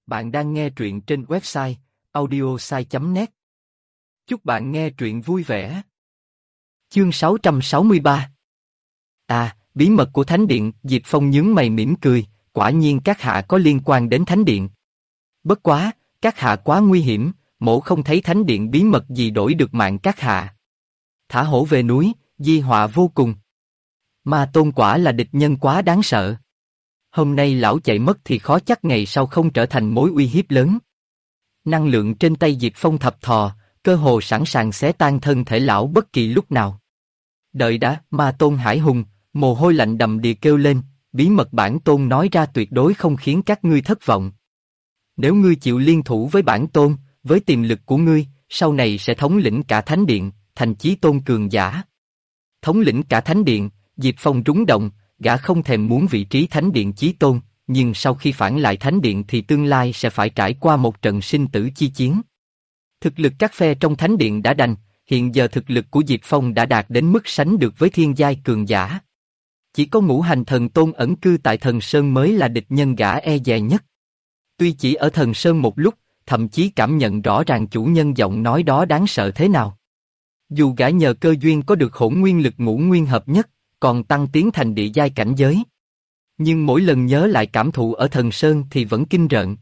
Bạn đang nghe truyện trên website audiosai.net. Chúc bạn nghe truyện vui vẻ. Chương 663. Bí mật của Thánh Điện. Diệp Phong nhướng mày mỉm cười, quả nhiên các hạ có liên quan đến Thánh Điện. Bất quá, các hạ quá nguy hiểm, mỗ không thấy Thánh Điện bí mật gì đổi được mạng các hạ. Thả hổ về núi, di họa vô cùng. Ma Tôn quả là địch nhân quá đáng sợ. Hôm nay lão chạy mất thì khó chắc ngày sau không trở thành mối uy hiếp lớn. Năng lượng trên tay Diệp Phong thập thò, cơ hồ sẵn sàng xé tan thân thể lão bất kỳ lúc nào. Đợi đã, Ma Tôn hải hùng, mồ hôi lạnh đầm đìa kêu lên, bí mật bản tôn nói ra tuyệt đối không khiến các ngươi thất vọng. Nếu ngươi chịu liên thủ với bản tôn, với tiềm lực của ngươi, sau này sẽ thống lĩnh cả Thánh Điện, thành chí tôn cường giả. Thống lĩnh cả Thánh Điện, Diệp Phong rúng động, gã không thèm muốn vị trí Thánh Điện chí tôn, nhưng sau khi phản lại Thánh Điện thì tương lai sẽ phải trải qua một trận sinh tử chi chiến. Thực lực các phe trong Thánh Điện đã đành, hiện giờ thực lực của Diệp Phong đã đạt đến mức sánh được với thiên giai cường giả. Chỉ có Ngũ Hành Thần Tôn ẩn cư tại Thần Sơn mới là địch nhân gã e dè nhất. Tuy chỉ ở Thần Sơn một lúc, thậm chí cảm nhận rõ ràng chủ nhân giọng nói đó đáng sợ thế nào. Dù gã nhờ cơ duyên có được hỗn nguyên lực ngũ nguyên hợp nhất, còn tăng tiến thành địa giai cảnh giới. Nhưng mỗi lần nhớ lại cảm thụ ở Thần Sơn thì vẫn kinh rợn.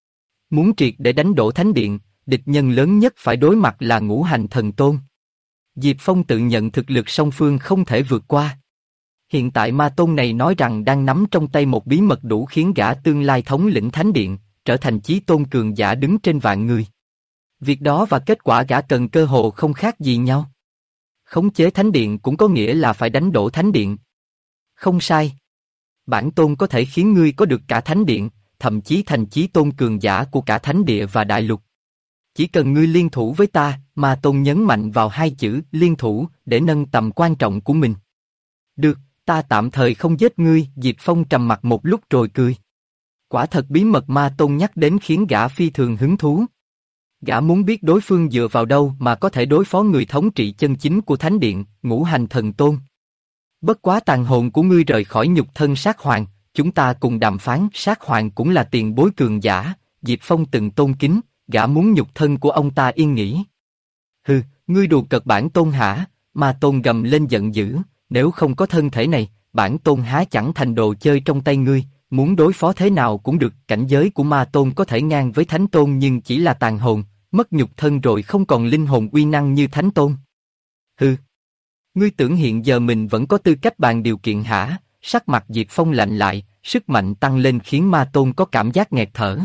Muốn triệt để đánh đổ Thánh Điện, địch nhân lớn nhất phải đối mặt là Ngũ Hành Thần Tôn. Diệp Phong tự nhận thực lực song phương không thể vượt qua. Hiện tại Ma Tôn này nói rằng đang nắm trong tay một bí mật đủ khiến gã tương lai thống lĩnh Thánh Điện, trở thành chí tôn cường giả đứng trên vạn người. Việc đó và kết quả gã cần cơ hồ không khác gì nhau. Khống chế Thánh Điện cũng có nghĩa là phải đánh đổ Thánh Điện. Không sai. Bản tôn có thể khiến ngươi có được cả Thánh Điện, thậm chí thành chí tôn cường giả của cả Thánh Địa và Đại Lục. Chỉ cần ngươi liên thủ với ta, Ma Tôn nhấn mạnh vào hai chữ liên thủ để nâng tầm quan trọng của mình. Được, ta tạm thời không giết ngươi. Diệp Phong trầm mặc một lúc rồi cười. Quả thật bí mật Ma Tôn nhắc đến khiến gã phi thường hứng thú. Gã muốn biết đối phương dựa vào đâu mà có thể đối phó người thống trị chân chính của Thánh Điện, Ngũ Hành Thần Tôn. Bất quá tàn hồn của ngươi rời khỏi nhục thân Sát Hoàng, chúng ta cùng đàm phán. Sát Hoàng cũng là tiền bối cường giả, Diệp Phong từng tôn kính, gã muốn nhục thân của ông ta yên nghỉ. Hừ, ngươi đùa cợt bản tôn hả? Ma Tôn gầm lên giận dữ, nếu không có thân thể này, bản tôn há chẳng thành đồ chơi trong tay ngươi. Muốn đối phó thế nào cũng được. Cảnh giới của Ma Tôn có thể ngang với Thánh Tôn nhưng chỉ là tàn hồn, mất nhục thân rồi không còn linh hồn uy năng như Thánh Tôn. Hừ, ngươi tưởng hiện giờ mình vẫn có tư cách bàn điều kiện hả? Sắc mặt Diệp Phong lạnh lại, sức mạnh tăng lên khiến Ma Tôn có cảm giác nghẹt thở.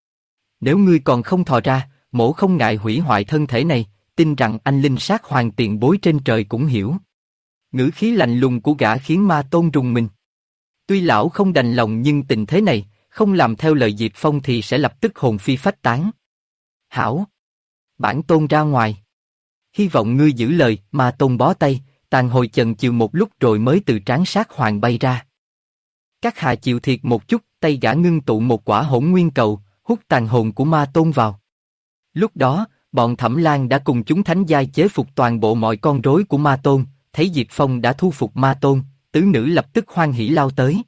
Nếu ngươi còn không thò ra, mỗ không ngại hủy hoại thân thể này, tin rằng anh linh Sát Hoàng tiền bối trên trời cũng hiểu. Ngữ khí lạnh lùng của gã khiến Ma Tôn rùng mình. Tuy lão không đành lòng nhưng tình thế này, không làm theo lời Diệp Phong thì sẽ lập tức hồn phi phách tán. Hảo! Bản tôn ra ngoài. Hy vọng ngươi giữ lời. Ma Tôn bó tay, tàn hồi chần chừ một lúc rồi mới từ trán Sát Hoàng bay ra. Các hạ chịu thiệt một chút. Tay gã ngưng tụ một quả hỗn nguyên cầu, hút tàn hồn của Ma Tôn vào. Lúc đó, bọn Thẩm Lan đã cùng chúng thánh giai chế phục toàn bộ mọi con rối của Ma Tôn. Thấy Diệp Phong đã thu phục Ma Tôn, tứ nữ lập tức hoan hỉ lao tới.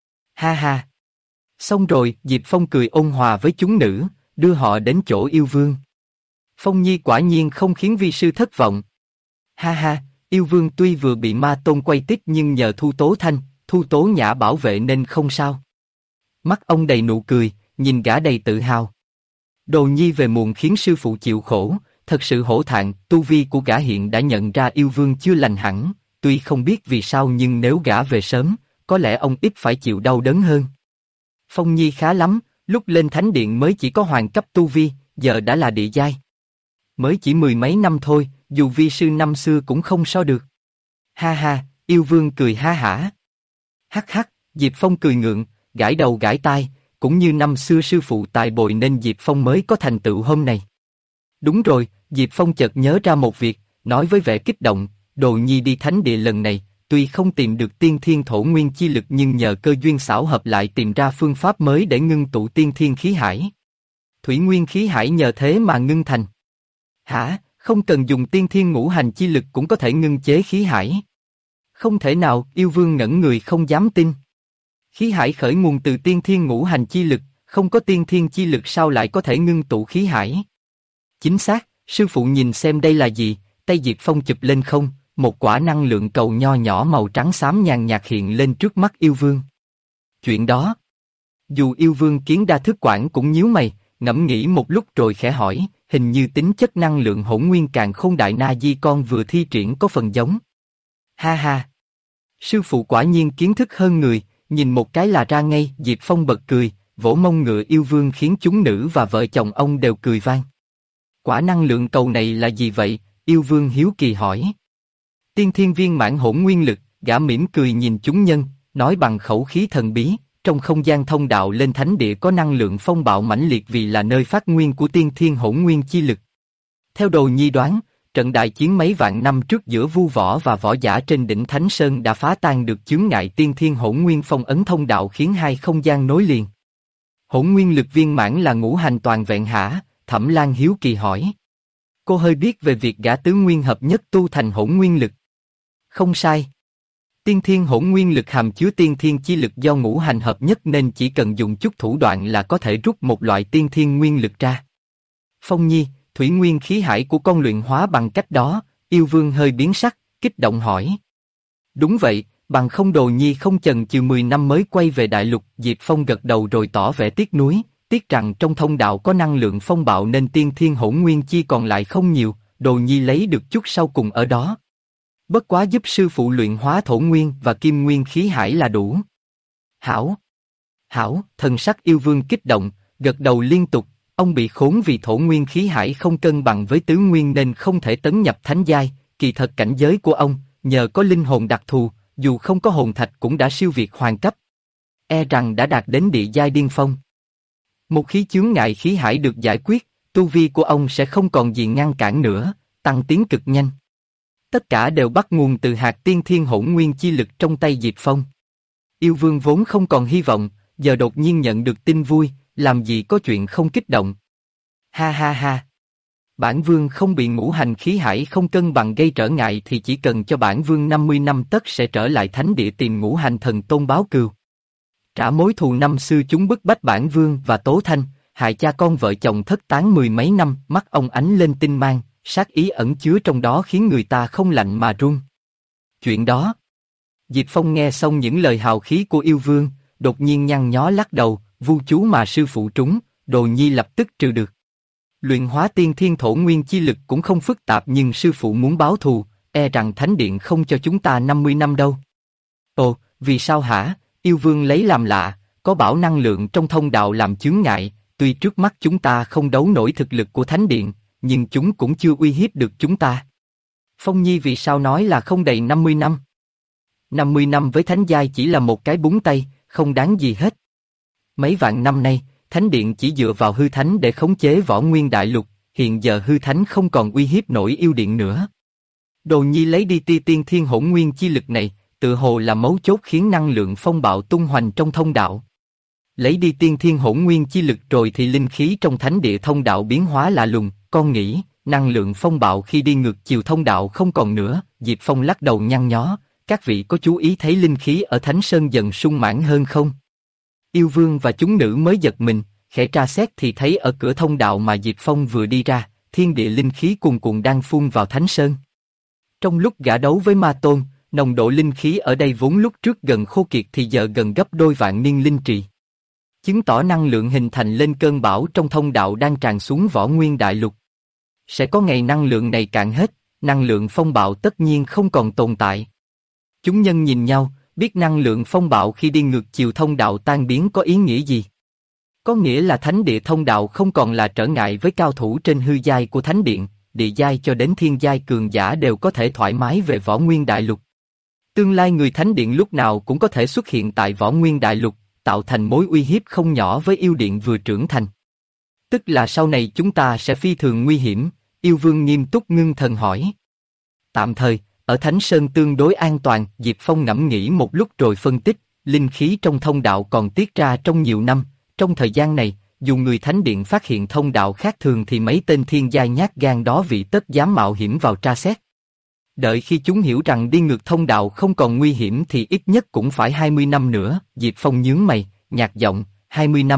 Ha ha! Xong rồi, Diệp Phong cười ôn hòa với chúng nữ, đưa họ đến chỗ yêu vương. Phong Nhi quả nhiên không khiến vi sư thất vọng. Ha ha, yêu vương tuy vừa bị Ma Tôn quay tít nhưng nhờ Thu Tố Thanh, Thu Tố Nhã bảo vệ nên không sao. Mắt ông đầy nụ cười, nhìn gã đầy tự hào. Đồ nhi về muộn khiến sư phụ chịu khổ, thật sự hổ thẹn. Tu vi của gã hiện đã nhận ra yêu vương chưa lành hẳn, tuy không biết vì sao nhưng nếu gã về sớm, có lẽ ông ít phải chịu đau đớn hơn. Phong Nhi khá lắm, lúc lên Thánh Điện mới chỉ có hoàng cấp tu vi, giờ đã là địa giai. Mới chỉ 10 mấy năm thôi, dù vi sư năm xưa cũng không so được. Ha ha, yêu vương cười ha hả. Hắc hắc, Diệp Phong cười ngượng, gãi đầu gãi tai, cũng như năm xưa sư phụ tài bồi nên Diệp Phong mới có thành tựu hôm nay. Đúng rồi, Diệp Phong chợt nhớ ra một việc, nói với vẻ kích động, Đồ nhi đi Thánh Địa lần này, tuy không tìm được tiên thiên thổ nguyên chi lực nhưng nhờ cơ duyên xảo hợp lại tìm ra phương pháp mới để ngưng tụ tiên thiên khí hải. Thủy nguyên khí hải nhờ thế mà ngưng thành. Hả, không cần dùng tiên thiên ngũ hành chi lực cũng có thể ngưng chế khí hải? Không thể nào, yêu vương ngẩn người không dám tin. Khí hải khởi nguồn từ tiên thiên ngũ hành chi lực, không có tiên thiên chi lực sao lại có thể ngưng tụ khí hải? Chính xác, sư phụ nhìn xem đây là gì, tay Diệp Phong chụp lên không, một quả năng lượng cầu nho nhỏ màu trắng xám nhàn nhạt hiện lên trước mắt yêu vương. Chuyện đó. Dù yêu vương Kiến Đa Thức Quản cũng nhíu mày, ngẫm nghĩ một lúc rồi khẽ hỏi, hình như tính chất năng lượng hỗn nguyên càn khôn đại na di con vừa thi triển có phần giống. Ha ha! Sư phụ quả nhiên kiến thức hơn người, nhìn một cái là ra ngay. Diệp Phong bật cười, vỗ mông ngựa yêu vương khiến chúng nữ và vợ chồng ông đều cười vang. Quả năng lượng cầu này là gì vậy? Yêu vương hiếu kỳ hỏi. Tiên thiên viên mãn hỗn nguyên lực, gã mỉm cười nhìn chúng nhân, nói bằng khẩu khí thần bí, trong không gian thông đạo lên thánh địa có năng lượng phong bạo mãnh liệt vì là nơi phát nguyên của tiên thiên hỗn nguyên chi lực. Theo Đồ Nhi đoán, trận đại chiến mấy vạn năm trước giữa Vu Võ và Võ Giả trên đỉnh Thánh Sơn đã phá tan được chướng ngại tiên thiên hỗn nguyên phong ấn thông đạo khiến hai không gian nối liền. Hỗn nguyên lực viên mãn là ngũ hành toàn vẹn hả? Thẩm Lan hiếu kỳ hỏi. Cô hơi biết về việc gã tứ nguyên hợp nhất tu thành hỗn nguyên lực. Không sai. Tiên thiên hỗn nguyên lực hàm chứa tiên thiên chi lực do ngũ hành hợp nhất nên chỉ cần dùng chút thủ đoạn là có thể rút một loại tiên thiên nguyên lực ra. Phong Nhi, thủy nguyên khí hải của con luyện hóa bằng cách đó, yêu vương hơi biến sắc, kích động hỏi. Đúng vậy, bằng không Đồ Nhi không chần chừ 10 năm mới quay về đại lục. Diệp Phong gật đầu rồi tỏ vẻ tiếc nuối, tiếc rằng trong thông đạo có năng lượng phong bạo nên tiên thiên hỗn nguyên chi còn lại không nhiều, Đồ Nhi lấy được chút sau cùng ở đó. Bất quá giúp sư phụ luyện hóa thổ nguyên và kim nguyên khí hải là đủ. Hảo! Hảo! Thần sắc yêu vương kích động, gật đầu liên tục, ông bị khốn vì thổ nguyên khí hải không cân bằng với tứ nguyên nên không thể tấn nhập thánh giai, kỳ thật cảnh giới của ông, nhờ có linh hồn đặc thù, dù không có hồn thạch cũng đã siêu việt hoàng cấp. E rằng đã đạt đến địa giai điên phong. Một khí chướng ngại khí hải được giải quyết, tu vi của ông sẽ không còn gì ngăn cản nữa, tăng tiến cực nhanh. Tất cả đều bắt nguồn từ hạt tiên thiên hỗn nguyên chi lực trong tay Diệp Phong. Yêu vương vốn không còn hy vọng, giờ đột nhiên nhận được tin vui, làm gì có chuyện không kích động. Ha ha ha! Bản vương không bị ngũ hành khí hải không cân bằng gây trở ngại thì chỉ cần cho bản vương 50 năm tất sẽ trở lại thánh địa tìm ngũ hành thần tôn báo cừu. Trả mối thù năm xưa chúng bức bách bản vương và Tố Thanh, hại cha con vợ chồng thất tán 10 mấy năm. Mắt ông ánh lên tinh mang, sát ý ẩn chứa trong đó khiến người ta không lạnh mà run. Chuyện đó. Diệp Phong nghe xong những lời hào khí của yêu vương, đột nhiên nhăn nhó lắc đầu, vu chú mà sư phụ trúng, Đồ Nhi lập tức trừ được. Luyện hóa tiên thiên thổ nguyên chi lực cũng không phức tạp nhưng sư phụ muốn báo thù, e rằng thánh điện không cho chúng ta 50 năm đâu. Ồ, vì sao hả? Yêu vương lấy làm lạ, có bảo năng lượng trong thông đạo làm chướng ngại, tuy trước mắt chúng ta không đấu nổi thực lực của thánh điện, nhưng chúng cũng chưa uy hiếp được chúng ta. Phong Nhi vì sao nói là không đầy 50 năm? 50 năm với thánh giai chỉ là một cái búng tay, không đáng gì hết. Mấy vạn năm nay, thánh điện chỉ dựa vào hư thánh để khống chế võ nguyên đại lục, hiện giờ hư thánh không còn uy hiếp nổi yêu điện nữa. Đồ Nhi lấy đi tia tiên thiên hỗn nguyên chi lực này, tự hồ là mấu chốt khiến năng lượng phong bạo tung hoành trong thông đạo. Lấy đi tiên thiên hỗn nguyên chi lực rồi thì linh khí trong thánh địa thông đạo biến hóa lạ lùng, con nghĩ, năng lượng phong bạo khi đi ngược chiều thông đạo không còn nữa. Diệp Phong lắc đầu nhăn nhó, các vị có chú ý thấy linh khí ở Thánh Sơn dần sung mãn hơn không? Yêu vương và chúng nữ mới giật mình, khẽ tra xét thì thấy ở cửa thông đạo mà Diệp Phong vừa đi ra, thiên địa linh khí cuồn cuộn đang phun vào Thánh Sơn. Trong lúc gã đấu với ma tôn, nồng độ linh khí ở đây vốn lúc trước gần khô kiệt thì giờ gần gấp đôi vạn niên linh trì. Chứng tỏ năng lượng hình thành lên cơn bão trong thông đạo đang tràn xuống võ nguyên đại lục. Sẽ có ngày năng lượng này cạn hết, năng lượng phong bạo tất nhiên không còn tồn tại. Chúng nhân nhìn nhau, biết năng lượng phong bạo khi đi ngược chiều thông đạo tan biến có ý nghĩa gì. Có nghĩa là thánh địa thông đạo không còn là trở ngại với cao thủ trên hư giai của thánh điện, địa giai cho đến thiên giai cường giả đều có thể thoải mái về võ nguyên đại lục. Tương lai người thánh điện lúc nào cũng có thể xuất hiện tại võ nguyên đại lục, tạo thành mối uy hiếp không nhỏ với yêu điện vừa trưởng thành. Tức là sau này chúng ta sẽ phi thường nguy hiểm, yêu vương nghiêm túc ngưng thần hỏi. Tạm thời, ở Thánh Sơn tương đối an toàn. Diệp Phong ngẫm nghĩ một lúc rồi phân tích, linh khí trong thông đạo còn tiết ra trong nhiều năm, trong thời gian này, dù người thánh điện phát hiện thông đạo khác thường thì mấy tên thiên giai nhát gan đó vì tất dám mạo hiểm vào tra xét. Đợi khi chúng hiểu rằng đi ngược thông đạo không còn nguy hiểm thì ít nhất cũng phải 20 năm nữa. Diệp Phong nhướng mày, nhạt giọng, 20 năm,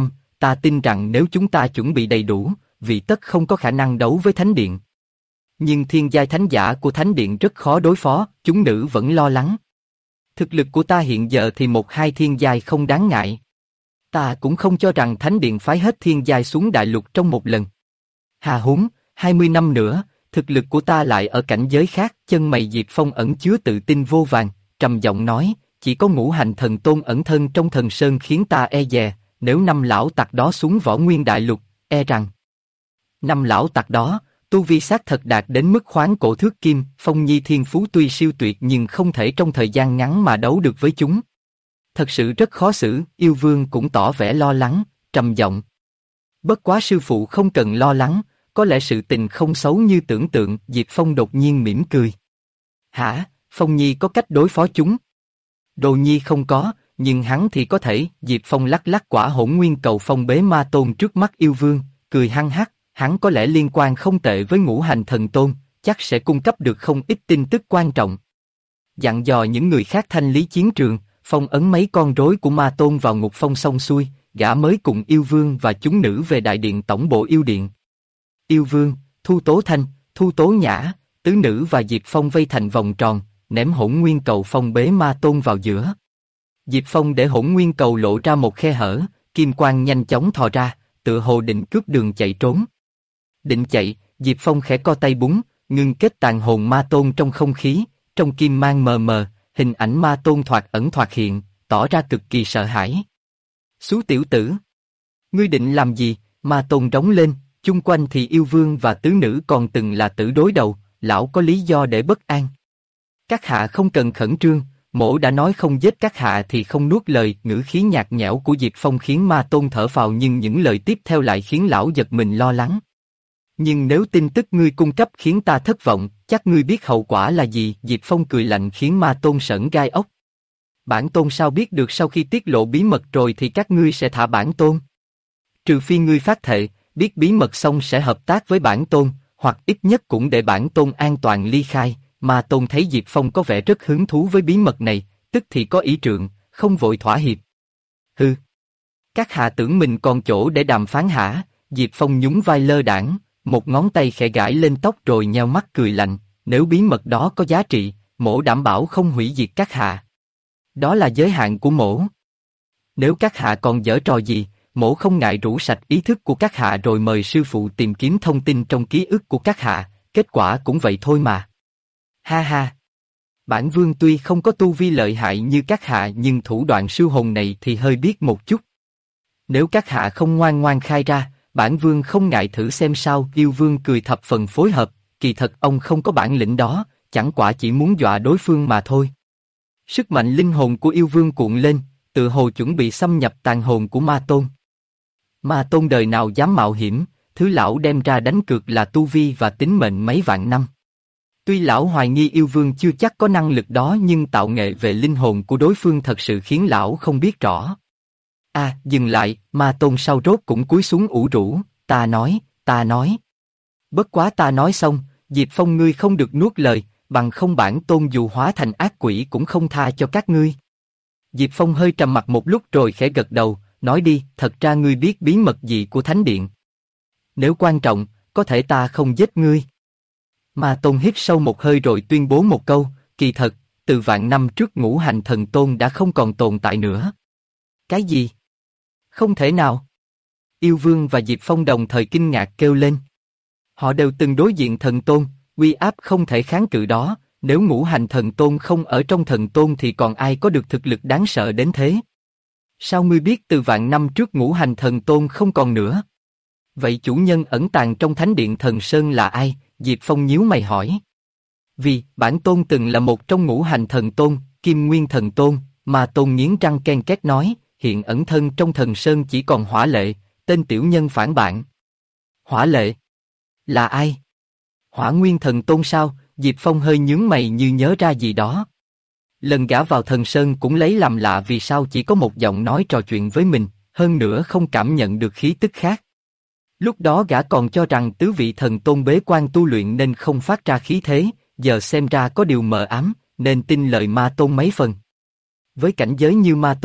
ta tin rằng nếu chúng ta chuẩn bị đầy đủ, vị tất không có khả năng đấu với Thánh Điện. Nhưng thiên giai thánh giả của Thánh Điện rất khó đối phó, chúng nữ vẫn lo lắng. Thực lực của ta hiện giờ thì 1-2 thiên giai không đáng ngại. Ta cũng không cho rằng Thánh Điện phái hết thiên giai xuống đại lục trong một lần. Hà huống, 20 năm nữa, thực lực của ta lại ở cảnh giới khác. Chân mày Diệp Phong ẩn chứa tự tin vô vàn, trầm giọng nói, chỉ có ngũ hành thần tôn ẩn thân trong thần sơn khiến ta e dè, nếu 5 lão tặc đó xuống võ nguyên đại lục, e rằng 5 lão tặc đó, tu vi xác thật đạt đến mức khoáng cổ thước kim. Phong Nhi thiên phú tuy siêu tuyệt nhưng không thể trong thời gian ngắn mà đấu được với chúng. Thật sự rất khó xử. Yêu Vương cũng tỏ vẻ lo lắng, trầm giọng. Bất quá sư phụ không cần lo lắng, có lẽ sự tình không xấu như tưởng tượng. Diệp Phong đột nhiên mỉm cười. Hả, Phong Nhi có cách đối phó chúng? Đồ Nhi không có, nhưng hắn thì có thể. Diệp Phong lắc lắc quả hỗn nguyên cầu phong bế ma tôn trước mắt Yêu Vương, cười hăng hắc. Hắn có lẽ liên quan không tệ với ngũ hành thần tôn, chắc sẽ cung cấp được không ít tin tức quan trọng. Dặn dò những người khác thanh lý chiến trường, phong ấn mấy con rối của ma tôn vào ngục phong xong xuôi, gã mới cùng Yêu Vương và chúng nữ về đại điện tổng bộ Yêu Điện. Yêu Vương, Thu Tố Thanh, Thu Tố Nhã, tứ nữ và Diệp Phong vây thành vòng tròn, ném hỗn nguyên cầu phong bế ma tôn vào giữa. Diệp Phong để hỗn nguyên cầu lộ ra một khe hở, kim quang nhanh chóng thò ra, tựa hồ định cướp đường chạy trốn. Định chạy, Diệp Phong khẽ co tay búng, ngưng kết tàn hồn ma tôn trong không khí, trong kim mang mờ mờ, hình ảnh ma tôn thoạt ẩn thoạt hiện, tỏ ra cực kỳ sợ hãi. Xú tiểu tử! Ngươi định làm gì? Ma tôn rống lên, chung quanh thì Yêu Vương và tứ nữ còn từng là tử đối đầu, lão có lý do để bất an. Các hạ không cần khẩn trương, mỗ đã nói không giết các hạ thì không nuốt lời. Ngữ khí nhạt nhẽo của Diệp Phong khiến ma tôn thở phào, nhưng những lời tiếp theo lại khiến lão giật mình lo lắng. Nhưng nếu tin tức ngươi cung cấp khiến ta thất vọng, chắc ngươi biết hậu quả là gì? Diệp Phong cười lạnh khiến ma tôn sởn gai ốc. Bản tôn sao biết được sau khi tiết lộ bí mật rồi thì các ngươi sẽ thả bản tôn? Trừ phi ngươi phát thệ, biết bí mật xong sẽ hợp tác với bản tôn, hoặc ít nhất cũng để bản tôn an toàn ly khai. Ma tôn thấy Diệp Phong có vẻ rất hứng thú với bí mật này, tức thì có ý trượng, không vội thỏa hiệp. Hừ, các hạ tưởng mình còn chỗ để đàm phán hả? Diệp Phong nhún vai lơ đãng, một ngón tay khẽ gãi lên tóc rồi nheo mắt cười lạnh. Nếu bí mật đó có giá trị, mỗ đảm bảo không hủy diệt các hạ. Đó là giới hạn của mỗ. Nếu các hạ còn giở trò gì, mỗ không ngại rũ sạch ý thức của các hạ rồi mời sư phụ tìm kiếm thông tin trong ký ức của các hạ, kết quả cũng vậy thôi mà. Ha ha! Bản vương tuy không có tu vi lợi hại như các hạ nhưng thủ đoạn siêu hồn này thì hơi biết một chút. Nếu các hạ không ngoan ngoan khai ra, bản vương không ngại thử xem sao. Yêu Vương cười thập phần phối hợp, kỳ thật ông không có bản lĩnh đó, chẳng qua chỉ muốn dọa đối phương mà thôi. Sức mạnh linh hồn của Yêu Vương cuộn lên, tự hồ chuẩn bị xâm nhập tàn hồn của ma tôn. Ma tôn đời nào dám mạo hiểm, thứ lão đem ra đánh cược là tu vi và tính mệnh mấy vạn năm. Tuy lão hoài nghi Yêu Vương chưa chắc có năng lực đó nhưng tạo nghệ về linh hồn của đối phương thật sự khiến lão không biết rõ. À, dừng lại, ma tôn sau rốt cũng cúi xuống ủ rũ, ta nói. Bất quá ta nói xong, Diệp Phong ngươi không được nuốt lời, bằng không bản tôn dù hóa thành ác quỷ cũng không tha cho các ngươi. Diệp Phong hơi trầm mặt một lúc rồi khẽ gật đầu, nói đi, thật ra ngươi biết bí mật gì của Thánh Điện? Nếu quan trọng, có thể ta không giết ngươi. Ma tôn hít sâu một hơi rồi tuyên bố một câu, kỳ thật, từ vạn năm trước ngũ hành thần tôn đã không còn tồn tại nữa. Cái gì? Không thể nào. Yêu Vương và Diệp Phong đồng thời kinh ngạc kêu lên. Họ đều từng đối diện thần tôn, uy áp không thể kháng cự đó, nếu ngũ hành thần tôn không ở trong thần tôn thì còn ai có được thực lực đáng sợ đến thế? Sao ngươi biết từ vạn năm trước ngũ hành thần tôn không còn nữa? Vậy chủ nhân ẩn tàng trong Thánh Điện Thần Sơn là ai? Diệp Phong nhíu mày hỏi. Vì, bản tôn từng là một trong ngũ hành thần tôn, Kim Nguyên thần tôn, mà tôn nghiến răng ken két nói, hiện ẩn thân trong thần Sơn chỉ còn Hỏa Lệ, tên tiểu nhân phản bạn. Hỏa Lệ? Là ai? Hỏa Nguyên thần tôn sao? Diệp Phong hơi nhướng mày như nhớ ra gì đó. Lần gã vào thần Sơn cũng lấy làm lạ vì sao chỉ có một giọng nói trò chuyện với mình, hơn nữa không cảm nhận được khí tức khác. Lúc đó gã còn cho rằng tứ vị thần tôn bế quan tu luyện nên không phát ra khí thế, giờ xem ra có điều mờ ám, nên tin lời ma tôn mấy phần. Với cảnh giới như ma tôn,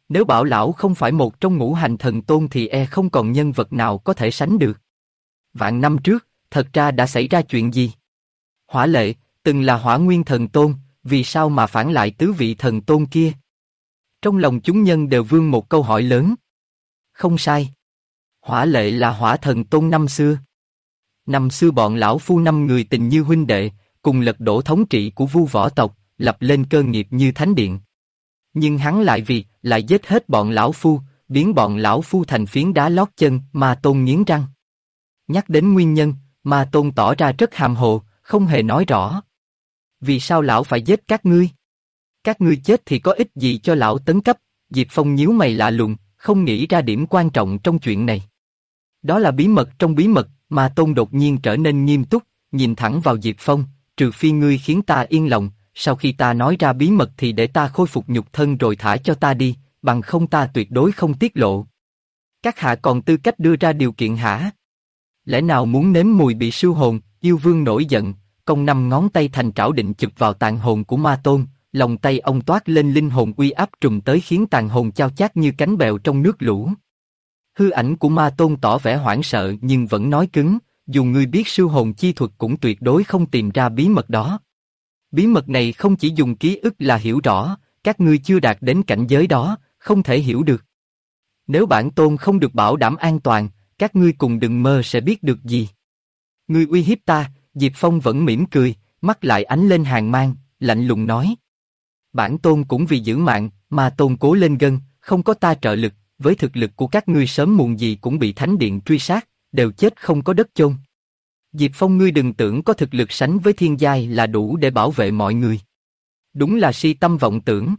Nếu bảo lão không phải một trong ngũ hành thần tôn thì không còn nhân vật nào có thể sánh được. Vạn năm trước, thật ra đã xảy ra chuyện gì? Hỏa Lệ, từng là Hỏa Nguyên thần tôn, vì sao mà phản lại tứ vị thần tôn kia? Trong lòng chúng nhân đều vương một câu hỏi lớn. Không sai. Hỏa Lệ là Hỏa thần tôn năm xưa. Năm xưa bọn lão phu 5 người tình như huynh đệ, cùng lật đổ thống trị của Vu võ tộc, lập lên cơ nghiệp như thánh điện. Nhưng hắn lại giết hết bọn lão phu, biến bọn lão phu thành phiến đá lót chân. Ma Tôn nghiến răng. Nhắc đến nguyên nhân, Ma Tôn tỏ ra rất hàm hồ, không hề nói rõ. Vì sao lão phải giết các ngươi? Các ngươi chết thì có ích gì cho lão tấn cấp? Diệp Phong nhíu mày lạ lùng, không nghĩ ra điểm quan trọng trong chuyện này. Đó là bí mật trong bí mật. Ma Tôn đột nhiên trở nên nghiêm túc, nhìn thẳng vào Diệp Phong, trừ phi ngươi khiến ta yên lòng, sau khi ta nói ra bí mật thì để ta khôi phục nhục thân rồi thả cho ta đi, bằng không ta tuyệt đối không tiết lộ. Các hạ còn tư cách đưa ra điều kiện hả? Lẽ nào muốn nếm mùi bị siêu hồn? Yêu Vương nổi giận, cong 5 ngón tay thành trảo định chụp vào tàn hồn của Ma Tôn, lòng tay ông toát lên linh hồn uy áp trùm tới khiến tàn hồn chao chát như cánh bèo trong nước lũ. Hư ảnh của Ma Tôn tỏ vẻ hoảng sợ nhưng vẫn nói cứng, dù ngươi biết siêu hồn chi thuật cũng tuyệt đối không tìm ra bí mật đó. Bí mật này không chỉ dùng ký ức là hiểu rõ, các ngươi chưa đạt đến cảnh giới đó, không thể hiểu được. Nếu bản tôn không được bảo đảm an toàn, các ngươi cùng đừng mơ sẽ biết được gì. Ngươi uy hiếp ta, Diệp Phong vẫn mỉm cười, mắt lại ánh lên hàn mang, lạnh lùng nói. Bản tôn cũng vì giữ mạng, Ma Tôn cố lên gân, không có ta trợ lực, với thực lực của các ngươi sớm muộn gì cũng bị Thánh Điện truy sát, đều chết không có đất chôn. Diệp Phong, ngươi đừng tưởng có thực lực sánh với thiên giai là đủ để bảo vệ mọi người. Đúng là si tâm vọng tưởng.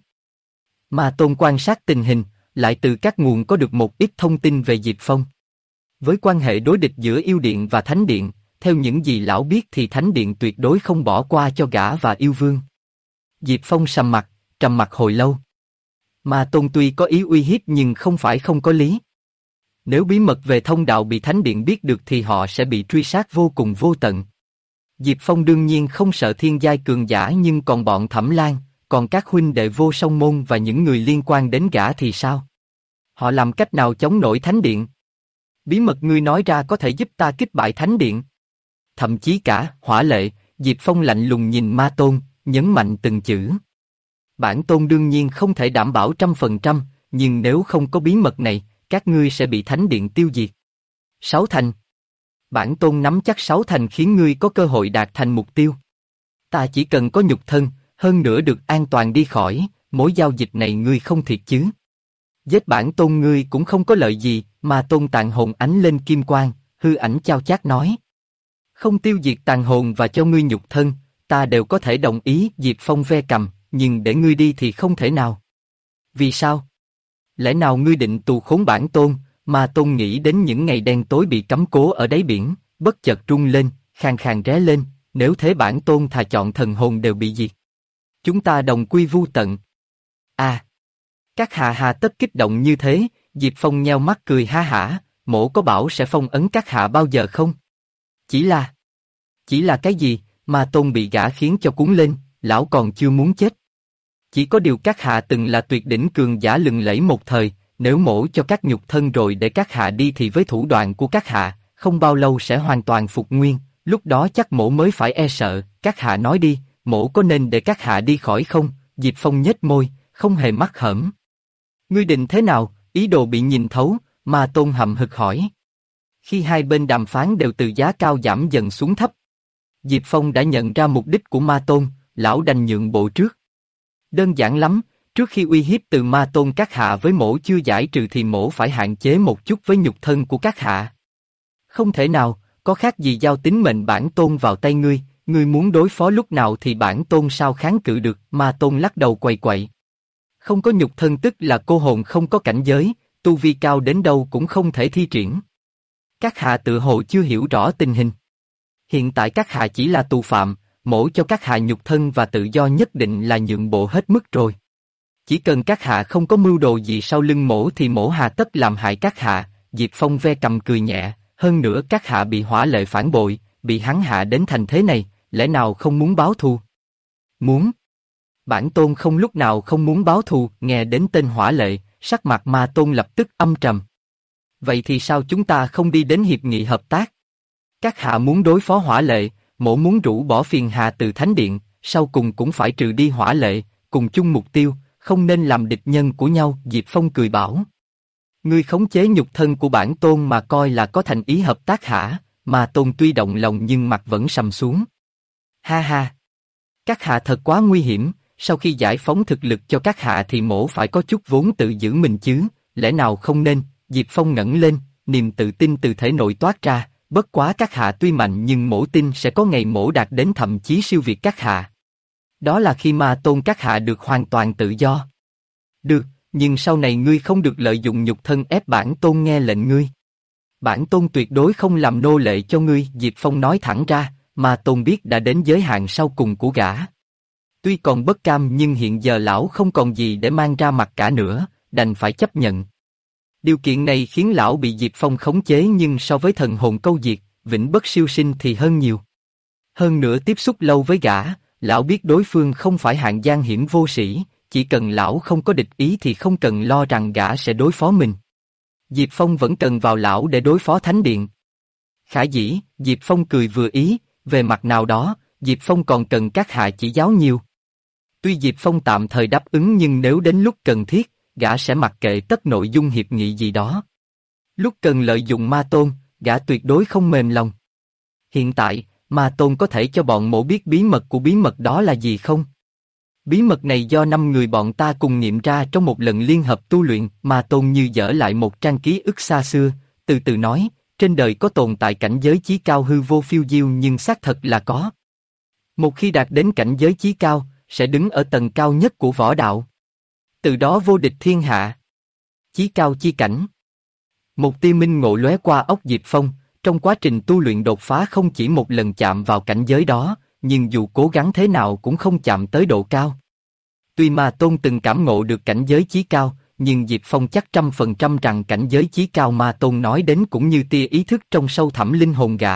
Ma Tôn quan sát tình hình, lại từ các nguồn có được một ít thông tin về Diệp Phong. Với quan hệ đối địch giữa Yêu Điện và Thánh Điện, theo những gì lão biết thì Thánh Điện tuyệt đối không bỏ qua cho gã và Yêu Vương. Diệp Phong sầm mặt, trầm mặc hồi lâu. Ma Tôn tuy có ý uy hiếp nhưng không phải không có lý. Nếu bí mật về thông đạo bị Thánh Điện biết được thì họ sẽ bị truy sát vô cùng vô tận. Diệp Phong đương nhiên không sợ thiên giai cường giả, nhưng còn bọn Thẩm Lan, còn các huynh đệ Vô Song Môn và những người liên quan đến gã thì sao? Họ làm cách nào chống nổi Thánh Điện? Bí mật ngươi nói ra có thể giúp ta kích bại Thánh Điện. Thậm chí cả Hỏa Lệ. Diệp Phong lạnh lùng nhìn Ma Tôn, nhấn mạnh từng chữ. Bản tôn đương nhiên không thể đảm bảo 100%, nhưng nếu không có bí mật này, các ngươi sẽ bị Thánh Điện tiêu diệt. 6 thành. Bản tôn nắm chắc 6 thành khiến ngươi có cơ hội đạt thành mục tiêu. Ta chỉ cần có nhục thân, hơn nữa được an toàn đi khỏi, mối giao dịch này ngươi không thiệt chứ? Giết bản tôn ngươi cũng không có lợi gì. Ma Tôn tàn hồn ánh lên kim quang, hư ảnh chao chát nói. Không tiêu diệt tàn hồn và cho ngươi nhục thân, ta đều có thể đồng ý. Diệp Phong ve cầm, nhưng để ngươi đi thì không thể nào. Vì sao? Lẽ nào ngươi định tù khốn bản tôn? Ma Tôn nghĩ đến những ngày đen tối bị cấm cố ở đáy biển, bất chợt rung lên, khàn khàn ré lên. Nếu thế bản tôn thà chọn thần hồn đều bị diệt. Chúng ta đồng quy vu tận. À! Các hạ hà tất kích động như thế? Diệp Phong nheo mắt cười ha hả. Mỗ có bảo sẽ phong ấn các hạ bao giờ không? Chỉ là cái gì? Ma Tôn bị gã khiến cho cuốn lên. Lão còn chưa muốn chết. Chỉ có điều các hạ từng là tuyệt đỉnh cường giả lừng lẫy một thời, nếu mỗ cho các nhục thân rồi để các hạ đi thì với thủ đoạn của các hạ, không bao lâu sẽ hoàn toàn phục nguyên, lúc đó chắc mỗ mới phải e sợ. Các hạ nói đi, mỗ có nên để các hạ đi khỏi không? Diệp Phong nhếch môi, không hề mắc hởm. Ngươi định thế nào? Ý đồ bị nhìn thấu, Ma Tôn hậm hực hỏi. Khi hai bên đàm phán đều từ giá cao giảm dần xuống thấp, Diệp Phong đã nhận ra mục đích của Ma Tôn, lão đành nhượng bộ trước. Đơn giản lắm, trước khi uy hiếp từ Ma Tôn các hạ với mỗ chưa giải trừ thì mỗ phải hạn chế một chút với nhục thân của các hạ. Không thể nào, có khác gì giao tính mệnh bản tôn vào tay ngươi, ngươi muốn đối phó lúc nào thì bản tôn sao kháng cự được? Ma Tôn lắc đầu quậy quậy. Không có nhục thân tức là cô hồn không có cảnh giới, tu vi cao đến đâu cũng không thể thi triển. Các hạ tự hồ chưa hiểu rõ tình hình. Hiện tại các hạ chỉ là tù phạm, mỗ cho các hạ nhục thân và tự do nhất định là nhượng bộ hết mức rồi. Chỉ cần các hạ không có mưu đồ gì sau lưng mỗ thì mỗ hà tất làm hại các hạ. Diệp Phong ve cầm cười nhẹ, hơn nữa các hạ bị Hỏa Lệ phản bội, bị hắn hạ đến thành thế này, lẽ nào không muốn báo thù? Muốn. Bản tôn không lúc nào không muốn báo thù. Nghe đến tên Hỏa Lệ, sắc mặt Ma Tôn lập tức âm trầm. Vậy thì sao chúng ta không đi đến hiệp nghị hợp tác? Các hạ muốn đối phó Hỏa Lệ, mỗ muốn rũ bỏ phiền hà từ Thánh Điện, sau cùng cũng phải trừ đi Hỏa Lệ, cùng chung mục tiêu, không nên làm địch nhân của nhau. Diệp Phong cười bảo. Ngươi khống chế nhục thân của bản tôn mà coi là có thành ý hợp tác hả? Ma Tôn tuy động lòng nhưng mặt vẫn sầm xuống. Ha ha! Các hạ thật quá nguy hiểm, sau khi giải phóng thực lực cho các hạ thì mỗ phải có chút vốn tự giữ mình chứ, lẽ nào không nên? Diệp Phong ngẩng lên, niềm tự tin từ thể nội toát ra, bất quá các hạ tuy mạnh nhưng mỗ tin sẽ có ngày mỗ đạt đến thậm chí siêu việt các hạ. Đó là khi Ma Tôn các hạ được hoàn toàn tự do. Được, nhưng sau này ngươi không được lợi dụng nhục thân ép bản tôn nghe lệnh ngươi. Bản tôn tuyệt đối không làm nô lệ cho ngươi. Diệp Phong nói thẳng ra, Ma Tôn biết đã đến giới hạn sau cùng của gã. Tuy còn bất cam nhưng hiện giờ lão không còn gì để mang ra mặt cả nữa, đành phải chấp nhận. Điều kiện này khiến lão bị Diệp Phong khống chế nhưng so với thần hồn câu diệt, vĩnh bất siêu sinh thì hơn nhiều. Hơn nữa tiếp xúc lâu với gã, lão biết đối phương không phải hạng gian hiểm vô sĩ, chỉ cần lão không có địch ý thì không cần lo rằng gã sẽ đối phó mình. Diệp Phong vẫn cần vào lão để đối phó Thánh Điện. Khả dĩ, Diệp Phong cười vừa ý, về mặt nào đó, Diệp Phong còn cần các hạ chỉ giáo nhiều. Tuy Diệp Phong tạm thời đáp ứng nhưng nếu đến lúc cần thiết, gã sẽ mặc kệ tất nội dung hiệp nghị gì đó. Lúc cần lợi dụng Ma Tôn, gã tuyệt đối không mềm lòng. Hiện tại, Ma Tôn có thể cho bọn mỗ biết bí mật của bí mật đó là gì không? Bí mật này do 5 người bọn ta cùng nghiệm ra trong một lần liên hợp tu luyện. Ma Tôn như dở lại một trang ký ức xa xưa, từ từ nói, trên đời có tồn tại cảnh giới chí cao hư vô phiêu diêu nhưng xác thật là có. Một khi đạt đến cảnh giới chí cao, sẽ đứng ở tầng cao nhất của võ đạo. Từ đó vô địch thiên hạ. Chí cao chi cảnh. Một tia minh ngộ lóe qua óc Diệp Phong, trong quá trình tu luyện đột phá không chỉ một lần chạm vào cảnh giới đó, nhưng dù cố gắng thế nào cũng không chạm tới độ cao. Tuy Ma Tôn từng cảm ngộ được cảnh giới chí cao, nhưng Diệp Phong chắc 100% rằng cảnh giới chí cao Ma Tôn nói đến cũng như tia ý thức trong sâu thẳm linh hồn gã.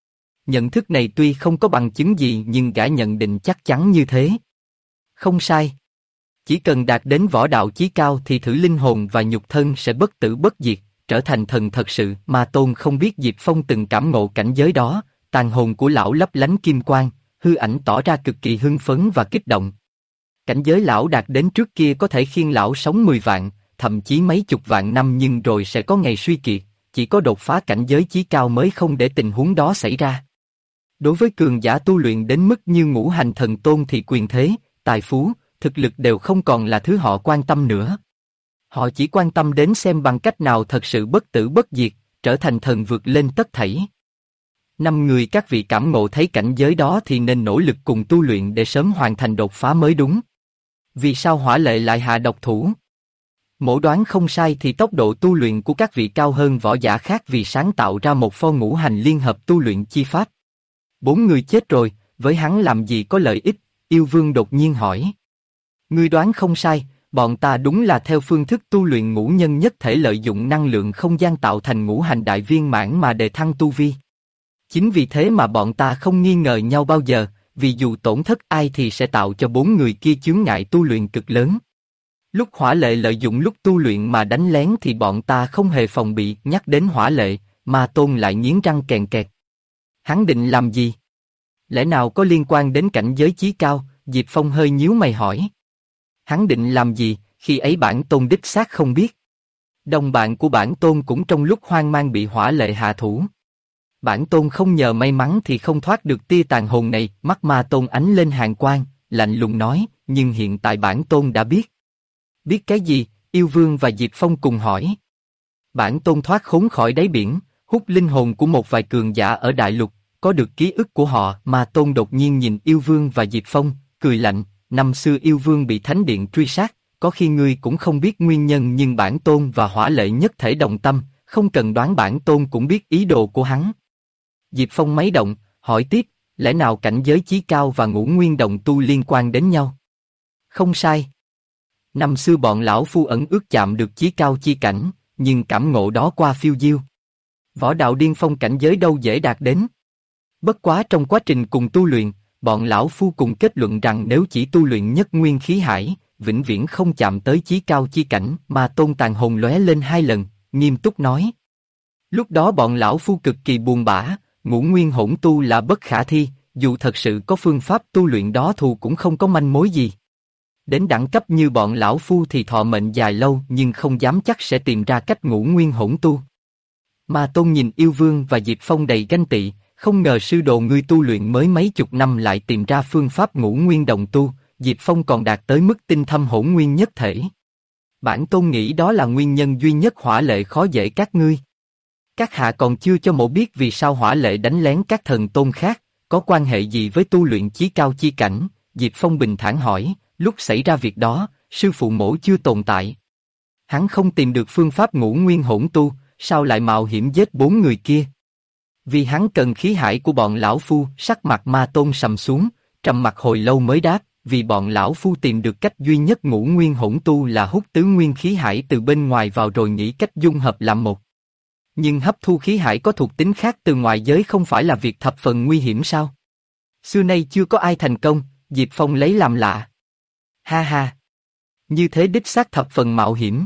Nhận thức này tuy không có bằng chứng gì nhưng gã nhận định chắc chắn như thế. Không sai. Chỉ cần đạt đến võ đạo chí cao thì thử linh hồn và nhục thân sẽ bất tử bất diệt, trở thành thần thật sự. Ma Tôn không biết Diệp Phong từng cảm ngộ cảnh giới đó, tàn hồn của lão lấp lánh kim quang, hư ảnh tỏ ra cực kỳ hưng phấn và kích động. Cảnh giới lão đạt đến trước kia có thể khiến lão sống 10 vạn, thậm chí mấy chục vạn năm nhưng rồi sẽ có ngày suy kiệt, chỉ có đột phá cảnh giới chí cao mới không để tình huống đó xảy ra. Đối với cường giả tu luyện đến mức như Ngũ Hành Thần Tôn thì quyền thế, tài phú, thực lực đều không còn là thứ họ quan tâm nữa. Họ chỉ quan tâm đến xem bằng cách nào thật sự bất tử bất diệt, trở thành thần vượt lên tất thảy. 5 người các vị cảm ngộ thấy cảnh giới đó thì nên nỗ lực cùng tu luyện để sớm hoàn thành đột phá mới đúng. Vì sao Hỏa Lệ lại hạ độc thủ? Mỗ đoán không sai thì tốc độ tu luyện của các vị cao hơn võ giả khác vì sáng tạo ra một pho ngũ hành liên hợp tu luyện chi pháp. 4 người chết rồi, với hắn làm gì có lợi ích? Yêu Vương đột nhiên hỏi. Ngươi đoán không sai, bọn ta đúng là theo phương thức tu luyện ngũ nhân nhất thể lợi dụng năng lượng không gian tạo thành ngũ hành đại viên mãn mà đề thăng tu vi. Chính vì thế mà bọn ta không nghi ngờ nhau bao giờ, vì dù tổn thất ai thì sẽ tạo cho 4 người kia chướng ngại tu luyện cực lớn. Lúc Hỏa Lệ lợi dụng lúc tu luyện mà đánh lén thì bọn ta không hề phòng bị. Nhắc đến Hỏa Lệ, Ma Tôn lại nghiến răng kèn kẹt. Hắn định làm gì? Lẽ nào có liên quan đến cảnh giới chí cao? Diệp Phong hơi nhíu mày hỏi. Hắn định làm gì, khi ấy bản tôn đích xác không biết. Đồng bạn của bản tôn cũng trong lúc hoang mang bị Hỏa Lệ hạ thủ. Bản tôn không nhờ may mắn thì không thoát được tia tàn hồn này. Mắt Ma Tôn ánh lên hàn quang, lạnh lùng nói, nhưng hiện tại bản tôn đã biết. Biết cái gì? Yêu Vương và Diệp Phong cùng hỏi. Bản tôn thoát khốn khỏi đáy biển, hút linh hồn của một vài cường giả ở đại lục, có được ký ức của họ. Ma Tôn đột nhiên nhìn Yêu Vương và Diệp Phong, cười lạnh. Năm xưa Yêu Vương bị Thánh Điện truy sát, có khi ngươi cũng không biết nguyên nhân nhưng bản tôn và Hỏa Lệ nhất thể đồng tâm, không cần đoán bản tôn cũng biết ý đồ của hắn. Diệp Phong máy động, hỏi tiếp, lẽ nào cảnh giới chí cao và ngũ nguyên đồng tu liên quan đến nhau? Không sai. Năm xưa bọn lão phu ẩn ước chạm được chí cao chi cảnh, nhưng cảm ngộ đó qua phiêu diêu. Võ đạo điên phong cảnh giới đâu dễ đạt đến. Bất quá trong quá trình cùng tu luyện, bọn lão phu cùng kết luận rằng nếu chỉ tu luyện nhất nguyên khí hải, vĩnh viễn không chạm tới chí cao chi cảnh. Ma Tôn tàn hồn lóe lên 2 lần, nghiêm túc nói. Lúc đó bọn lão phu cực kỳ buồn bã, ngũ nguyên hỗn tu là bất khả thi, dù thật sự có phương pháp tu luyện đó thù cũng không có manh mối gì. Đến đẳng cấp như bọn lão phu thì thọ mệnh dài lâu nhưng không dám chắc sẽ tìm ra cách ngũ nguyên hỗn tu. Ma Tôn nhìn Yêu Vương và Diệp Phong đầy ganh tị, không ngờ sư đồ ngươi tu luyện mới mấy chục năm lại tìm ra phương pháp ngũ nguyên đồng tu, Diệp Phong còn đạt tới mức tinh thâm hỗn nguyên nhất thể. Bản Tôn nghĩ đó là nguyên nhân duy nhất hỏa lệ khó dễ các ngươi. Các hạ còn chưa cho mộ biết vì sao hỏa lệ đánh lén các thần tôn khác, có quan hệ gì với tu luyện chí cao chi cảnh? Diệp Phong bình thản hỏi, lúc xảy ra việc đó, sư phụ mổ chưa tồn tại. Hắn không tìm được phương pháp ngũ nguyên hỗn tu, sao lại mạo hiểm giết 4 người kia? Vì hắn cần khí hải của bọn lão phu. Sắc mặt Ma Tôn sầm xuống, trầm mặt hồi lâu mới đáp, vì bọn lão phu tìm được cách duy nhất ngũ nguyên hỗn tu là hút tứ nguyên khí hải từ bên ngoài vào rồi nghĩ cách dung hợp làm một. Nhưng hấp thu khí hải có thuộc tính khác từ ngoài giới không phải là việc thập phần nguy hiểm sao? Xưa nay chưa có ai thành công, Diệp Phong lấy làm lạ. Ha ha! Như thế đích xác thập phần mạo hiểm.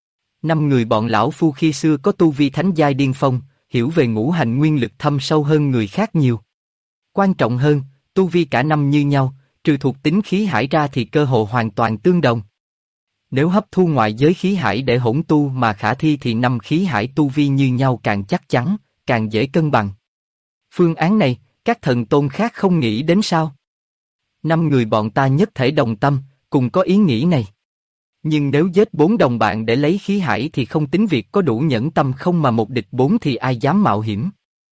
5 người bọn lão phu khi xưa có tu vi thánh giai điên phong, hiểu về ngũ hành nguyên lực thâm sâu hơn người khác nhiều. Quan trọng hơn, tu vi cả năm như nhau, trừ thuộc tính khí hải ra thì cơ hội hoàn toàn tương đồng. Nếu hấp thu ngoại giới khí hải để hỗn tu mà khả thi thì 5 khí hải tu vi như nhau càng chắc chắn, càng dễ cân bằng. Phương án này, các thần tôn khác không nghĩ đến sao? 5 người bọn ta nhất thể đồng tâm, cùng có ý nghĩ này. Nhưng nếu giết 4 đồng bạn để lấy khí hải thì không tính việc có đủ nhẫn tâm không mà một địch 4 thì ai dám mạo hiểm.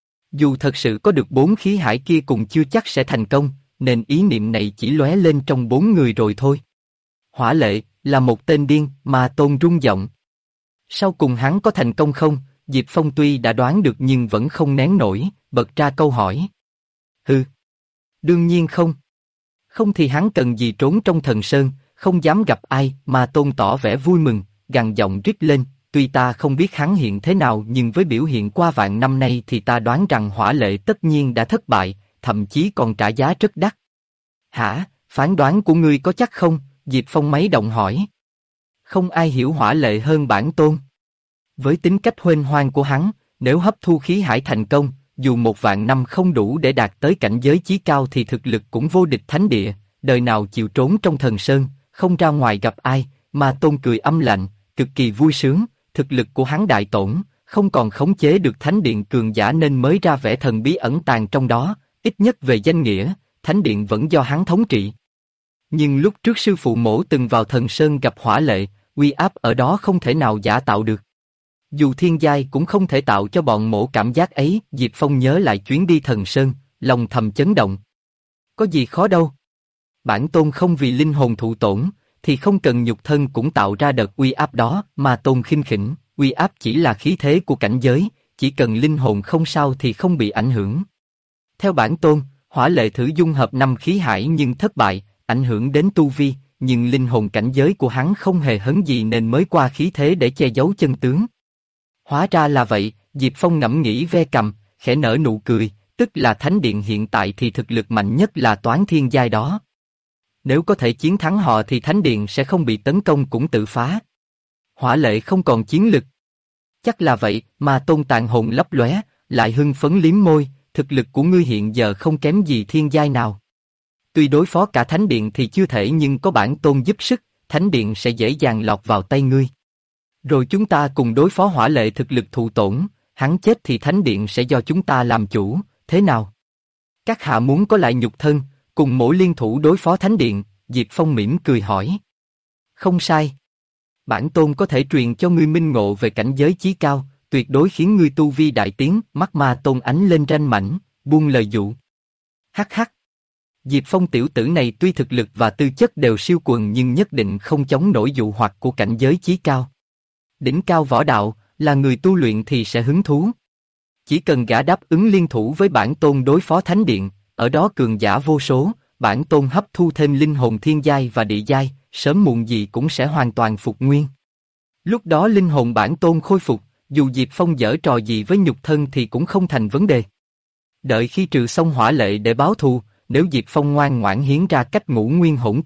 Dù thật sự có được 4 khí hải kia cũng chưa chắc sẽ thành công, nên ý niệm này chỉ lóe lên trong 4 người rồi thôi. Hỏa lệ, là một tên điên, Ma Tôn rung giọng. Sau cùng hắn có thành công không? Diệp Phong tuy đã đoán được nhưng vẫn không nén nổi, bật ra câu hỏi. Hừ. Đương nhiên không. Không thì hắn cần gì trốn trong thần sơn, không dám gặp ai. Ma Tôn tỏ vẻ vui mừng, gằn giọng rít lên. Tuy ta không biết hắn hiện thế nào nhưng với biểu hiện qua vạn năm nay thì ta đoán rằng hỏa lệ tất nhiên đã thất bại, thậm chí còn trả giá rất đắt. Hả? Phán đoán của ngươi có chắc không? Diệp Phong máy động hỏi. Không ai hiểu hỏa lệ hơn bản tôn. Với tính cách huênh hoang của hắn, nếu hấp thu khí hải thành công, dù 1.000 năm không đủ để đạt tới cảnh giới chí cao thì thực lực cũng vô địch thánh địa, đời nào chịu trốn trong thần sơn, không ra ngoài gặp ai. Ma Tôn cười âm lạnh, cực kỳ vui sướng, thực lực của hắn đại tổn, không còn khống chế được thánh điện cường giả nên mới ra vẻ thần bí ẩn tàng trong đó, ít nhất về danh nghĩa, thánh điện vẫn do hắn thống trị. Nhưng lúc trước sư phụ mổ từng vào thần sơn gặp hỏa lệ, uy áp ở đó không thể nào giả tạo được. Dù thiên giai cũng không thể tạo cho bọn mổ cảm giác ấy. Diệp Phong nhớ lại chuyến đi thần sơn, lòng thầm chấn động. Có gì khó đâu. Bản tôn không vì linh hồn thụ tổn, thì không cần nhục thân cũng tạo ra đợt uy áp đó. Mà tôn khinh khỉnh, uy áp chỉ là khí thế của cảnh giới, chỉ cần linh hồn không sao thì không bị ảnh hưởng. Theo bản tôn, hỏa lệ thử dung hợp 5 khí hải nhưng thất bại, ảnh hưởng đến tu vi, nhưng linh hồn cảnh giới của hắn không hề hấn gì nên mới qua khí thế để che giấu chân tướng. Hóa ra là vậy. Diệp Phong ngẫm nghĩ ve cầm, khẽ nở nụ cười, tức là thánh điện hiện tại thì thực lực mạnh nhất là toán thiên giai đó. Nếu có thể chiến thắng họ thì thánh điện sẽ không bị tấn công cũng tự phá. Hỏa lệ không còn chiến lực. Chắc là vậy. Mà Tôn tàn hồn lấp lóe, lại hưng phấn liếm môi, thực lực của ngươi hiện giờ không kém gì thiên giai nào. Tuy đối phó cả thánh điện thì chưa thể nhưng có bản tôn giúp sức, thánh điện sẽ dễ dàng lọt vào tay ngươi. Rồi chúng ta cùng đối phó hỏa lệ thực lực thụ tổn, hắn chết thì thánh điện sẽ do chúng ta làm chủ, thế nào? Các hạ muốn có lại nhục thân, cùng mỗi liên thủ đối phó thánh điện? Diệp Phong mỉm cười hỏi. Không sai. Bản tôn có thể truyền cho ngươi minh ngộ về cảnh giới chí cao, tuyệt đối khiến ngươi tu vi đại tiến. Mắt Ma Tôn ánh lên ranh mãnh, buông lời dụ. Hắc hắc. Diệp Phong tiểu tử này tuy thực lực và tư chất đều siêu quần nhưng nhất định không chống nổi dụ hoặc của cảnh giới chí cao. Đỉnh cao võ đạo, là người tu luyện thì sẽ hứng thú. Chỉ cần gã đáp ứng liên thủ với bản tôn đối phó thánh điện, ở đó cường giả vô số, bản tôn hấp thu thêm linh hồn thiên giai và địa giai, sớm muộn gì cũng sẽ hoàn toàn phục nguyên. Lúc đó linh hồn bản tôn khôi phục, dù Diệp Phong giở trò gì với nhục thân thì cũng không thành vấn đề. Đợi khi trừ xong hỏa lệ để báo thù, nếu Diệp Phong ngoan ngoãn hiến ra cách ngũ nguyên hỗn tu,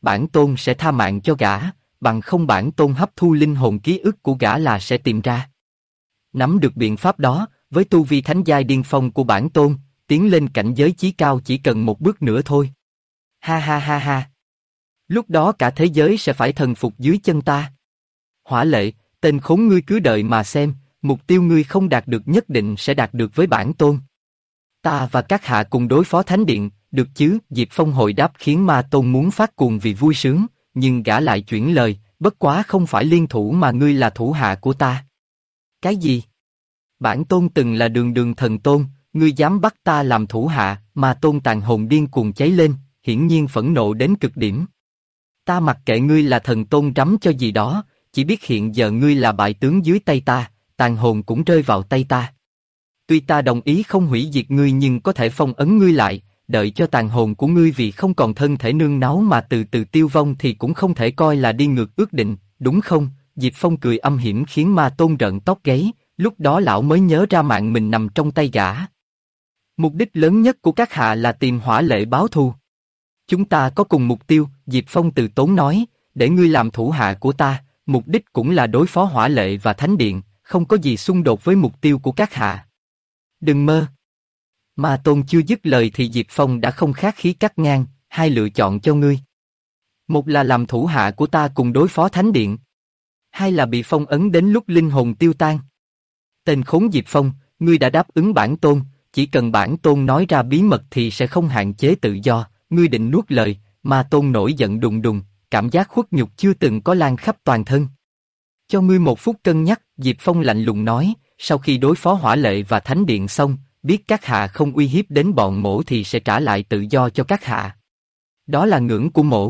bản tôn sẽ tha mạng cho gã, bằng không bản tôn hấp thu linh hồn ký ức của gã là sẽ tìm ra. Nắm được biện pháp đó, với tu vi thánh giai điên phong của bản tôn, tiến lên cảnh giới chí cao chỉ cần một bước nữa thôi. Ha ha ha ha. Lúc đó cả thế giới sẽ phải thần phục dưới chân ta. Hỏa Lệ, tên khốn ngươi cứ đợi mà xem, mục tiêu ngươi không đạt được nhất định sẽ đạt được với bản tôn. Ta và các hạ cùng đối phó thánh điện, được chứ? Diệp Phong hồi đáp khiến Ma Tôn muốn phát cuồng vì vui sướng, nhưng gã lại chuyển lời, bất quá không phải liên thủ mà ngươi là thủ hạ của ta. Cái gì? Bản tôn từng là đường đường thần tôn, ngươi dám bắt ta làm thủ hạ? Ma Tôn tàn hồn điên cuồng cháy lên, hiển nhiên phẫn nộ đến cực điểm. Ta mặc kệ ngươi là thần tôn rắm cho gì đó, chỉ biết hiện giờ ngươi là bại tướng dưới tay ta, tàn hồn cũng rơi vào tay ta. Tuy ta đồng ý không hủy diệt ngươi nhưng có thể phong ấn ngươi lại, đợi cho tàn hồn của ngươi vì không còn thân thể nương náu mà từ từ tiêu vong thì cũng không thể coi là đi ngược ước định, đúng không? Diệp Phong cười âm hiểm khiến Ma Tôn rợn tóc gáy, lúc đó lão mới nhớ ra mạng mình nằm trong tay gã. Mục đích lớn nhất của các hạ là tìm Hỏa Lệ báo thù. Chúng ta có cùng mục tiêu, Diệp Phong từ tốn nói, để ngươi làm thủ hạ của ta, mục đích cũng là đối phó Hỏa Lệ và Thánh Điện, không có gì xung đột với mục tiêu của các hạ. Đừng mơ. Ma Tôn chưa dứt lời thì Diệp Phong đã không khách khí cắt ngang, hai lựa chọn cho ngươi. Một là làm thủ hạ của ta cùng đối phó Thánh Điện. Hai là bị phong ấn đến lúc linh hồn tiêu tan. Tên khốn Diệp Phong, ngươi đã đáp ứng bản tôn, chỉ cần bản tôn nói ra bí mật thì sẽ không hạn chế tự do, ngươi định nuốt lời. Ma Tôn nổi giận đùng đùng, cảm giác khuất nhục chưa từng có lan khắp toàn thân. Cho ngươi một phút cân nhắc, Diệp Phong lạnh lùng nói, sau khi đối phó Hỏa Lệ và Thánh Điện xong, biết các hạ không uy hiếp đến bọn mỗ thì sẽ trả lại tự do cho các hạ. Đó là ngưỡng của mỗ.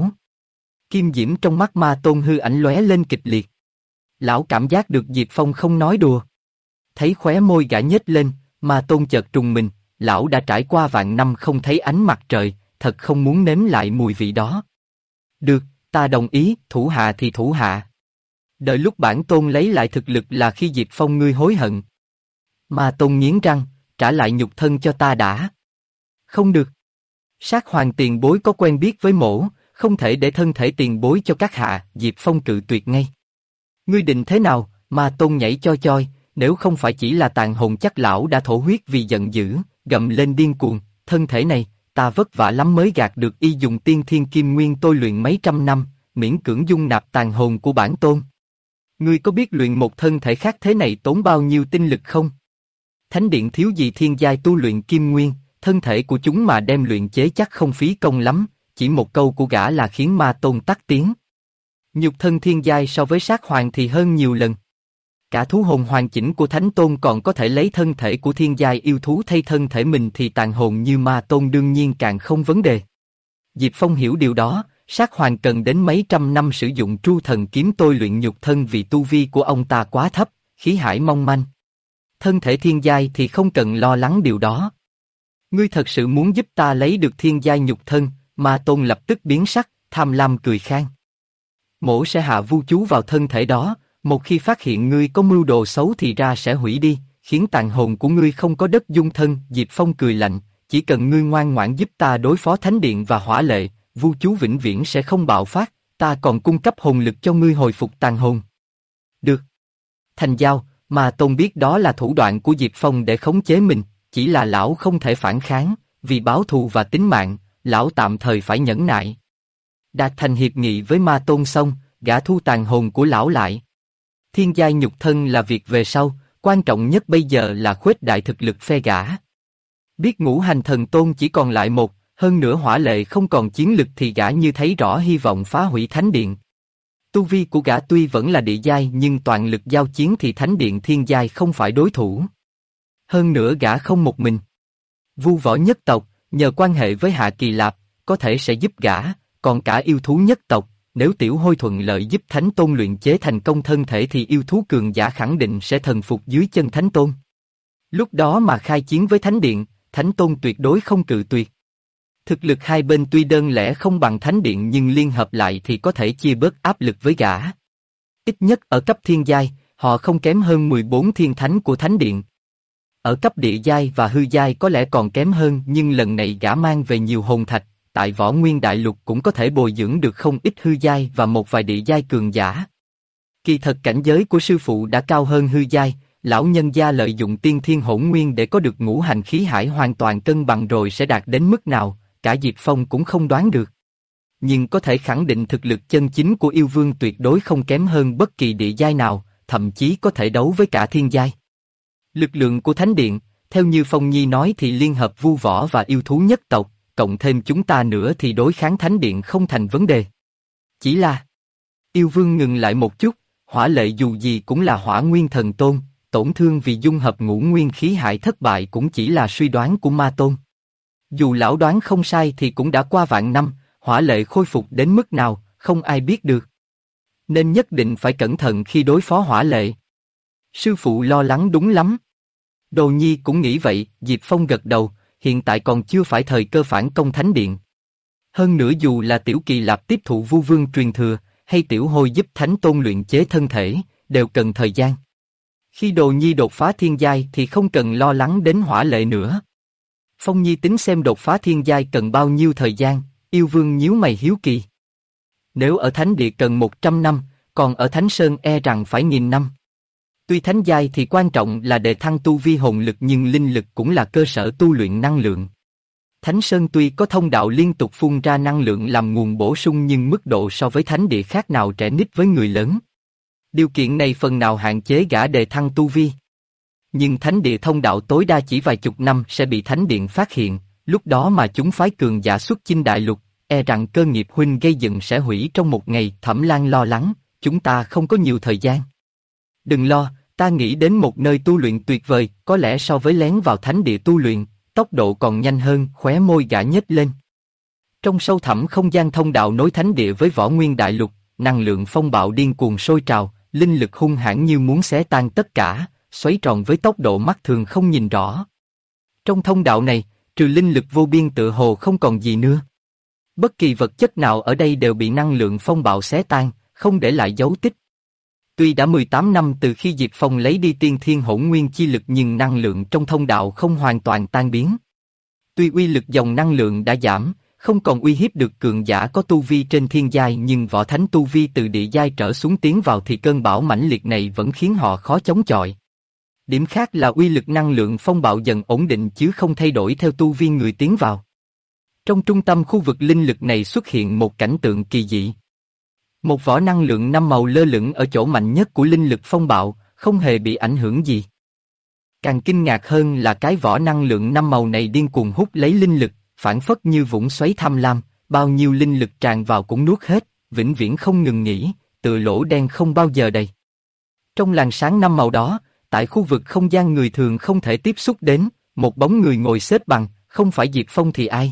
Kim diễm trong mắt Ma Tôn hư ảnh lóe lên kịch liệt. Lão cảm giác được Diệp Phong không nói đùa. Thấy khóe môi gã nhếch lên, Ma Tôn chợt trùng mình, lão đã trải qua vạn năm không thấy ánh mặt trời, thật không muốn nếm lại mùi vị đó. Được, ta đồng ý, thủ hạ thì thủ hạ. Đợi lúc bản tôn lấy lại thực lực là khi Diệp Phong ngươi hối hận. Ma Tôn nghiến răng, trả lại nhục thân cho ta đã. Không được. Sát Hoàng tiền bối có quen biết với mỗ, không thể để thân thể tiền bối cho các hạ. Diệp Phong cự tuyệt ngay. Ngươi định thế nào? Ma Tôn nhảy choi choi, nếu không phải chỉ là tàn hồn chắc lão đã thổ huyết vì giận dữ, gầm lên điên cuồng. Thân thể này, ta vất vả lắm mới gạt được y dùng tiên thiên kim nguyên tôi luyện mấy trăm năm, miễn cưỡng dung nạp tàn hồn của bản tôn. Ngươi có biết luyện một thân thể khác thế này tốn bao nhiêu tinh lực không? Thánh điện thiếu gì thiên giai tu luyện kim nguyên, thân thể của chúng mà đem luyện chế chắc không phí công lắm, chỉ một câu của gã là khiến Ma Tôn tắt tiếng. Nhục thân thiên giai so với sát hoàng thì hơn nhiều lần. Cả thú hồn hoàn chỉnh của Thánh Tôn còn có thể lấy thân thể của thiên giai yêu thú thay thân thể mình thì tàn hồn như Ma Tôn đương nhiên càng không vấn đề. Diệp Phong hiểu điều đó, sát hoàng cần đến mấy trăm năm sử dụng tru thần kiếm tôi luyện nhục thân vì tu vi của ông ta quá thấp, khí hải mong manh. Thân thể thiên giai thì không cần lo lắng điều đó. Ngươi thật sự muốn giúp ta lấy được thiên giai nhục thân? Ma Tôn lập tức biến sắc, tham lam cười khan. Mỗ sẽ hạ vu chú vào thân thể đó, một khi phát hiện ngươi có mưu đồ xấu thì ra sẽ hủy đi, khiến tàn hồn của ngươi không có đất dung thân. Diệp Phong cười lạnh, chỉ cần ngươi ngoan ngoãn giúp ta đối phó Thánh Điện và Hỏa Lệ, vu chú vĩnh viễn sẽ không bạo phát, ta còn cung cấp hồn lực cho ngươi hồi phục tàn hồn. Được. Thành giao. Ma Tôn biết đó là thủ đoạn của Diệp Phong để khống chế mình, chỉ là lão không thể phản kháng, vì báo thù và tính mạng, lão tạm thời phải nhẫn nại. Đạt thành hiệp nghị với Ma Tôn xong, gã thu tàn hồn của lão lại. Thiên giai nhục thân là việc về sau, quan trọng nhất bây giờ là khuếch đại thực lực phe gã. Biết Ngũ Hành Thần Tôn chỉ còn lại một, hơn nữa Hỏa Lệ không còn chiến lực thì gã như thấy rõ hy vọng phá hủy Thánh Điện. Tu vi của gã tuy vẫn là địa giai nhưng toàn lực giao chiến thì Thánh Điện thiên giai không phải đối thủ. Hơn nữa gã không một mình. Vu Võ nhất tộc, nhờ quan hệ với Hạ Kỳ Lạp, có thể sẽ giúp gã, còn cả yêu thú nhất tộc, nếu Tiểu Hôi thuận lợi giúp Thánh Tôn luyện chế thành công thân thể thì yêu thú cường giả khẳng định sẽ thần phục dưới chân Thánh Tôn. Lúc đó mà khai chiến với Thánh Điện, Thánh Tôn tuyệt đối không cự tuyệt. Thực lực hai bên tuy đơn lẻ không bằng Thánh Điện nhưng liên hợp lại thì có thể chia bớt áp lực với gã. Ít nhất ở cấp thiên giai, họ không kém hơn 14 thiên thánh của Thánh Điện. Ở cấp địa giai và hư giai có lẽ còn kém hơn nhưng lần này gã mang về nhiều hồn thạch, tại Võ Nguyên Đại Lục cũng có thể bồi dưỡng được không ít hư giai và một vài địa giai cường giả. Kỳ thật cảnh giới của sư phụ đã cao hơn hư giai, lão nhân gia lợi dụng tiên thiên hỗn nguyên để có được ngũ hành khí hải hoàn toàn cân bằng rồi sẽ đạt đến mức nào, cả Diệp Phong cũng không đoán được. Nhưng có thể khẳng định thực lực chân chính của yêu vương tuyệt đối không kém hơn bất kỳ địa giai nào, thậm chí có thể đấu với cả thiên giai. Lực lượng của Thánh Điện, theo như Phong Nhi nói thì liên hợp vu võ và yêu thú nhất tộc, cộng thêm chúng ta nữa thì đối kháng Thánh Điện không thành vấn đề. Chỉ là... Yêu vương ngừng lại một chút, Hỏa Lệ dù gì cũng là Hỏa Nguyên Thần Tôn, tổn thương vì dung hợp ngũ nguyên khí hải thất bại cũng chỉ là suy đoán của Ma Tôn. Dù lão đoán không sai thì cũng đã qua vạn năm, Hỏa Lệ khôi phục đến mức nào, không ai biết được. Nên nhất định phải cẩn thận khi đối phó Hỏa Lệ. Sư phụ lo lắng đúng lắm. Đồ Nhi cũng nghĩ vậy, Diệp Phong gật đầu, hiện tại còn chưa phải thời cơ phản công Thánh Điện. Hơn nữa dù là Tiểu Kỳ Lạp tiếp thụ Vu Vương truyền thừa, hay Tiểu Hôi giúp Thánh Tôn luyện chế thân thể, đều cần thời gian. Khi Đồ Nhi đột phá thiên giai thì không cần lo lắng đến Hỏa Lệ nữa. Phong Nhi tính xem đột phá thiên giai cần bao nhiêu thời gian, yêu vương nhíu mày hiếu kỳ. Nếu ở Thánh Địa cần 100 năm, còn ở Thánh Sơn e rằng phải 1000 năm. Tuy thánh giai thì quan trọng là đề thăng tu vi hồn lực nhưng linh lực cũng là cơ sở tu luyện năng lượng. Thánh Sơn tuy có thông đạo liên tục phun ra năng lượng làm nguồn bổ sung nhưng mức độ so với thánh địa khác nào trẻ nít với người lớn. Điều kiện này phần nào hạn chế gã đề thăng tu vi. Nhưng thánh địa thông đạo tối đa chỉ vài chục năm sẽ bị thánh điện phát hiện, lúc đó mà chúng phái cường giả xuất chinh đại lục, e rằng cơ nghiệp huynh gây dựng sẽ hủy trong một ngày. Thẩm Lan lo lắng, chúng ta không có nhiều thời gian. Đừng lo, ta nghĩ đến một nơi tu luyện tuyệt vời, có lẽ so với lén vào thánh địa tu luyện, tốc độ còn nhanh hơn. Khóe môi gã nhếch lên. Trong sâu thẳm không gian thông đạo nối thánh địa với Võ Nguyên Đại Lục, năng lượng phong bạo điên cuồng sôi trào, linh lực hung hãn như muốn xé tan tất cả, xoáy tròn với tốc độ mắt thường không nhìn rõ. Trong thông đạo này, trừ linh lực vô biên tựa hồ không còn gì nữa. Bất kỳ vật chất nào ở đây đều bị năng lượng phong bạo xé tan, không để lại dấu tích. Tuy đã 18 năm từ khi Diệp Phong lấy đi tiên thiên hỗn nguyên chi lực nhưng năng lượng trong thông đạo không hoàn toàn tan biến. Tuy uy lực dòng năng lượng đã giảm, không còn uy hiếp được cường giả có tu vi trên thiên giai nhưng võ thánh tu vi từ địa giai trở xuống tiến vào thì cơn bão mãnh liệt này vẫn khiến họ khó chống chọi. Điểm khác là uy lực năng lượng phong bạo dần ổn định chứ không thay đổi theo tu vi người tiến vào. Trong trung tâm khu vực linh lực này xuất hiện một cảnh tượng kỳ dị. Một vỏ năng lượng 5 màu lơ lửng ở chỗ mạnh nhất của linh lực phong bạo, không hề bị ảnh hưởng gì. Càng kinh ngạc hơn là cái vỏ năng lượng 5 màu này điên cuồng hút lấy linh lực, phản phất như vũng xoáy tham lam, bao nhiêu linh lực tràn vào cũng nuốt hết, vĩnh viễn không ngừng nghỉ, tựa lỗ đen không bao giờ đầy. Trong làn sáng 5 màu đó, tại khu vực không gian người thường không thể tiếp xúc đến, một bóng người ngồi xếp bằng, không phải Diệp Phong thì ai?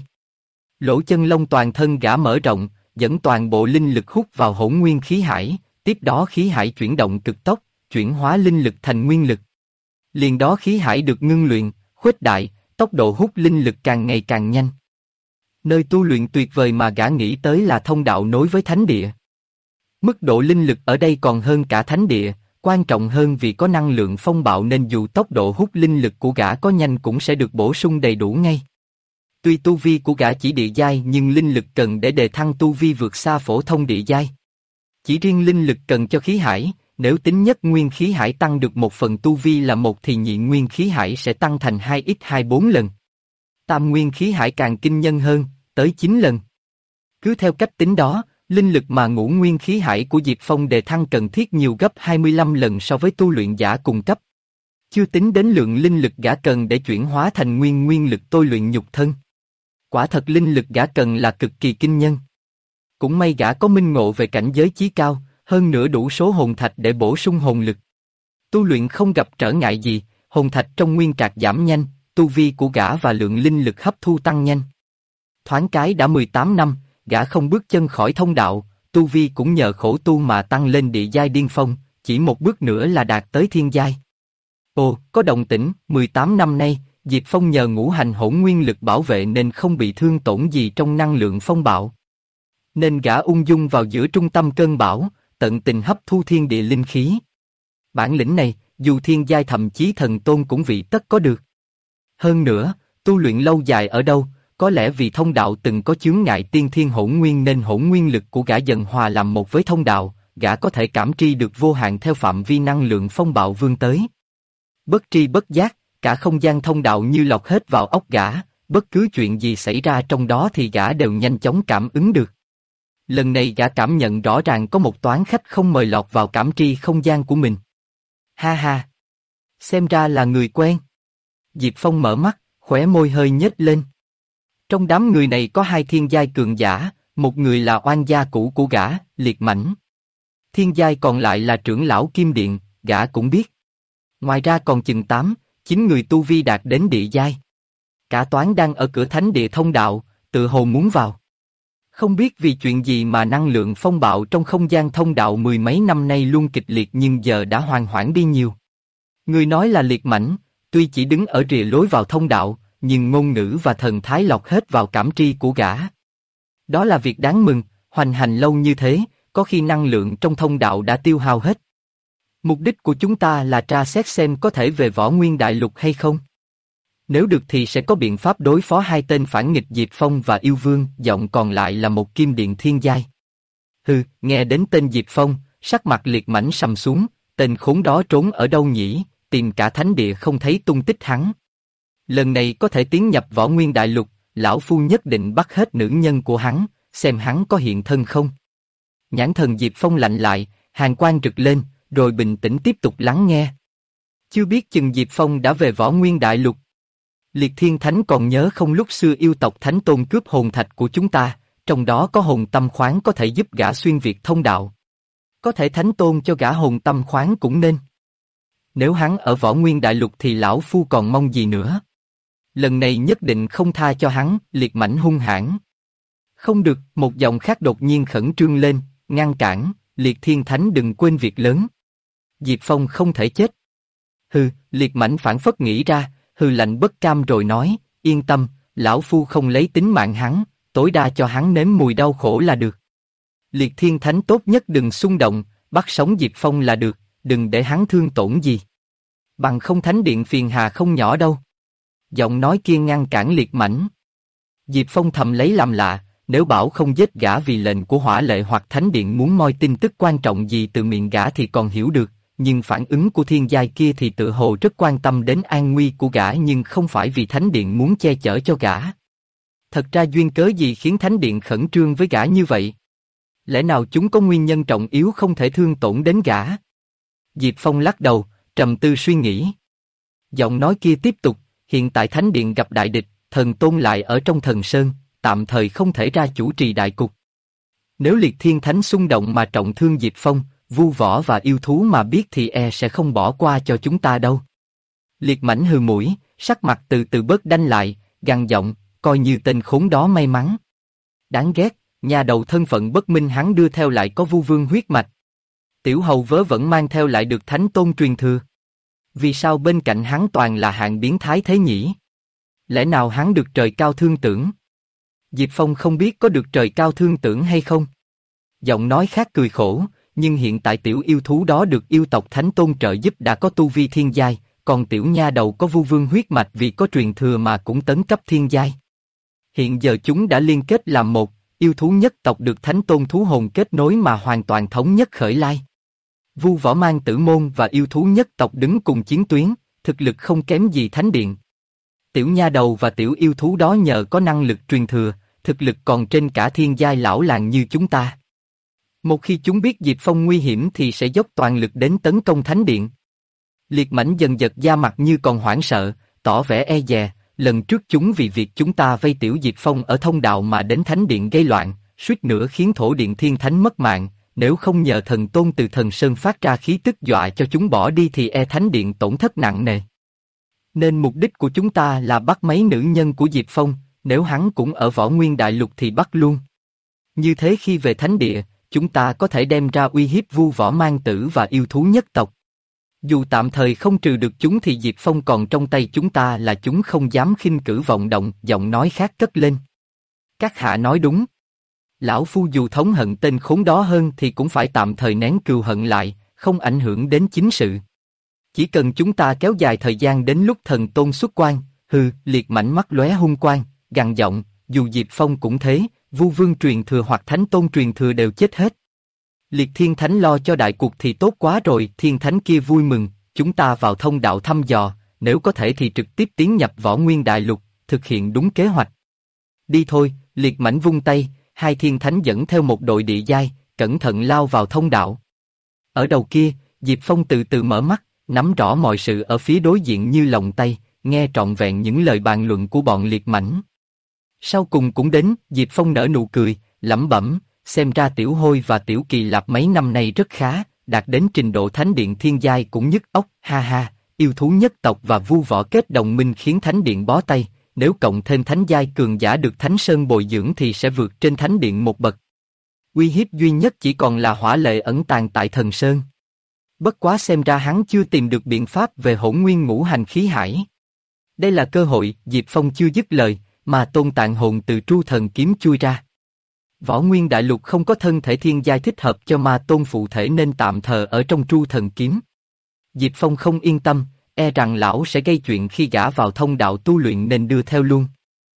Lỗ chân lông toàn thân gã mở rộng, dẫn toàn bộ linh lực hút vào hỗn nguyên khí hải, tiếp đó khí hải chuyển động cực tốc, chuyển hóa linh lực thành nguyên lực. Liền đó khí hải được ngưng luyện, khuếch đại, tốc độ hút linh lực càng ngày càng nhanh. Nơi tu luyện tuyệt vời mà gã nghĩ tới là thông đạo nối với thánh địa. Mức độ linh lực ở đây còn hơn cả thánh địa, quan trọng hơn vì có năng lượng phong bạo nên dù tốc độ hút linh lực của gã có nhanh cũng sẽ được bổ sung đầy đủ ngay. Tuy tu vi của gã chỉ địa giai nhưng linh lực cần để đề thăng tu vi vượt xa phổ thông địa giai. Chỉ riêng linh lực cần cho khí hải, nếu tính nhất nguyên khí hải tăng được 1 phần tu vi là 1 thì nhị nguyên khí hải sẽ tăng thành 2x24 lần. Tam nguyên khí hải càng kinh nhân hơn, tới 9 lần. Cứ theo cách tính đó, linh lực mà ngũ nguyên khí hải của Diệp Phong đề thăng cần thiết nhiều gấp 25 lần so với tu luyện giả cùng cấp. Chưa tính đến lượng linh lực gã cần để chuyển hóa thành nguyên lực tôi luyện nhục thân. Quả thật linh lực gã cần là cực kỳ kinh nhân. Cũng may gã có minh ngộ về cảnh giới chí cao, hơn nữa đủ số hồn thạch để bổ sung hồn lực. Tu luyện không gặp trở ngại gì, hồn thạch trong nguyên trạc giảm nhanh, tu vi của gã và lượng linh lực hấp thu tăng nhanh. Thoáng cái đã 18 năm, gã không bước chân khỏi thông đạo, tu vi cũng nhờ khổ tu mà tăng lên địa giai điên phong, chỉ một bước nữa là đạt tới thiên giai. Ồ, có động tĩnh, 18 năm nay, Diệp Phong nhờ ngũ hành hỗn nguyên lực bảo vệ nên không bị thương tổn gì trong năng lượng phong bạo. Nên gã ung dung vào giữa trung tâm cơn bão, tận tình hấp thu thiên địa linh khí. Bản lĩnh này, dù thiên giai thậm chí thần tôn cũng vị tất có được. Hơn nữa, tu luyện lâu dài ở đâu, có lẽ vì thông đạo từng có chướng ngại tiên thiên hỗn nguyên nên hỗn nguyên lực của gã dần hòa làm một với thông đạo, gã có thể cảm tri được vô hạn theo phạm vi năng lượng phong bạo vươn tới. Bất tri bất giác, cả không gian thông đạo như lọt hết vào óc gã, bất cứ chuyện gì xảy ra trong đó thì gã đều nhanh chóng cảm ứng được. Lần này gã cảm nhận rõ ràng có một toán khách không mời lọt vào cảm tri không gian của mình. Ha ha! Xem ra là người quen. Diệp Phong mở mắt, khóe môi hơi nhếch lên. Trong đám người này có hai thiên giai cường giả, một người là oan gia cũ của gã, Liệt Mãnh. Thiên giai còn lại là trưởng lão Kim Điện, gã cũng biết. Ngoài ra còn chừng 8-9 người tu vi đạt đến địa giai. Cả toán đang ở cửa thánh địa thông đạo, tự hồ muốn vào. Không biết vì chuyện gì mà năng lượng phong bạo trong không gian thông đạo mười mấy năm nay luôn kịch liệt nhưng giờ đã hoàn hoãn đi nhiều. Người nói là Liệt Mãnh, tuy chỉ đứng ở rìa lối vào thông đạo, nhưng ngôn ngữ và thần thái lọt hết vào cảm tri của gã. Đó là việc đáng mừng, hoành hành lâu như thế, có khi năng lượng trong thông đạo đã tiêu hao hết. Mục đích của chúng ta là tra xét xem có thể về Võ Nguyên Đại Lục hay không. Nếu được thì sẽ có biện pháp đối phó hai tên phản nghịch Diệp Phong và Yêu Vương, giọng còn lại là một Kim Điện thiên giai. Hừ, nghe đến tên Diệp Phong, sắc mặt Liệt Mãnh sầm xuống, tên khốn đó trốn ở đâu nhỉ, tìm cả thánh địa không thấy tung tích hắn. Lần này có thể tiến nhập Võ Nguyên Đại Lục, lão phu nhất định bắt hết nữ nhân của hắn, xem hắn có hiện thân không. Nhãn thần Diệp Phong lạnh lại, hàn quang rực lên, rồi bình tĩnh tiếp tục lắng nghe. Chưa biết chừng Diệp Phong đã về Võ Nguyên Đại Lục. Liệt Thiên Thánh còn nhớ không lúc xưa yêu tộc Thánh Tôn cướp hồn thạch của chúng ta, trong đó có hồn tâm khoáng có thể giúp gã xuyên việt thông đạo. Có thể Thánh Tôn cho gã hồn tâm khoáng cũng nên. Nếu hắn ở Võ Nguyên Đại Lục thì lão phu còn mong gì nữa. Lần này nhất định không tha cho hắn, Liệt Mãnh hung hãn. Không được, một giọng khác đột nhiên khẩn trương lên, ngăn cản, Liệt Thiên Thánh đừng quên việc lớn. Diệp Phong không thể chết. Hừ, Liệt Mãnh phảng phất nghĩ ra, hừ lạnh bất cam rồi nói, yên tâm, lão phu không lấy tính mạng hắn, tối đa cho hắn nếm mùi đau khổ là được. Liệt Thiên Thánh tốt nhất đừng xung động, bắt sống Diệp Phong là được, đừng để hắn thương tổn gì. Bằng không thánh điện phiền hà không nhỏ đâu. Giọng nói kia ngăn cản Liệt Mãnh. Diệp Phong thầm lấy làm lạ, nếu bảo không giết gã vì lệnh của Hỏa Lệ hoặc thánh điện muốn moi tin tức quan trọng gì từ miệng gã thì còn hiểu được, nhưng phản ứng của thiên giai kia thì tự hồ rất quan tâm đến an nguy của gã nhưng không phải vì thánh điện muốn che chở cho gã. Thật ra duyên cớ gì khiến thánh điện khẩn trương với gã như vậy? Lẽ nào chúng có nguyên nhân trọng yếu không thể thương tổn đến gã? Diệp Phong lắc đầu, trầm tư suy nghĩ. Giọng nói kia tiếp tục, hiện tại thánh điện gặp đại địch, thần tôn lại ở trong thần sơn, tạm thời không thể ra chủ trì đại cục. Nếu Liệt Thiên Thánh xung động mà trọng thương Diệp Phong, Vu Võ và yêu thú mà biết thì sẽ không bỏ qua cho chúng ta đâu. Liệt Mãnh hừ mũi, sắc mặt từ từ bớt đanh lại, gằn giọng, coi như tên khốn đó may mắn. Đáng ghét, nhà đầu thân phận bất minh hắn đưa theo lại có Vu Vương huyết mạch. Tiểu hầu vớ vẫn mang theo lại được Thánh Tôn truyền thừa. Vì sao bên cạnh hắn toàn là hạng biến thái thế nhỉ? Lẽ nào hắn được trời cao thương tưởng? Diệp Phong không biết có được trời cao thương tưởng hay không. Giọng nói khác cười khổ, nhưng hiện tại tiểu yêu thú đó được yêu tộc Thánh Tôn trợ giúp đã có tu vi thiên giai, còn tiểu nha đầu có Vu Vương huyết mạch vì có truyền thừa mà cũng tấn cấp thiên giai. Hiện giờ chúng đã liên kết làm một, yêu thú nhất tộc được Thánh Tôn thú hồn kết nối mà hoàn toàn thống nhất khởi lai. Vu Võ mang tử môn và yêu thú nhất tộc đứng cùng chiến tuyến, thực lực không kém gì thánh điện. Tiểu nha đầu và tiểu yêu thú đó nhờ có năng lực truyền thừa, thực lực còn trên cả thiên giai lão làng như chúng ta. Một khi chúng biết Diệp Phong nguy hiểm thì sẽ dốc toàn lực đến tấn công thánh điện. Liệt Mãnh dần giật da mặt như còn hoảng sợ, tỏ vẻ e dè. Lần trước chúng vì việc chúng ta vây tiểu Diệp Phong ở thông đạo mà đến thánh điện gây loạn, suýt nữa khiến thổ điện thiên thánh mất mạng. Nếu không nhờ thần tôn từ thần sơn phát ra khí tức dọa cho chúng bỏ đi thì thánh điện tổn thất nặng nề. Nên mục đích của chúng ta là bắt mấy nữ nhân của Diệp Phong, nếu hắn cũng ở Võ Nguyên Đại Lục thì bắt luôn. Như thế khi về thánh địa, chúng ta có thể đem ra uy hiếp Vu Võ mang tử và yêu thú nhất tộc. Dù tạm thời không trừ được chúng thì Diệp Phong còn trong tay chúng ta là chúng không dám khinh cử vọng động, giọng nói khác cất lên. Các hạ nói đúng. Lão phu dù thống hận tên khốn đó hơn thì cũng phải tạm thời nén cừu hận lại, không ảnh hưởng đến chính sự. Chỉ cần chúng ta kéo dài thời gian đến lúc thần tôn xuất quan, Liệt Mãnh mắt lóe hung quang, gằn giọng, dù Diệp Phong cũng thế, Vu Vương truyền thừa hoặc Thánh Tôn truyền thừa đều chết hết. Liệt Thiên Thánh lo cho đại cuộc thì tốt quá rồi, Thiên Thánh kia vui mừng, chúng ta vào thông đạo thăm dò, nếu có thể thì trực tiếp tiến nhập Võ Nguyên Đại Lục, thực hiện đúng kế hoạch. Đi thôi, Liệt Mãnh vung tay, hai Thiên Thánh dẫn theo một đội địa giai, cẩn thận lao vào thông đạo. Ở đầu kia, Diệp Phong từ từ mở mắt, nắm rõ mọi sự ở phía đối diện như lòng tay, nghe trọn vẹn những lời bàn luận của bọn Liệt Mãnh. Sau cùng cũng đến, Diệp Phong nở nụ cười, lẩm bẩm, xem ra Tiểu Hôi và Tiểu Kỳ Lạp mấy năm nay rất khá, đạt đến trình độ thánh điện thiên giai cũng nhức óc, ha ha, yêu thú nhất tộc và vu võ kết đồng minh khiến thánh điện bó tay, nếu cộng thêm thánh giai cường giả được Thánh Sơn bồi dưỡng thì sẽ vượt trên thánh điện một bậc. Uy hiếp duy nhất chỉ còn là hỏa lệ ẩn tàng tại Thần Sơn. Bất quá xem ra hắn chưa tìm được biện pháp về Hỗn Nguyên Ngũ Hành Khí Hải. Đây là cơ hội, Diệp Phong chưa dứt lời, mà Tôn Tạng Hồn từ Tru Thần Kiếm chui ra. Võ Nguyên Đại Lục không có thân thể thiên giai thích hợp cho Ma Tôn phụ thể nên tạm thờ ở trong Tru Thần Kiếm. Diệp Phong không yên tâm, e rằng lão sẽ gây chuyện khi gã vào thông đạo tu luyện nên đưa theo luôn.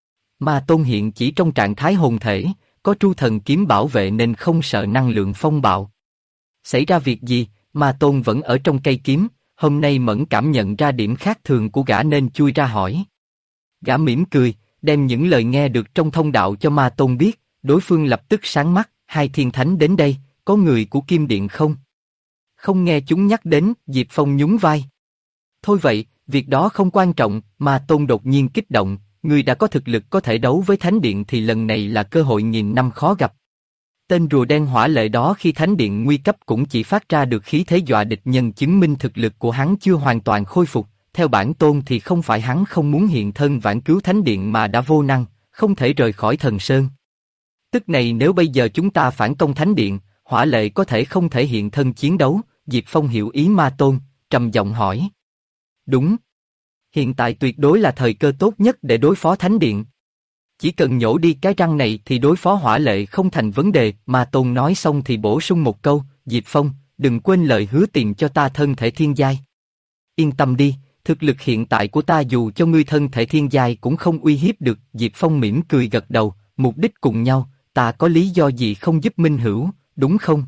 Ma Tôn hiện chỉ trong trạng thái hồn thể, có Tru Thần Kiếm bảo vệ nên không sợ năng lượng phong bạo. Xảy ra việc gì, Ma Tôn vẫn ở trong cây kiếm, hôm nay Mẫn cảm nhận ra điểm khác thường của gã nên chui ra hỏi. Gã mỉm cười, đem những lời nghe được trong thông đạo cho Ma Tôn biết, đối phương lập tức sáng mắt, hai thiên thánh đến đây, có người của Kim Điện không? Không nghe chúng nhắc đến, Diệp Phong nhún vai. Thôi vậy, việc đó không quan trọng, Ma Tôn đột nhiên kích động, người đã có thực lực có thể đấu với Thánh Điện thì lần này là cơ hội nghìn năm khó gặp. Tên rùa đen hỏa lệ đó khi Thánh Điện nguy cấp cũng chỉ phát ra được khí thế dọa địch nhân chứng minh thực lực của hắn chưa hoàn toàn khôi phục, theo bản Tôn thì không phải hắn không muốn hiện thân vãn cứu Thánh Điện mà đã vô năng, không thể rời khỏi Thần Sơn. Tức này nếu bây giờ chúng ta phản công Thánh Điện, hỏa lệ có thể không thể hiện thân chiến đấu, Diệp Phong hiểu ý Ma Tôn, trầm giọng hỏi. Đúng. Hiện tại tuyệt đối là thời cơ tốt nhất để đối phó Thánh Điện. Chỉ cần nhổ đi cái răng này thì đối phó hỏa lệ không thành vấn đề, Ma Tôn nói xong thì bổ sung một câu, Diệp Phong, đừng quên lời hứa tìm cho ta thân thể thiên giai. Yên tâm đi, thực lực hiện tại của ta dù cho ngươi thân thể thiên giai cũng không uy hiếp được, Diệp Phong mỉm cười gật đầu, mục đích cùng nhau, ta có lý do gì không giúp Minh Hữu, đúng không?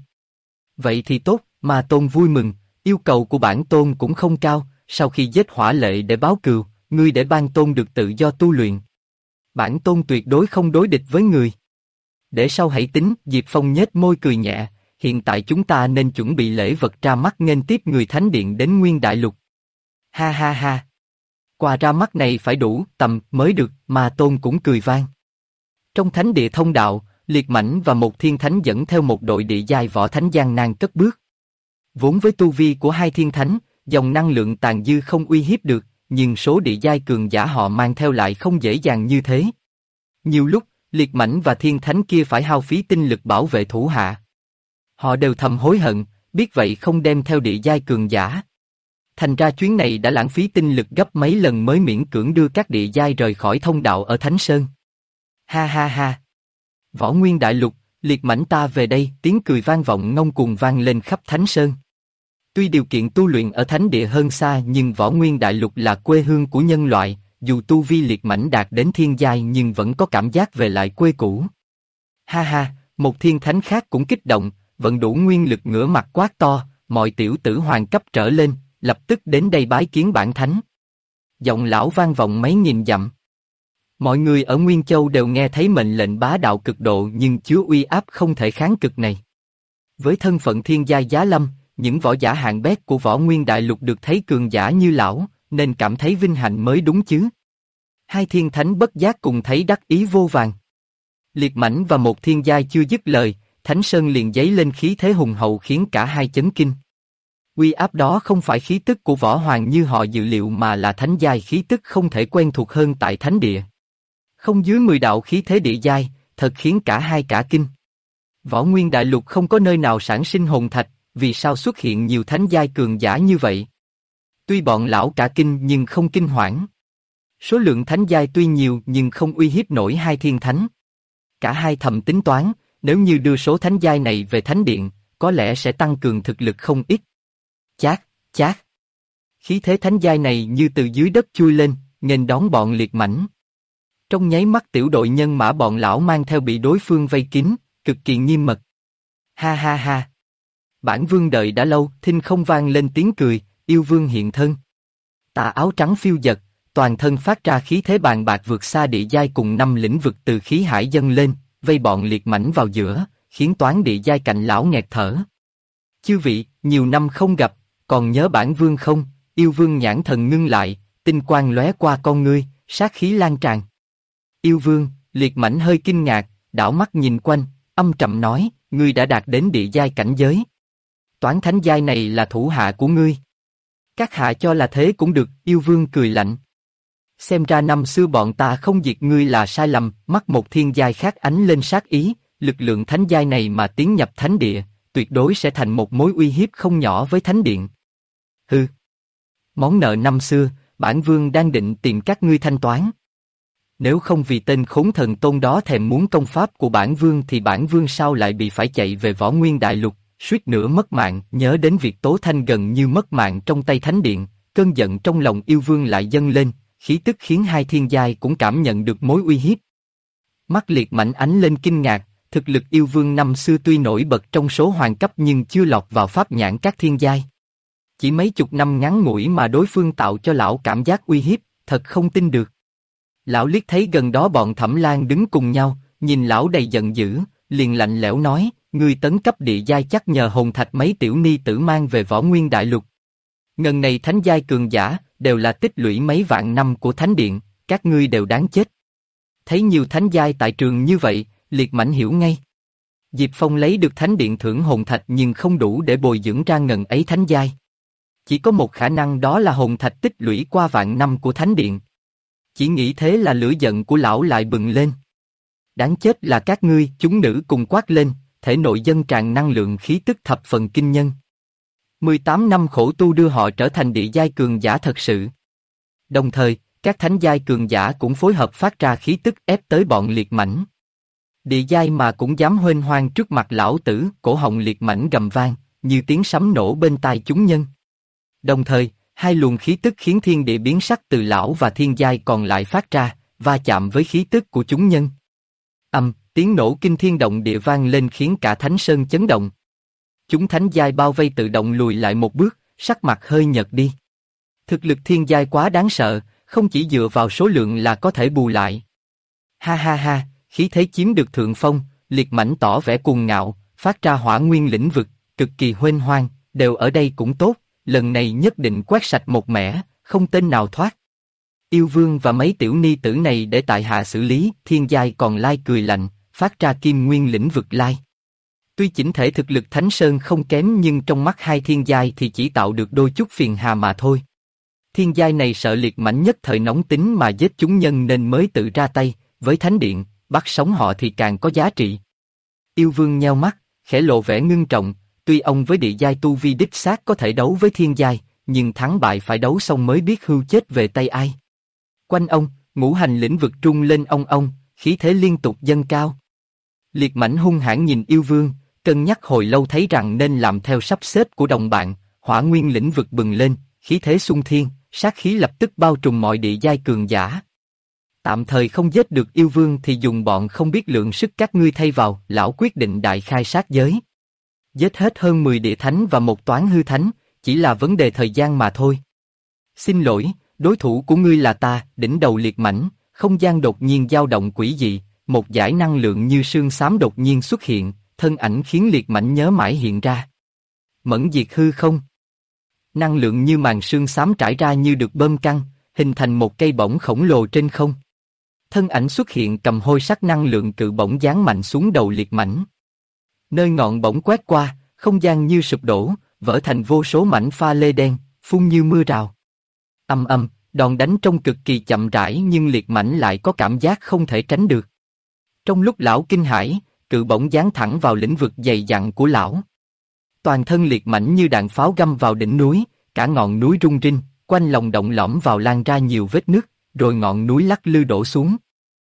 Vậy thì tốt, Ma Tôn vui mừng, yêu cầu của bản Tôn cũng không cao, sau khi giết hỏa lệ để báo cừu, ngươi để ban Tôn được tự do tu luyện. Bản Tôn tuyệt đối không đối địch với người. Để sau hãy tính, Diệp Phong nhếch môi cười nhẹ, hiện tại chúng ta nên chuẩn bị lễ vật ra mắt nghênh tiếp người Thánh Điện đến Nguyên Đại Lục. Ha ha ha. Quà ra mắt này phải đủ tầm mới được, Ma Tôn cũng cười vang. Trong thánh địa thông đạo, Liệt Mãnh và một thiên thánh dẫn theo một đội địa giai võ thánh gian nan cất bước. Vốn với tu vi của hai thiên thánh, dòng năng lượng tàn dư không uy hiếp được, nhưng số địa giai cường giả họ mang theo lại không dễ dàng như thế. Nhiều lúc, Liệt Mãnh và thiên thánh kia phải hao phí tinh lực bảo vệ thủ hạ. Họ đều thầm hối hận, biết vậy không đem theo địa giai cường giả. Thành ra chuyến này đã lãng phí tinh lực gấp mấy lần mới miễn cưỡng đưa các địa giai rời khỏi thông đạo ở Thánh Sơn. Ha ha ha. Võ Nguyên Đại Lục, Liệt Mãnh ta về đây, tiếng cười vang vọng ngông cuồng vang lên khắp Thánh Sơn. Tuy điều kiện tu luyện ở Thánh Địa hơn xa nhưng Võ Nguyên Đại Lục là quê hương của nhân loại, dù tu vi Liệt Mãnh đạt đến thiên giai nhưng vẫn có cảm giác về lại quê cũ. Ha ha, một thiên thánh khác cũng kích động, vận đủ nguyên lực ngửa mặt quát to, mọi tiểu tử hoàng cấp trở lên, lập tức đến đây bái kiến bản thánh. Giọng lão vang vọng mấy nghìn dặm. Mọi người ở Nguyên Châu đều nghe thấy mệnh lệnh bá đạo cực độ nhưng chứa uy áp không thể kháng cực này. Với thân phận thiên giai giá lâm, những võ giả hạng bét của Võ Nguyên Đại Lục được thấy cường giả như lão, nên cảm thấy vinh hạnh mới đúng chứ. Hai thiên thánh bất giác cùng thấy đắc ý vô vàn. Liệt Mãnh và một thiên giai chưa dứt lời, Thánh Sơn liền dấy lên khí thế hùng hậu khiến cả hai chấn kinh. Uy áp đó không phải khí tức của võ hoàng như họ dự liệu mà là thánh giai khí tức không thể quen thuộc hơn tại thánh địa. Không dưới 10 đạo khí thế địa giai, thật khiến cả hai cả kinh. Võ Nguyên Đại Lục không có nơi nào sản sinh hồn thạch, vì sao xuất hiện nhiều thánh giai cường giả như vậy? Tuy bọn lão cả kinh nhưng không kinh hoảng. Số lượng thánh giai tuy nhiều nhưng không uy hiếp nổi hai thiên thánh. Cả hai thầm tính toán, nếu như đưa số thánh giai này về thánh điện, có lẽ sẽ tăng cường thực lực không ít. Chát, chát. Khí thế thánh giai này như từ dưới đất chui lên, nghênh đón bọn Liệt Mãnh. Trong nháy mắt tiểu đội nhân mã bọn lão mang theo bị đối phương vây kín, cực kỳ nghiêm mật. Ha ha ha. Bản vương đợi đã lâu, thinh không vang lên tiếng cười, yêu vương hiện thân. Tà áo trắng phiêu dật, toàn thân phát ra khí thế bàn bạc vượt xa địa giai cùng 5 lĩnh vực từ khí hải dâng lên, vây bọn liệt mãnh vào giữa, khiến toán địa giai cạnh lão nghẹt thở. Chư vị, nhiều năm không gặp, còn nhớ bản vương không? Yêu vương nhãn thần ngưng lại, tinh quang lóe qua con ngươi, sát khí lan tràn. Yêu vương, liệt mãnh hơi kinh ngạc, đảo mắt nhìn quanh, âm trầm nói, ngươi đã đạt đến địa giai cảnh giới. Toán thánh giai này là thủ hạ của ngươi. Các hạ cho là thế cũng được, yêu vương cười lạnh. Xem ra năm xưa bọn ta không diệt ngươi là sai lầm, mắt một thiên giai khác ánh lên sát ý, lực lượng thánh giai này mà tiến nhập thánh địa, tuyệt đối sẽ thành một mối uy hiếp không nhỏ với thánh điện. Hừ. Món nợ năm xưa, bản vương đang định tìm các ngươi thanh toán. Nếu không vì tên khốn thần tôn đó thèm muốn công pháp của bản vương thì bản vương sao lại bị phải chạy về Võ Nguyên Đại Lục, suýt nữa mất mạng. Nhớ đến việc Tố Thanh gần như mất mạng trong tay thánh điện, cơn giận trong lòng yêu vương lại dâng lên, khí tức khiến hai thiên giai cũng cảm nhận được mối uy hiếp. Mắt liệt mãnh ánh lên kinh ngạc, thực lực yêu vương năm xưa tuy nổi bật trong số hoàng cấp nhưng chưa lọt vào pháp nhãn các thiên giai. Chỉ mấy chục năm ngắn ngủi mà đối phương tạo cho lão cảm giác uy hiếp, thật không tin được. Lão liếc thấy gần đó bọn Thẩm Lan đứng cùng nhau, nhìn lão đầy giận dữ, liền lạnh lẽo nói, ngươi tấn cấp địa giai chắc nhờ hồn thạch mấy tiểu ni tử mang về Võ Nguyên Đại Lục. Ngần này thánh giai cường giả, đều là tích lũy mấy vạn năm của thánh điện, các ngươi đều đáng chết. Thấy nhiều thánh giai tại trường như vậy, liệt mãnh hiểu ngay. Diệp Phong lấy được thánh điện thưởng hồn thạch nhưng không đủ để bồi dưỡng ra ngần ấy thánh giai. Chỉ có một khả năng đó là hồn thạch tích lũy qua vạn năm của thánh điện. Chỉ nghĩ thế là lửa giận của lão lại bừng lên. Đáng chết là các ngươi, chúng nữ cùng quát lên, thể nội dâng tràn năng lượng khí tức thập phần kinh nhân. 18 năm khổ tu đưa họ trở thành địa giai cường giả thật sự. Đồng thời, các thánh giai cường giả cũng phối hợp phát ra khí tức ép tới bọn liệt mãnh. Địa giai mà cũng dám huênh hoang trước mặt lão tử, cổ họng liệt mãnh gầm vang, như tiếng sấm nổ bên tai chúng nhân. Đồng thời, hai luồng khí tức khiến thiên địa biến sắc từ lão và thiên giai còn lại phát ra, va chạm với khí tức của chúng nhân. Tiếng nổ kinh thiên động địa vang lên khiến cả Thánh Sơn chấn động. Chúng thánh giai bao vây tự động lùi lại một bước, sắc mặt hơi nhợt đi. Thực lực thiên giai quá đáng sợ, không chỉ dựa vào số lượng là có thể bù lại. Ha ha ha, khí thế chiếm được thượng phong, liệt mãnh tỏ vẻ cuồng ngạo, phát ra hỏa nguyên lĩnh vực, cực kỳ huênh hoang, đều ở đây cũng tốt, lần này nhất định quét sạch một mẻ, không tên nào thoát. Yêu vương và mấy tiểu ni tử này để tại hạ xử lý, thiên giai còn lai cười lạnh, phát ra kim nguyên lĩnh vực lai. Tuy chỉnh thể thực lực Thánh Sơn không kém nhưng trong mắt hai thiên giai thì chỉ tạo được đôi chút phiền hà mà thôi. Thiên giai này sợ liệt mãnh nhất thời nóng tính mà giết chúng nhân nên mới tự ra tay, với thánh điện, bắt sống họ thì càng có giá trị. Yêu vương nheo mắt, khẽ lộ vẻ ngưng trọng, tuy ông với địa giai tu vi đích xác có thể đấu với thiên giai, nhưng thắng bại phải đấu xong mới biết hưu chết về tay ai. Quanh ông, ngũ hành lĩnh vực trung lên ong, khí thế liên tục dâng cao. Liệt mãnh hung hãn nhìn yêu vương, cân nhắc hồi lâu thấy rằng nên làm theo sắp xếp của đồng bạn, hỏa nguyên lĩnh vực bừng lên, khí thế xung thiên, sát khí lập tức bao trùm mọi địa giai cường giả. Tạm thời không giết được yêu vương thì dùng bọn không biết lượng sức các ngươi thay vào, lão quyết định đại khai sát giới. Giết hết hơn 10 địa thánh và một toán hư thánh, chỉ là vấn đề thời gian mà thôi. Xin lỗi, đối thủ của ngươi là ta, đỉnh đầu liệt mãnh, không gian đột nhiên dao động quỷ dị, một dải năng lượng như sương xám đột nhiên xuất hiện, thân ảnh khiến liệt mãnh nhớ mãi hiện ra. Mẫn diệt hư không. Năng lượng như màn sương xám trải ra như được bơm căng, hình thành một cây bổng khổng lồ trên không. Thân ảnh xuất hiện cầm hôi sắc năng lượng cự bổng giáng mạnh xuống đầu liệt mãnh. Nơi ngọn bổng quét qua, không gian như sụp đổ, vỡ thành vô số mảnh pha lê đen, phun như mưa rào. Đòn đánh trông cực kỳ chậm rãi nhưng liệt mãnh lại có cảm giác không thể tránh được. Trong lúc lão kinh hãi, cự bổng giáng thẳng vào lĩnh vực dày dặn của lão. Toàn thân liệt mãnh như đạn pháo găm vào đỉnh núi, cả ngọn núi rung rinh, quanh lòng động lõm vào lan ra nhiều vết nứt, rồi ngọn núi lắc lư đổ xuống.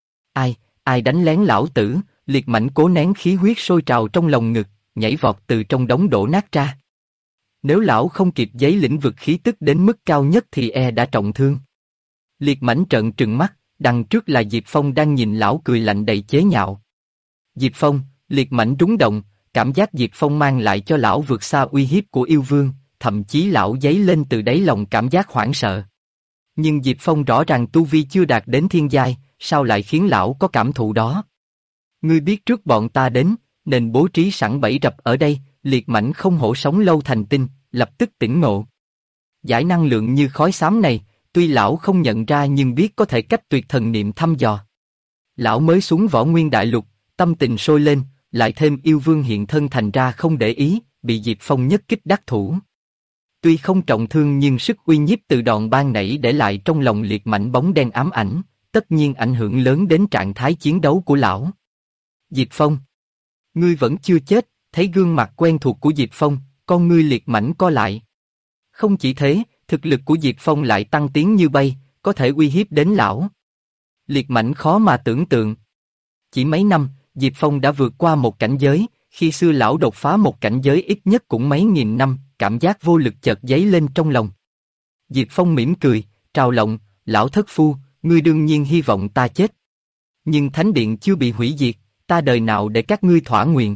Ai đánh lén lão tử? Liệt mãnh cố nén khí huyết sôi trào trong lòng ngực, nhảy vọt từ trong đống đổ nát ra. Nếu lão không kịp giấy lĩnh vực khí tức đến mức cao nhất thì đã trọng thương. Liệt mãnh trợn trừng mắt, đằng trước là Diệp Phong đang nhìn lão cười lạnh đầy chế nhạo. Diệp Phong, liệt mãnh rúng động, cảm giác Diệp Phong mang lại cho lão vượt xa uy hiếp của yêu vương, thậm chí lão dấy lên từ đáy lòng cảm giác hoảng sợ. Nhưng Diệp Phong rõ ràng tu vi chưa đạt đến thiên giai, sao lại khiến lão có cảm thụ đó? Ngươi biết trước bọn ta đến, nên bố trí sẵn bẫy rập ở đây, liệt mãnh không hổ sống lâu thành tinh, lập tức tỉnh ngộ. Giải năng lượng như khói xám này, tuy lão không nhận ra nhưng biết có thể cách tuyệt thần niệm thăm dò. Lão mới xuống Võ Nguyên Đại Lục, tâm tình sôi lên, lại thêm yêu vương hiện thân thành ra không để ý, bị Diệp Phong nhất kích đắc thủ. Tuy không trọng thương nhưng sức uy nhiếp từ đòn ban nãy để lại trong lòng liệt mãnh bóng đen ám ảnh, tất nhiên ảnh hưởng lớn đến trạng thái chiến đấu của lão. Diệp Phong, ngươi vẫn chưa chết, thấy gương mặt quen thuộc của Diệp Phong, con ngươi liệt mãnh co lại. Không chỉ thế, thực lực của Diệp Phong lại tăng tiến như bay, có thể uy hiếp đến lão. Liệt mãnh khó mà tưởng tượng. Chỉ mấy năm, Diệp Phong đã vượt qua một cảnh giới, khi xưa lão đột phá một cảnh giới ít nhất cũng mấy nghìn năm, cảm giác vô lực chợt dấy lên trong lòng. Diệp Phong mỉm cười, trào lộng, lão thất phu, ngươi đương nhiên hy vọng ta chết. Nhưng thánh điện chưa bị hủy diệt, ta đời nào để các ngươi thỏa nguyện.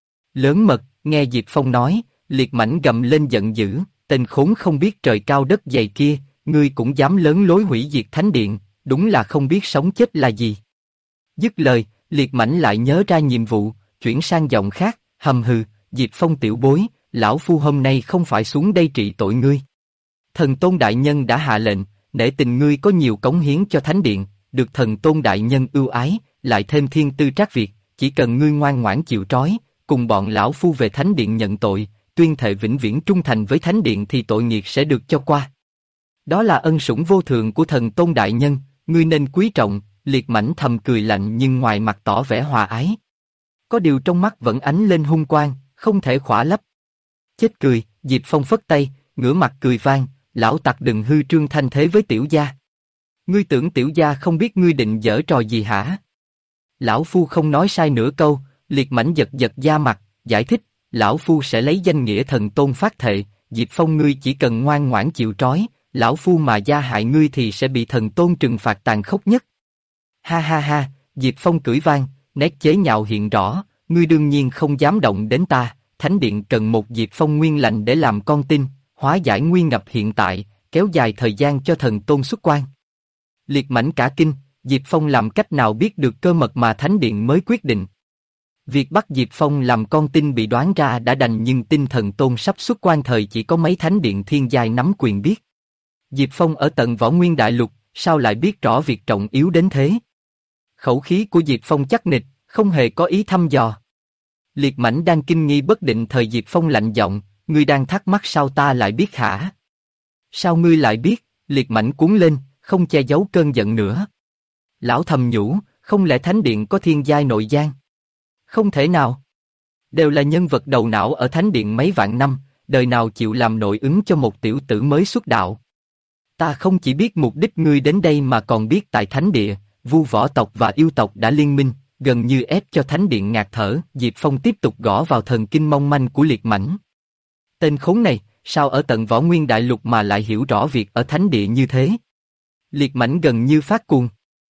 Lớn mật, nghe Diệp Phong nói, liệt mãnh gầm lên giận dữ, tên khốn không biết trời cao đất dày kia, ngươi cũng dám lớn lối hủy diệt thánh điện, đúng là không biết sống chết là gì. Dứt lời, liệt mãnh lại nhớ ra nhiệm vụ, chuyển sang giọng khác, hầm hừ, Diệp Phong tiểu bối, lão phu hôm nay không phải xuống đây trị tội ngươi. Thần Tôn Đại Nhân đã hạ lệnh, nể tình ngươi có nhiều cống hiến cho thánh điện, được Thần Tôn Đại Nhân ưu ái, lại thêm thiên tư trác việt, chỉ cần ngươi ngoan ngoãn chịu trói, cùng bọn lão phu về thánh điện nhận tội, tuyên thệ vĩnh viễn trung thành với thánh điện thì tội nghiệt sẽ được cho qua. Đó là ân sủng vô thượng của Thần Tôn Đại Nhân, ngươi nên quý trọng. Liệt mãnh thầm cười lạnh nhưng ngoài mặt tỏ vẻ hòa ái. Có điều trong mắt vẫn ánh lên hung quang, không thể khỏa lấp. Chết cười, Diệp Phong phất tay, ngửa mặt cười vang, lão tặc đừng hư trương thanh thế với tiểu gia. Ngươi tưởng tiểu gia không biết ngươi định giở trò gì hả? Lão phu không nói sai nửa câu, liệt mãnh giật giật da mặt, giải thích, lão phu sẽ lấy danh nghĩa thần tôn phát thệ, Diệp Phong ngươi chỉ cần ngoan ngoãn chịu trói, lão phu mà gia hại ngươi thì sẽ bị thần tôn trừng phạt tàn khốc nhất. Ha ha ha, Diệp Phong cười vang, nét chế nhạo hiện rõ, ngươi đương nhiên không dám động đến ta, thánh điện cần một Diệp Phong nguyên lành để làm con tin, hóa giải nguy ngập hiện tại, kéo dài thời gian cho thần tôn xuất quan. Liệt mãnh cả kinh, Diệp Phong làm cách nào biết được cơ mật mà thánh điện mới quyết định. Việc bắt Diệp Phong làm con tin bị đoán ra đã đành nhưng tin thần tôn sắp xuất quan thời chỉ có mấy thánh điện thiên giai nắm quyền biết. Diệp Phong ở tận Võ Nguyên Đại Lục, sao lại biết rõ việc trọng yếu đến thế? Khẩu khí của Diệp Phong chắc nịch, không hề có ý thăm dò. Liệt mãnh đang kinh nghi bất định thời Diệp Phong lạnh giọng, ngươi đang thắc mắc sao ta lại biết hả? Sao ngươi lại biết? Liệt mãnh cuốn lên, không che giấu cơn giận nữa. Lão thầm nhủ, không lẽ thánh điện có thiên giai nội giang? Không thể nào. Đều là nhân vật đầu não ở thánh điện mấy vạn năm, đời nào chịu làm nội ứng cho một tiểu tử mới xuất đạo. Ta không chỉ biết mục đích ngươi đến đây mà còn biết tại thánh địa, Vu võ tộc và yêu tộc đã liên minh, gần như ép cho thánh điện ngạt thở. Diệp Phong tiếp tục gõ vào thần kinh mong manh của liệt mãnh. Tên khốn này, sao ở tận Võ Nguyên Đại Lục mà lại hiểu rõ việc ở thánh địa như thế? Liệt mãnh gần như phát cuồng.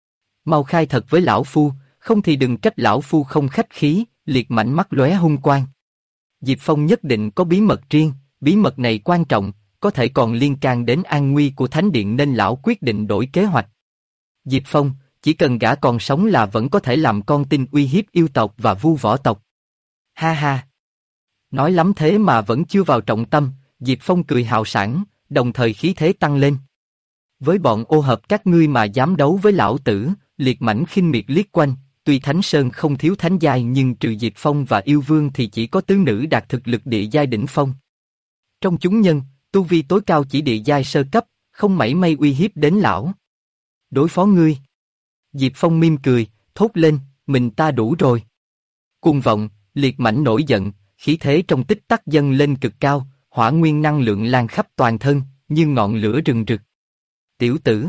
Mau khai thật với lão phu, không thì đừng trách lão phu không khách khí. Liệt mãnh mắt lóe hung quang. Diệp Phong nhất định có bí mật riêng, bí mật này quan trọng, có thể còn liên can đến an nguy của thánh điện nên lão quyết định đổi kế hoạch. Diệp Phong, chỉ cần gã còn sống là vẫn có thể làm con tin uy hiếp yêu tộc và Vu võ tộc. Ha ha. Nói lắm thế mà vẫn chưa vào trọng tâm, Diệp Phong cười hào sảng, đồng thời khí thế tăng lên. Với bọn ô hợp các ngươi mà dám đấu với lão tử, liệt mãnh khinh miệt liếc quanh, tuy Thánh Sơn không thiếu thánh giai nhưng trừ Diệp Phong và yêu vương thì chỉ có tứ nữ đạt thực lực địa giai đỉnh phong. Trong chúng nhân, tu vi tối cao chỉ địa giai sơ cấp, không mảy may uy hiếp đến lão. Đối phó ngươi. Diệp Phong mỉm cười, thốt lên, mình ta đủ rồi. Cuồng vọng, liệt mãnh nổi giận, khí thế trong tích tắc dâng lên cực cao, hỏa nguyên năng lượng lan khắp toàn thân, như ngọn lửa rừng rực. Tiểu tử,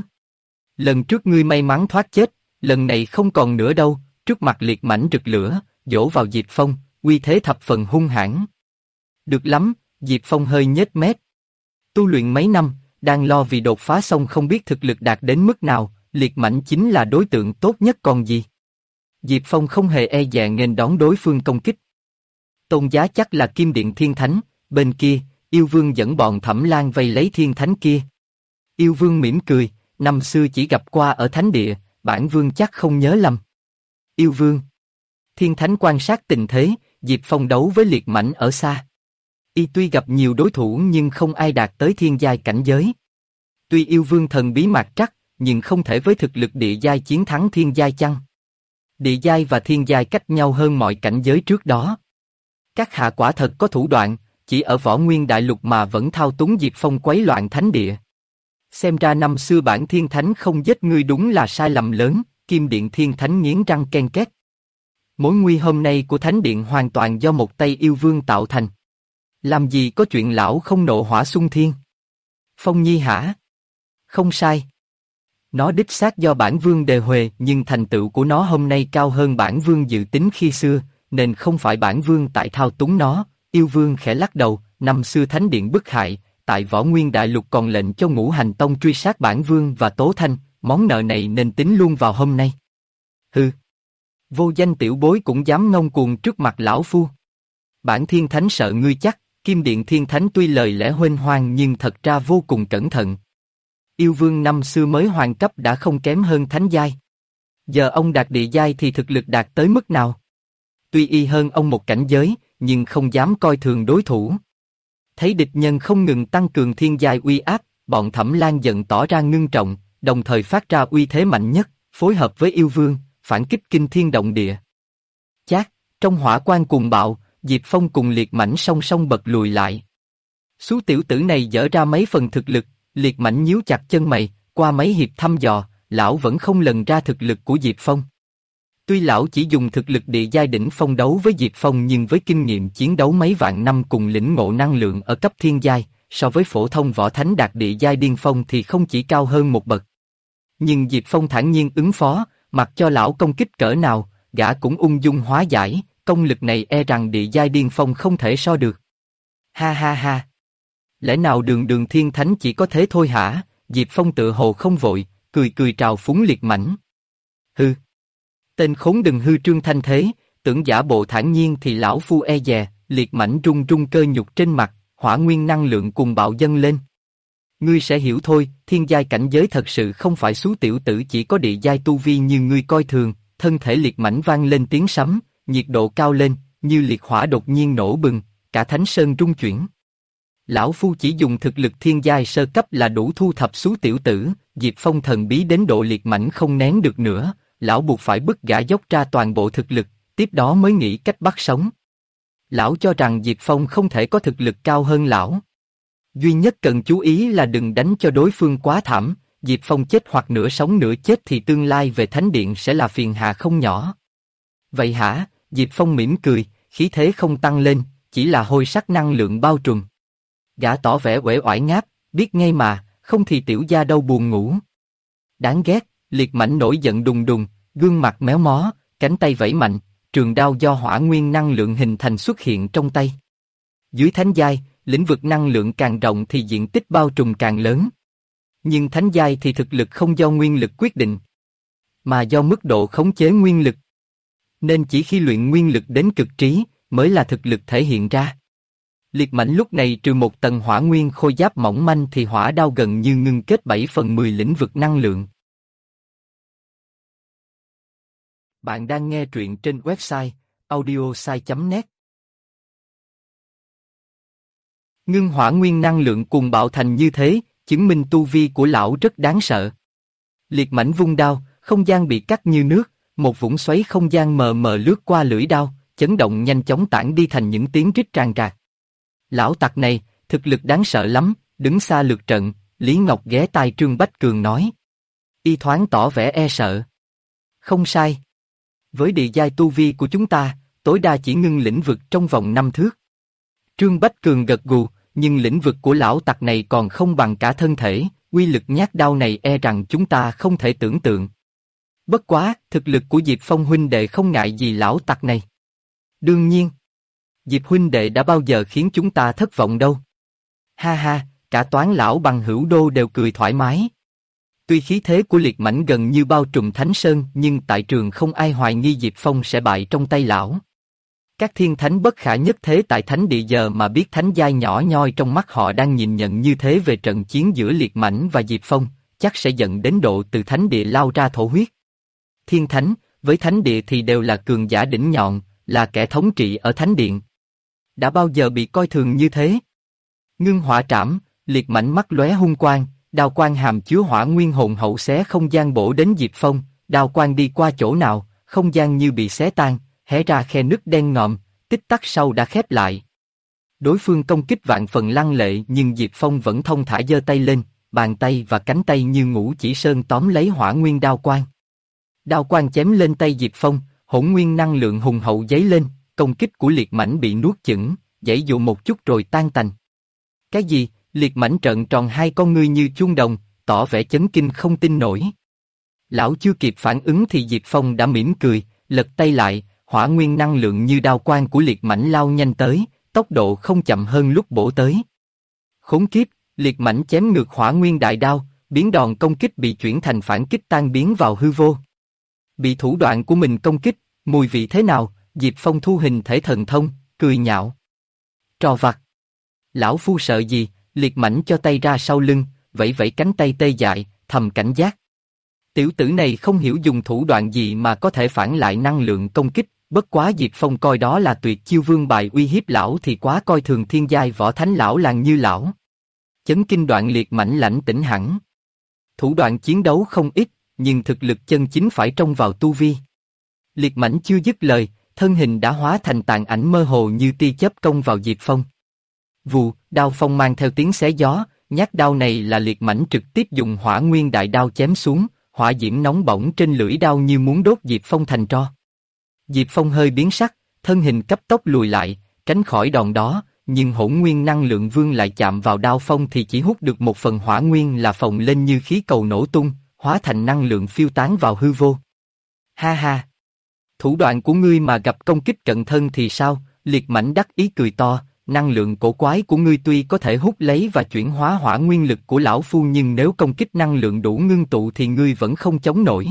lần trước ngươi may mắn thoát chết, lần này không còn nữa đâu. Trước mặt liệt mãnh rực lửa, dỗ vào Diệp Phong, uy thế thập phần hung hãn. Được lắm, Diệp Phong hơi nhếch mép. Tu luyện mấy năm, đang lo vì đột phá xong không biết thực lực đạt đến mức nào, liệt mãnh chính là đối tượng tốt nhất còn gì. Diệp Phong không hề e dè nghênh đón đối phương công kích. Tôn Giá chắc là Kim Điện Thiên Thánh, bên kia, Yêu Vương dẫn bọn Thẩm Lan vây lấy Thiên Thánh kia. Yêu Vương mỉm cười, năm xưa chỉ gặp qua ở Thánh Địa, bản Vương chắc không nhớ lầm. Yêu Vương. Thiên Thánh quan sát tình thế, Diệp Phong đấu với liệt mãnh ở xa. Y tuy gặp nhiều đối thủ nhưng không ai đạt tới thiên giai cảnh giới. Tuy Yêu Vương thần bí mạt trắc, nhưng không thể với thực lực địa giai chiến thắng thiên giai chăng? Địa giai và thiên giai cách nhau hơn mọi cảnh giới trước đó. Các hạ quả thật có thủ đoạn, chỉ ở Võ Nguyên Đại Lục mà vẫn thao túng Diệp Phong quấy loạn thánh địa. Xem ra năm xưa bản Thiên Thánh không giết ngươi đúng là sai lầm lớn, Kim Điện Thiên Thánh nghiến răng ken két. Mối nguy hôm nay của Thánh Điện hoàn toàn do một tay Yêu Vương tạo thành. Làm gì có chuyện lão không nộ hỏa xung thiên? Phong Nhi hả? Không sai. Nó đích xác do bản Vương đề huề, nhưng thành tựu của nó hôm nay cao hơn bản Vương dự tính khi xưa, nên không phải bản Vương tại thao túng nó. Yêu Vương khẽ lắc đầu, năm xưa Thánh Điện bức hại, tại Võ Nguyên Đại Lục còn lệnh cho Ngũ Hành Tông truy sát bản Vương và Tố Thanh, món nợ này nên tính luôn vào hôm nay. Hừ. Vô danh tiểu bối cũng dám ngông cuồng trước mặt lão phu. Bản Thiên Thánh sợ ngươi chắc. Kim Điện Thiên Thánh tuy lời lẽ huênh hoang nhưng thật ra vô cùng cẩn thận. Yêu Vương năm xưa mới hoàng cấp đã không kém hơn Thánh giai. Giờ ông đạt địa giai thì thực lực đạt tới mức nào? Tuy y hơn ông một cảnh giới, nhưng không dám coi thường đối thủ. Thấy địch nhân không ngừng tăng cường thiên giai uy áp, bọn Thẩm Lan giận tỏ ra ngưng trọng, đồng thời phát ra uy thế mạnh nhất, phối hợp với Yêu Vương, phản kích kinh thiên động địa. Chát, trong hỏa quan cuồng bạo, Diệp Phong cùng liệt mãnh song song bật lùi lại. Số tiểu tử này dở ra mấy phần thực lực, liệt mãnh nhíu chặt chân mày, qua mấy hiệp thăm dò, lão vẫn không lần ra thực lực của Diệp Phong. Tuy lão chỉ dùng thực lực địa giai đỉnh phong đấu với Diệp Phong nhưng với kinh nghiệm chiến đấu mấy vạn năm cùng lĩnh ngộ năng lượng ở cấp thiên giai, so với phổ thông võ thánh đạt địa giai điên phong thì không chỉ cao hơn một bậc. Nhưng Diệp Phong thản nhiên ứng phó, mặc cho lão công kích cỡ nào, gã cũng ung dung hóa giải. Công lực này e rằng địa giai điên phong không thể so được. Ha ha ha. Lẽ nào đường Thiên Thánh chỉ có thế thôi hả? Diệp Phong tự hồ không vội, cười cười trào phúng liệt mãnh. Hư. Tên khốn đừng hư trương thanh thế, tưởng giả bộ thản nhiên thì lão phu e dè, liệt mãnh run run cơ nhục trên mặt, hỏa nguyên năng lượng cùng bạo dâng lên. Ngươi sẽ hiểu thôi, thiên giai cảnh giới thật sự không phải số tiểu tử chỉ có địa giai tu vi như ngươi coi thường, thân thể liệt mãnh vang lên tiếng sấm. Nhiệt độ cao lên, như liệt hỏa đột nhiên nổ bừng, cả Thánh Sơn rung chuyển. Lão phu chỉ dùng thực lực thiên giai sơ cấp là đủ thu thập số tiểu tử, Diệp Phong thần bí đến độ liệt mãnh không nén được nữa, lão buộc phải bức gã dốc ra toàn bộ thực lực, tiếp đó mới nghĩ cách bắt sống. Lão cho rằng Diệp Phong không thể có thực lực cao hơn lão. Duy nhất cần chú ý là đừng đánh cho đối phương quá thảm, Diệp Phong chết hoặc nửa sống nửa chết thì tương lai về Thánh Điện sẽ là phiền hà không nhỏ. Vậy hả? Diệp Phong mỉm cười, khí thế không tăng lên, chỉ là hôi sắc năng lượng bao trùm. Gã tỏ vẻ uể oải ngáp, biết ngay mà, không thì tiểu gia đâu buồn ngủ. Đáng ghét, liệt mãnh nổi giận đùng đùng, gương mặt méo mó, cánh tay vẫy mạnh, trường đao do hỏa nguyên năng lượng hình thành xuất hiện trong tay. Dưới thánh giai, lĩnh vực năng lượng càng rộng thì diện tích bao trùm càng lớn. Nhưng thánh giai thì thực lực không do nguyên lực quyết định, mà do mức độ khống chế nguyên lực. Nên chỉ khi luyện nguyên lực đến cực trí, mới là thực lực thể hiện ra. Liệt mãnh lúc này trừ một tầng hỏa nguyên khôi giáp mỏng manh thì hỏa đao gần như ngưng kết 7/10 lĩnh vực năng lượng. Bạn đang nghe truyện trên website audiosai.net. Ngưng hỏa nguyên năng lượng cùng bạo thành như thế, chứng minh tu vi của lão rất đáng sợ. Liệt mãnh vung đao, không gian bị cắt như nước, một vũng xoáy không gian mờ mờ lướt qua lưỡi đao, chấn động nhanh chóng tản đi thành những tiếng rít tràn trạc. Lão tặc này, thực lực đáng sợ lắm, đứng xa lượt trận, Lý Ngọc ghé tai Trương Bách Cường nói. Y thoáng tỏ vẻ e sợ. Không sai. Với địa giai tu vi của chúng ta, tối đa chỉ ngưng lĩnh vực trong vòng 5 thước. Trương Bách Cường gật gù, nhưng lĩnh vực của lão tặc này còn không bằng cả thân thể, uy lực nhát đao này e rằng chúng ta không thể tưởng tượng. Bất quá, thực lực của Diệp Phong huynh đệ không ngại gì lão tặc này. Đương nhiên. Diệp huynh đệ đã bao giờ khiến chúng ta thất vọng đâu. Ha ha, cả Toán lão bằng Hữu Đô đều cười thoải mái. Tuy khí thế của liệt mãnh gần như bao trùm Thánh Sơn nhưng tại trường không ai hoài nghi Diệp Phong sẽ bại trong tay lão. Các thiên thánh bất khả nhất thế tại thánh địa giờ mà biết thánh giai nhỏ nhoi trong mắt họ đang nhìn nhận như thế về trận chiến giữa liệt mãnh và Diệp Phong, chắc sẽ giận đến độ từ thánh địa lao ra thổ huyết. Thiên thánh, với thánh địa thì đều là cường giả đỉnh nhọn, là kẻ thống trị ở thánh điện. Đã bao giờ bị coi thường như thế? Ngưng hỏa trảm, liệt mãnh mắt lóe hung quang, đao quang hàm chứa hỏa nguyên hồn hậu xé không gian bổ đến Diệp Phong, đao quang đi qua chỗ nào, không gian như bị xé tan, hé ra khe nứt đen ngòm, tích tắc sau đã khép lại. Đối phương công kích vạn phần lăng lệ nhưng Diệp Phong vẫn thông thả giơ tay lên, bàn tay và cánh tay như ngũ chỉ sơn tóm lấy hỏa nguyên đao quang. Đao quang chém lên tay Diệp Phong, hỗn nguyên năng lượng hùng hậu dấy lên, công kích của liệt mãnh bị nuốt chửng, giãy dụ một chút rồi tan tành. Cái gì? Liệt mãnh trợn tròn hai con ngươi như chuông đồng, tỏ vẻ chấn kinh không tin nổi. Lão chưa kịp phản ứng thì Diệp Phong đã mỉm cười, lật tay lại, hỏa nguyên năng lượng như đao quang của liệt mãnh lao nhanh tới, tốc độ không chậm hơn lúc bổ tới. Khốn kiếp, liệt mãnh chém ngược hỏa nguyên đại đao, biến đòn công kích bị chuyển thành phản kích tan biến vào hư vô. Bị thủ đoạn của mình công kích, mùi vị thế nào? Diệp Phong thu hình thể thần thông, cười nhạo. Trò vặt. Lão phu sợ gì? Liệt mãnh cho tay ra sau lưng, vẫy vẫy cánh tay tê dại, thầm cảnh giác. Tiểu tử này không hiểu dùng thủ đoạn gì mà có thể phản lại năng lượng công kích, bất quá Diệp Phong coi đó là tuyệt chiêu vương bài uy hiếp lão thì quá coi thường thiên giai võ thánh lão làng như lão. Chấn kinh đoạn liệt mãnh lãnh tỉnh hẳn. Thủ đoạn chiến đấu không ít, nhưng thực lực chân chính phải trông vào tu vi. Liệt mãnh chưa dứt lời, thân hình đã hóa thành tàn ảnh mơ hồ như tia chớp công vào Diệp Phong. Vù, đao phong mang theo tiếng xé gió, nhát đao này là liệt mãnh trực tiếp dùng hỏa nguyên đại đao chém xuống, hỏa diễm nóng bỏng trên lưỡi đao như muốn đốt Diệp Phong thành tro. Diệp Phong hơi biến sắc, thân hình cấp tốc lùi lại, tránh khỏi đòn đó, nhưng hỗn nguyên năng lượng vương lại chạm vào đao phong thì chỉ hút được một phần hỏa nguyên là phồng lên như khí cầu nổ tung, hóa thành năng lượng phiêu tán vào hư vô. Ha ha! Thủ đoạn của ngươi mà gặp công kích cận thân thì sao? Liệt mãnh đắc ý cười to. Năng lượng cổ quái của ngươi tuy có thể hút lấy và chuyển hóa hỏa nguyên lực của lão phu nhưng nếu công kích năng lượng đủ ngưng tụ thì ngươi vẫn không chống nổi.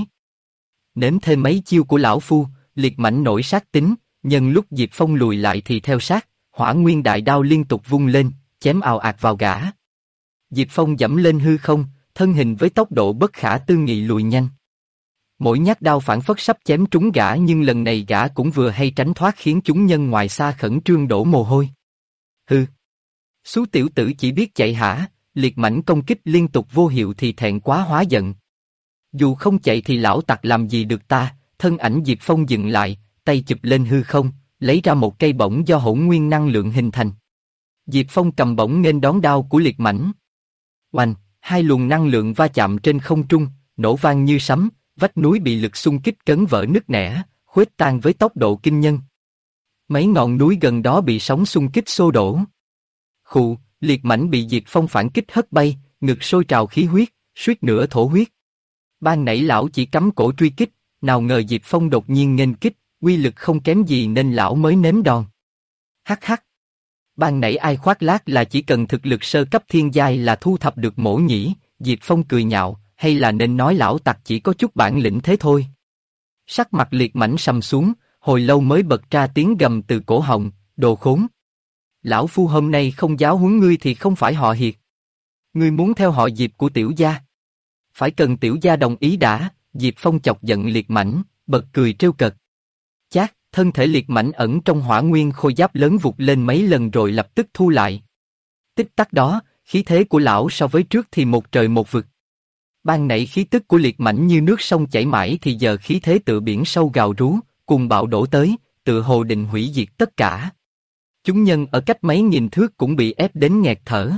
Nếm thêm mấy chiêu của lão phu, liệt mãnh nổi sát tính, nhân lúc Diệp Phong lùi lại thì theo sát, hỏa nguyên đại đao liên tục vung lên, chém ào ạt vào gã. Diệp Phong dẫm lên hư không, thân hình với tốc độ bất khả tư nghị lùi nhanh. Mỗi nhát đao phản phất sắp chém trúng gã nhưng lần này gã cũng vừa hay tránh thoát khiến chúng nhân ngoài xa khẩn trương đổ mồ hôi. Hừ. Xú tiểu tử chỉ biết chạy hả? Liệt mãnh công kích liên tục vô hiệu thì thẹn quá hóa giận. Dù không chạy thì lão tặc làm gì được ta? Thân ảnh Diệp Phong dừng lại, tay chụp lên hư không, lấy ra một cây bổng do hỗn nguyên năng lượng hình thành. Diệp Phong cầm bổng nghênh đón đao của liệt mãnh. Oanh, hai luồng năng lượng va chạm trên không trung, nổ vang như sấm, vách núi bị lực xung kích cấn vỡ nứt nẻ, khuếch tan với tốc độ kinh nhân. Mấy ngọn núi gần đó bị sóng xung kích xô đổ. Khụ, liệt mãnh bị Diệp Phong phản kích hất bay, ngực sôi trào khí huyết, suýt nữa thổ huyết. Ban nãy lão chỉ cắm cổ truy kích, nào ngờ Diệp Phong đột nhiên nghênh kích, uy lực không kém gì nên lão mới nếm đòn. Hắc hắc. Ban nãy ai khoác lác là chỉ cần thực lực sơ cấp thiên giai là thu thập được mổ nhỉ? Diệp Phong cười nhạo, hay là nên nói lão tặc chỉ có chút bản lĩnh thế thôi. Sắc mặt liệt mãnh sầm xuống, hồi lâu mới bật ra tiếng gầm từ cổ họng, đồ khốn. Lão phu hôm nay không giáo huấn ngươi thì không phải họ Hiệt. Ngươi muốn theo họ Diệp của tiểu gia. Phải cần tiểu gia đồng ý đã. Diệp Phong chọc giận liệt mãnh, bật cười trêu cợt. Chát, thân thể liệt mãnh ẩn trong hỏa nguyên khôi giáp lớn vụt lên mấy lần rồi lập tức thu lại. Tích tắc đó, khí thế của lão so với trước thì một trời một vực. Ban nãy khí tức của liệt mãnh như nước sông chảy mãi thì giờ khí thế tựa biển sâu gào rú, cùng bạo đổ tới, tựa hồ định hủy diệt tất cả. Chúng nhân ở cách mấy nghìn thước cũng bị ép đến nghẹt thở.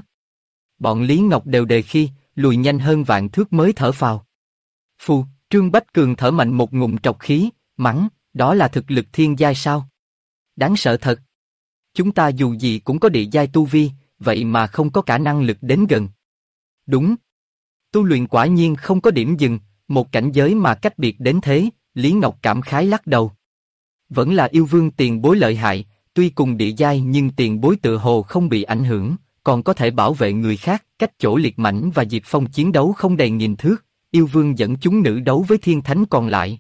Bọn Lý Ngọc đều đề khi, lùi nhanh hơn vạn thước mới thở phào. Phù, Trương Bách Cường thở mạnh một ngụm trọc khí, mắng, đó là thực lực thiên giai sao? Đáng sợ thật. Chúng ta dù gì cũng có địa giai tu vi, vậy mà không có cả năng lực đến gần. Đúng. Tu luyện quả nhiên không có điểm dừng, một cảnh giới mà cách biệt đến thế, Lý Ngọc cảm khái lắc đầu. Vẫn là yêu vương tiền bối lợi hại, tuy cùng địa giai nhưng tiền bối tựa hồ không bị ảnh hưởng, còn có thể bảo vệ người khác, cách chỗ liệt mãnh và Diệp Phong chiến đấu không đầy nghìn thước, yêu vương dẫn chúng nữ đấu với thiên thánh còn lại.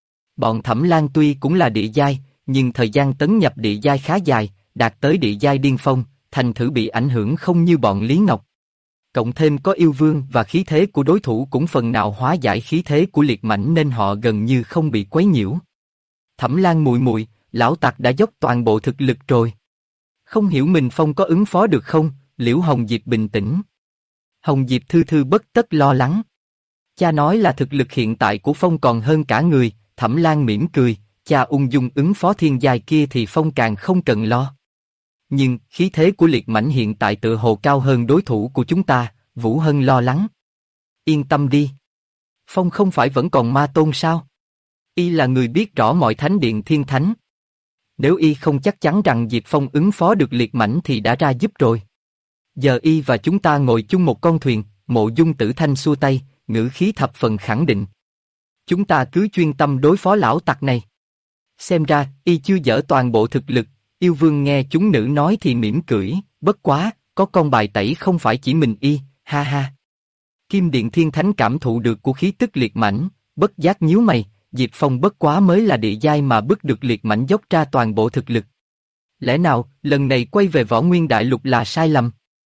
Bọn Thẩm Lan tuy cũng là địa giai, nhưng thời gian tấn nhập địa giai khá dài, đạt tới địa giai điên phong, thành thử bị ảnh hưởng không như bọn Lý Ngọc. Cộng thêm có yêu vương và khí thế của đối thủ cũng phần nào hóa giải khí thế của liệt mãnh nên họ gần như không bị quấy nhiễu. Thẩm Lan muội muội, lão tặc đã dốc toàn bộ thực lực rồi. Không hiểu mình Phong có ứng phó được không? Liễu Hồng Diệp bình tĩnh. Hồng Diệp thư thư bất tất lo lắng. Cha nói là thực lực hiện tại của Phong còn hơn cả người, Thẩm Lan mỉm cười, cha ung dung ứng phó thiên giai kia thì Phong càng không cần lo. Nhưng khí thế của liệt mãnh hiện tại tựa hồ cao hơn đối thủ của chúng ta, Vũ Hân lo lắng. Yên tâm đi. Phong không phải vẫn còn ma tôn sao? Y là người biết rõ mọi thánh điện thiên thánh. Nếu Y không chắc chắn rằng Diệp Phong ứng phó được liệt mãnh thì đã ra giúp rồi. Giờ Y và chúng ta ngồi chung một con thuyền, Mộ Dung Tử Thanh xua tay, ngữ khí thập phần khẳng định. Chúng ta cứ chuyên tâm đối phó lão tặc này. Xem ra, Y chưa dở toàn bộ thực lực, yêu vương nghe chúng nữ nói thì mỉm cười, bất quá, có con bài tẩy không phải chỉ mình Y, ha ha. Kim Điện Thiên Thánh cảm thụ được của khí tức liệt mãnh, bất giác nhíu mày, Diệp Phong bất quá mới là địa giai mà bức được liệt mãnh dốc ra toàn bộ thực lực. Lẽ nào, lần này quay về Võ Nguyên Đại Lục là sai lầm?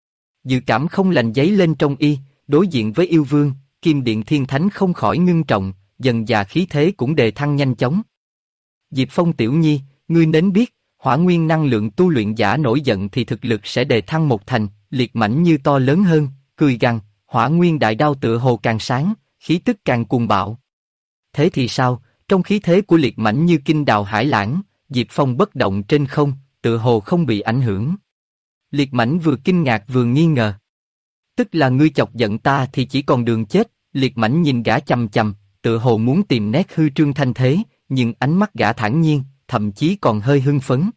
Dự cảm không lành dấy lên trong Y, đối diện với yêu vương, Kim Điện Thiên Thánh không khỏi ngưng trọng, dần dà khí thế cũng đề thăng nhanh chóng. Diệp Phong tiểu nhi, ngươi nên biết, hỏa nguyên năng lượng tu luyện giả nổi giận thì thực lực sẽ đề thăng một thành, liệt mãnh như to lớn hơn, cười gằn, hỏa nguyên đại đao tựa hồ càng sáng, khí tức càng cuồng bạo. Thế thì sao, trong khí thế của liệt mãnh như kinh đào hải lãng, Diệp Phong bất động trên không, tựa hồ không bị ảnh hưởng. Liệt mãnh vừa kinh ngạc vừa nghi ngờ. Tức là ngươi chọc giận ta thì chỉ còn đường chết, liệt mãnh nhìn gã chằm chằm, tựa hồ muốn tìm nét hư trương thanh thế, nhưng ánh mắt gã thản nhiên, thậm chí còn hơi hưng phấn.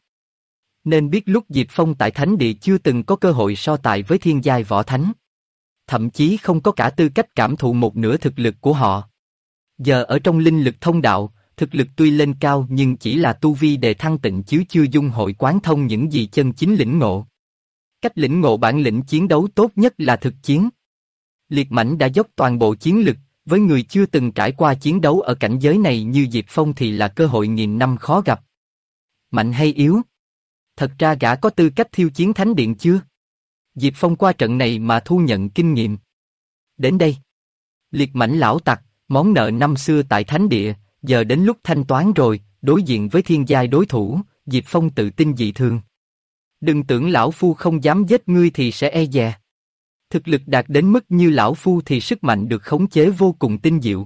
Nên biết lúc Diệp Phong tại Thánh Địa chưa từng có cơ hội so tài với thiên giai võ thánh. Thậm chí không có cả tư cách cảm thụ một nửa thực lực của họ. Giờ ở trong linh lực thông đạo, thực lực tuy lên cao nhưng chỉ là tu vi đề thăng tịnh chứ chưa dung hội quán thông những gì chân chính lĩnh ngộ. Cách lĩnh ngộ bản lĩnh chiến đấu tốt nhất là thực chiến. Liệt mãnh đã dốc toàn bộ chiến lực, với người chưa từng trải qua chiến đấu ở cảnh giới này như Diệp Phong thì là cơ hội nghìn năm khó gặp. Mạnh hay yếu? Thật ra gã có tư cách thiêu chiến Thánh Điện chưa? Diệp Phong qua trận này mà thu nhận kinh nghiệm. Đến đây. Liệt mãnh lão tặc, món nợ năm xưa tại Thánh Địa, giờ đến lúc thanh toán rồi, đối diện với thiên giai đối thủ, Diệp Phong tự tin dị thường. Đừng tưởng lão phu không dám giết ngươi thì sẽ e dè. Thực lực đạt đến mức như lão phu thì sức mạnh được khống chế vô cùng tinh diệu.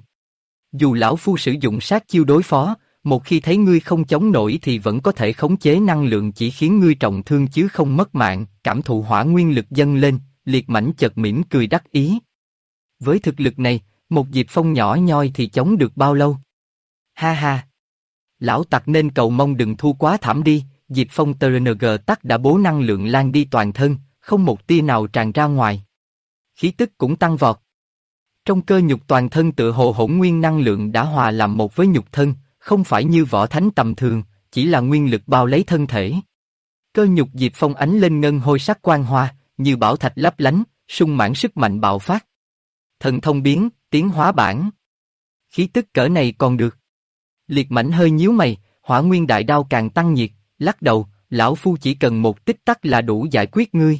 Dù lão phu sử dụng sát chiêu đối phó, một khi thấy ngươi không chống nổi thì vẫn có thể khống chế năng lượng chỉ khiến ngươi trọng thương chứ không mất mạng. Cảm thụ hỏa nguyên lực dâng lên, liệt mãnh chợt mỉm cười đắc ý. Với thực lực này, một Diệp Phong nhỏ nhoi thì chống được bao lâu? Ha ha! Lão tặc nên cầu mong đừng thua quá thảm đi. Diệp Phong TNG tắc đã bố năng lượng lan đi toàn thân, không một tia nào tràn ra ngoài. Khí tức cũng tăng vọt. Trong cơ nhục toàn thân tựa hồ hỗn nguyên năng lượng đã hòa làm một với nhục thân, không phải như võ thánh tầm thường, chỉ là nguyên lực bao lấy thân thể. Cơ nhục Diệp Phong ánh lên ngân hôi sắc quang hoa, như bảo thạch lấp lánh, sung mãn sức mạnh bạo phát. Thần thông biến, tiến hóa bản. Khí tức cỡ này còn được. Liệt mãnh hơi nhíu mày, hỏa nguyên đại đao càng tăng nhiệt, lắc đầu, lão phu chỉ cần một tích tắc là đủ giải quyết ngươi.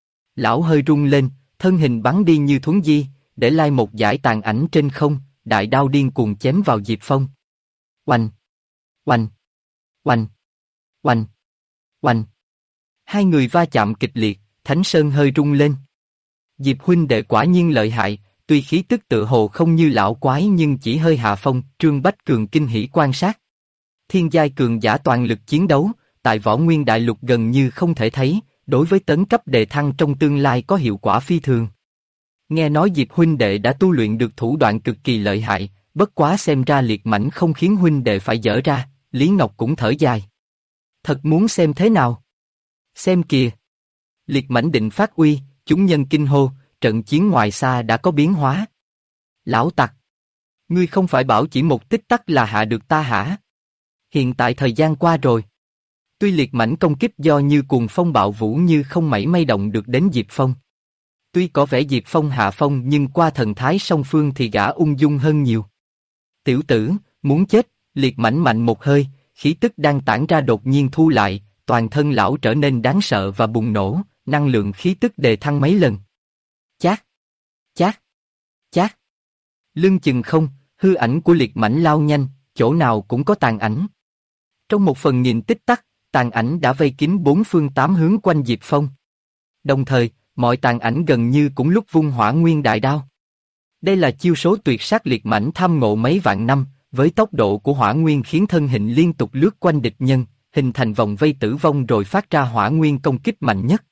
Lão hơi rung lên, thân hình bắn đi như thuấn di, để lại một dải tàn ảnh trên không, đại đao điên cuồng chém vào Diệp Phong. Oanh! Oanh! Oanh! Oanh! Oanh! Hai người va chạm kịch liệt, Thánh Sơn hơi rung lên. Diệp huynh đệ quả nhiên lợi hại, tuy khí tức tựa hồ không như lão quái nhưng chỉ hơi hạ phong. Trương Bách Cường kinh hỉ quan sát. Thiên giai cường giả toàn lực chiến đấu, tại Võ Nguyên Đại Lục gần như không thể thấy, đối với tấn cấp đề thăng trong tương lai có hiệu quả phi thường. Nghe nói Diệp huynh đệ đã tu luyện được thủ đoạn cực kỳ lợi hại, bất quá xem ra liệt mãnh không khiến huynh đệ phải dở ra. Lý Ngọc cũng thở dài. Thật muốn xem thế nào? Xem kìa! Liệt mãnh định phát uy, chúng nhân kinh hô, trận chiến ngoài xa đã có biến hóa. Lão tặc! Ngươi không phải bảo chỉ một tích tắc là hạ được ta hả? Hiện tại thời gian qua rồi. Tuy liệt mãnh công kích do như cuồng phong bạo vũ như không mảy may động được đến Diệp Phong. Tuy có vẻ Diệp Phong hạ phong nhưng qua thần thái song phương thì gã ung dung hơn nhiều. Tiểu tử, muốn chết, liệt mãnh mạnh một hơi, khí tức đang tản ra đột nhiên thu lại, toàn thân lão trở nên đáng sợ và bùng nổ, năng lượng khí tức đề thăng mấy lần. Chát, chát, chát. Lưng chừng không, hư ảnh của liệt mãnh lao nhanh, chỗ nào cũng có tàn ảnh. Trong một phần nghìn tích tắc, tàn ảnh đã vây kín bốn phương tám hướng quanh Diệp Phong. Đồng thời, mọi tàn ảnh gần như cũng lúc vung hỏa nguyên đại đao. Đây là chiêu số tuyệt sát liệt mãnh tham ngộ mấy vạn năm, với tốc độ của hỏa nguyên khiến thân hình liên tục lướt quanh địch nhân, hình thành vòng vây tử vong rồi phát ra hỏa nguyên công kích mạnh nhất.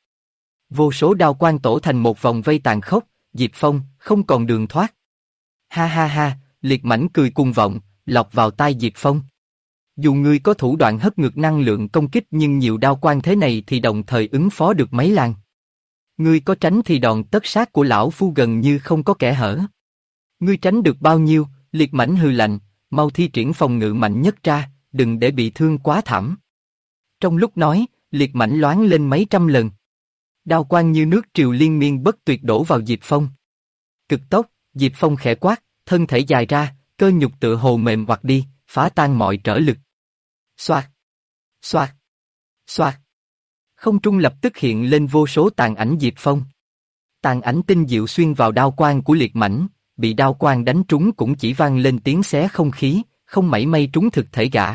Vô số đao quang tổ thành một vòng vây tàn khốc, Diệp Phong không còn đường thoát. Ha ha ha, liệt mãnh cười cuồng vọng, lọc vào tai Diệp Phong. Dù ngươi có thủ đoạn hất ngược năng lượng công kích nhưng nhiều đao quang thế này thì đồng thời ứng phó được mấy làn. Ngươi có tránh thì đòn tất sát của lão phu gần như không có kẽ hở. Ngươi tránh được bao nhiêu? Liệt mãnh hừ lạnh, mau thi triển phòng ngự mạnh nhất ra, đừng để bị thương quá thảm. Trong lúc nói, liệt mãnh loáng lên mấy trăm lần. Đao quang như nước triều liên miên bất tuyệt đổ vào Diệp Phong. Cực tốc, Diệp Phong khẽ quát, thân thể dài ra, cơ nhục tựa hồ mềm hoặc đi, phá tan mọi trở lực. Xoạt, xoạt, xoạt. Không trung lập tức hiện lên vô số tàn ảnh Diệp Phong. Tàn ảnh tinh diệu xuyên vào đao quang của liệt mãnh, bị đao quang đánh trúng cũng chỉ vang lên tiếng xé không khí, không mảy may trúng thực thể gã.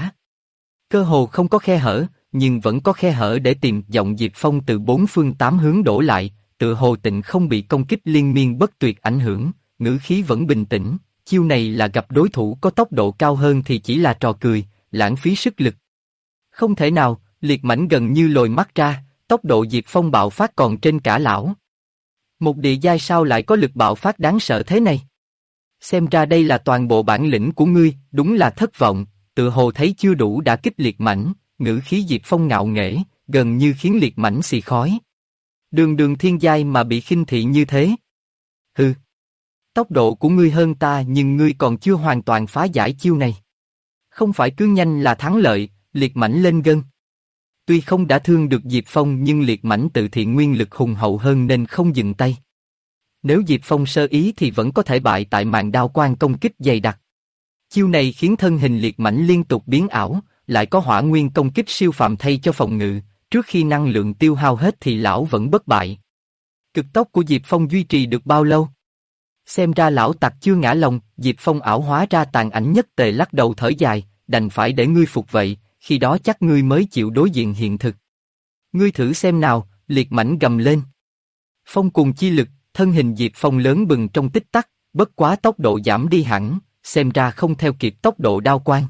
Cơ hồ không có khe hở, nhưng vẫn có khe hở để tìm giọng Diệp Phong từ bốn phương tám hướng đổ lại, tựa hồ tịnh không bị công kích liên miên bất tuyệt ảnh hưởng, ngữ khí vẫn bình tĩnh, chiêu này là gặp đối thủ có tốc độ cao hơn thì chỉ là trò cười, lãng phí sức lực. Không thể nào, liệt mãnh gần như lồi mắt ra, tốc độ Diệp Phong bạo phát còn trên cả lão. Một địa giai sao lại có lực bạo phát đáng sợ thế này? Xem ra đây là toàn bộ bản lĩnh của ngươi, đúng là thất vọng, tựa hồ thấy chưa đủ đã kích liệt mãnh, ngữ khí Diệp Phong ngạo nghễ, gần như khiến liệt mãnh xì khói. Đường đường thiên giai mà bị khinh thị như thế. Hừ. Tốc độ của ngươi hơn ta nhưng ngươi còn chưa hoàn toàn phá giải chiêu này. Không phải cứ nhanh là thắng lợi, liệt mãnh lên gân. Tuy không đã thương được Diệp Phong nhưng liệt mãnh tự thiện nguyên lực hùng hậu hơn nên không dừng tay. Nếu Diệp Phong sơ ý thì vẫn có thể bại tại màn đao quang công kích dày đặc. Chiêu này khiến thân hình liệt mãnh liên tục biến ảo, lại có hỏa nguyên công kích siêu phàm thay cho phòng ngự, trước khi năng lượng tiêu hao hết thì lão vẫn bất bại. Cực tốc của Diệp Phong duy trì được bao lâu? Xem ra lão tặc chưa ngã lòng, Diệp Phong ảo hóa ra tàn ảnh nhất tề lắc đầu thở dài, đành phải để ngươi phục vậy, khi đó chắc ngươi mới chịu đối diện hiện thực. Ngươi thử xem nào, liệt mãnh gầm lên. Phong cùng chi lực, thân hình Diệp Phong lớn bừng trong tích tắc, bất quá tốc độ giảm đi hẳn, xem ra không theo kịp tốc độ đao quang.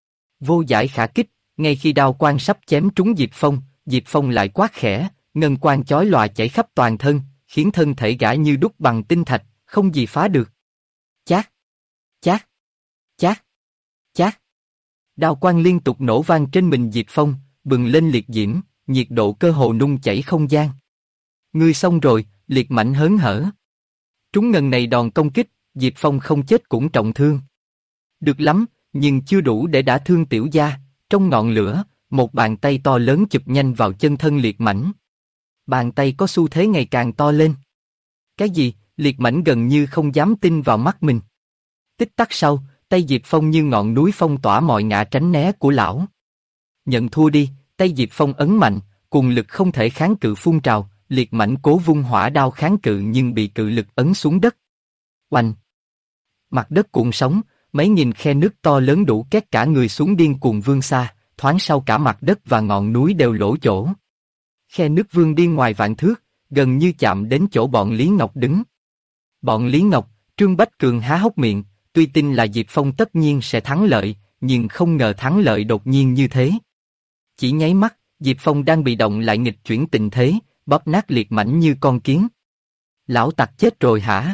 Vô giải khả kích, ngay khi đao quang sắp chém trúng Diệp Phong lại quát khẽ, ngân quang chói lòa chảy khắp toàn thân, khiến thân thể gã như đúc bằng tinh thạch, không gì phá được. Chát, chát, chát, chát. Đao quang liên tục nổ vang trên mình Diệp Phong, bừng lên liệt diễm, nhiệt độ cơ hồ nung chảy không gian. Ngươi xong rồi, liệt mãnh hớn hở. Trúng ngần này đòn công kích, Diệp Phong không chết cũng trọng thương. Được lắm, nhưng chưa đủ để đả thương tiểu gia. Trong ngọn lửa, một bàn tay to lớn chụp nhanh vào chân thân liệt mãnh. Bàn tay có xu thế ngày càng to lên. Cái gì? Liệt mãnh gần như không dám tin vào mắt mình. Tích tắc sau, tay Diệp Phong như ngọn núi phong tỏa mọi ngã tránh né của lão. Nhận thua đi, tay Diệp Phong ấn mạnh, cùng lực không thể kháng cự phun trào, liệt mãnh cố vung hỏa đao kháng cự nhưng bị cự lực ấn xuống đất. Oanh! Mặt đất cuộn sóng, mấy nghìn khe nước to lớn đủ két cả người xuống điên cuồng vươn xa, thoáng sau cả mặt đất và ngọn núi đều lỗ chỗ. Khe nước vươn đi ngoài vạn thước, gần như chạm đến chỗ bọn Lý Ngọc đứng. Bọn Lý Ngọc, Trương Bách Cường há hốc miệng, tuy tin là Diệp Phong tất nhiên sẽ thắng lợi, nhưng không ngờ thắng lợi đột nhiên như thế. Chỉ nháy mắt, Diệp Phong đang bị động lại nghịch chuyển tình thế, bóp nát liệt mãnh như con kiến. Lão tặc chết rồi hả?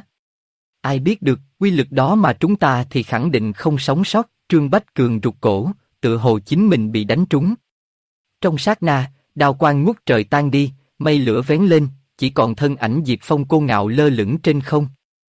Ai biết được, quy lực đó mà chúng ta thì khẳng định không sống sót. Trương Bách Cường rụt cổ, tựa hồ chính mình bị đánh trúng. Trong sát na, đao quang ngút trời tan đi, mây lửa vén lên, chỉ còn thân ảnh Diệp Phong cô ngạo lơ lửng trên không.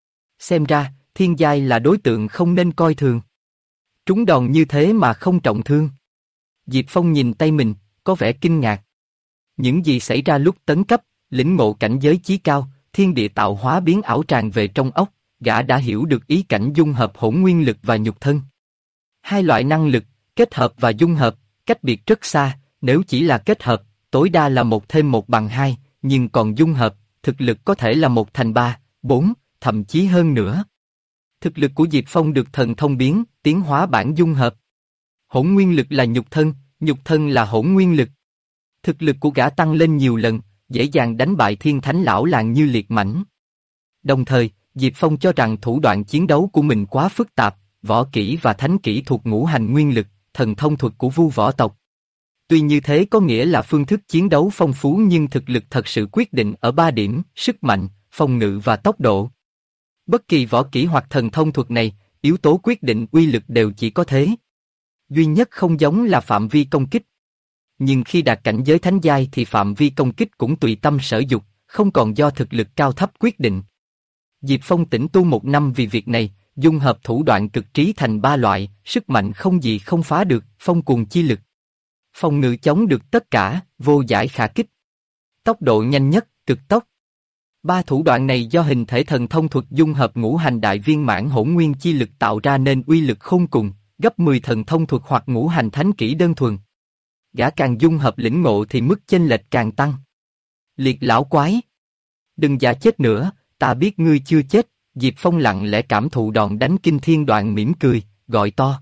Xem ra, thiên giai là đối tượng không nên coi thường. Trúng đòn như thế mà không trọng thương. Diệp Phong nhìn tay mình, có vẻ kinh ngạc. Những gì xảy ra lúc tấn cấp, lĩnh ngộ cảnh giới chí cao, thiên địa tạo hóa biến ảo tràn về trong óc, gã đã hiểu được ý cảnh dung hợp hỗn nguyên lực và nhục thân. Hai loại năng lực, kết hợp và dung hợp, cách biệt rất xa, nếu chỉ là kết hợp, tối đa là 1 thêm 1 bằng 2, nhưng còn dung hợp, thực lực có thể là 1 thành 3, 4, thậm chí hơn nữa. Thực lực của Diệp Phong được thần thông biến, tiến hóa bản dung hợp. Hỗn nguyên lực là nhục thân là hỗn nguyên lực. Thực lực của gã tăng lên nhiều lần, dễ dàng đánh bại thiên thánh lão làng như liệt mãnh. Đồng thời, Diệp Phong cho rằng thủ đoạn chiến đấu của mình quá phức tạp, võ kỹ và thánh kỹ thuộc ngũ hành nguyên lực, thần thông thuật của vu võ tộc. Tuy như thế có nghĩa là phương thức chiến đấu phong phú nhưng thực lực thật sự quyết định ở 3 điểm, sức mạnh, phòng ngự và tốc độ. Bất kỳ võ kỹ hoặc thần thông thuật này, yếu tố quyết định uy lực đều chỉ có thế. Duy nhất không giống là phạm vi công kích. Nhưng khi đạt cảnh giới thánh giai thì phạm vi công kích cũng tùy tâm sở dục, không còn do thực lực cao thấp quyết định. Diệp Phong tĩnh tu 1 năm vì việc này, dung hợp thủ đoạn cực trí thành 3 loại, sức mạnh không gì không phá được, phong cuồng chi lực. Phòng ngự chống được tất cả, vô giải khả kích. Tốc độ nhanh nhất, cực tốc. 3 thủ đoạn này do hình thể thần thông thuật dung hợp ngũ hành đại viên mãn hỗn nguyên chi lực tạo ra nên uy lực khôn cùng, gấp 10 thần thông thuật hoặc ngũ hành thánh kỹ đơn thuần. Gã càng dung hợp lĩnh ngộ thì mức chênh lệch càng tăng. Liệt lão quái! Đừng giả chết nữa, ta biết ngươi chưa chết. Diệp Phong lặng lẽ cảm thụ đòn đánh kinh thiên đoạn mỉm cười, gọi to.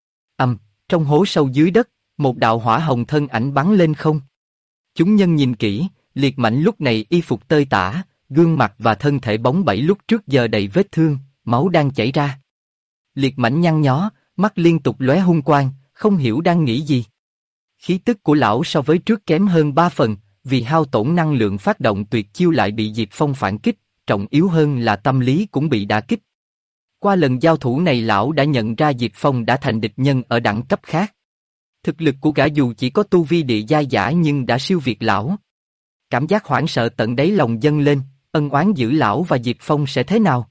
Trong hố sâu dưới đất, một đạo hỏa hồng thân ảnh bắn lên không. Chúng nhân nhìn kỹ, liệt mãnh lúc này y phục tơi tả, gương mặt và thân thể bóng bẩy lúc trước giờ đầy vết thương, máu đang chảy ra. Liệt mãnh nhăn nhó, mắt liên tục lóe hung quang, không hiểu đang nghĩ gì. Khí tức của lão so với trước kém hơn 3 phần, vì hao tổn năng lượng phát động tuyệt chiêu lại bị Diệp Phong phản kích, trọng yếu hơn là tâm lý cũng bị đả kích. Qua lần giao thủ này lão đã nhận ra Diệp Phong đã thành địch nhân ở đẳng cấp khác. Thực lực của gã dù chỉ có tu vi địa giai giả nhưng đã siêu việt lão. Cảm giác hoảng sợ tận đáy lòng dâng lên, ân oán giữa lão và Diệp Phong sẽ thế nào?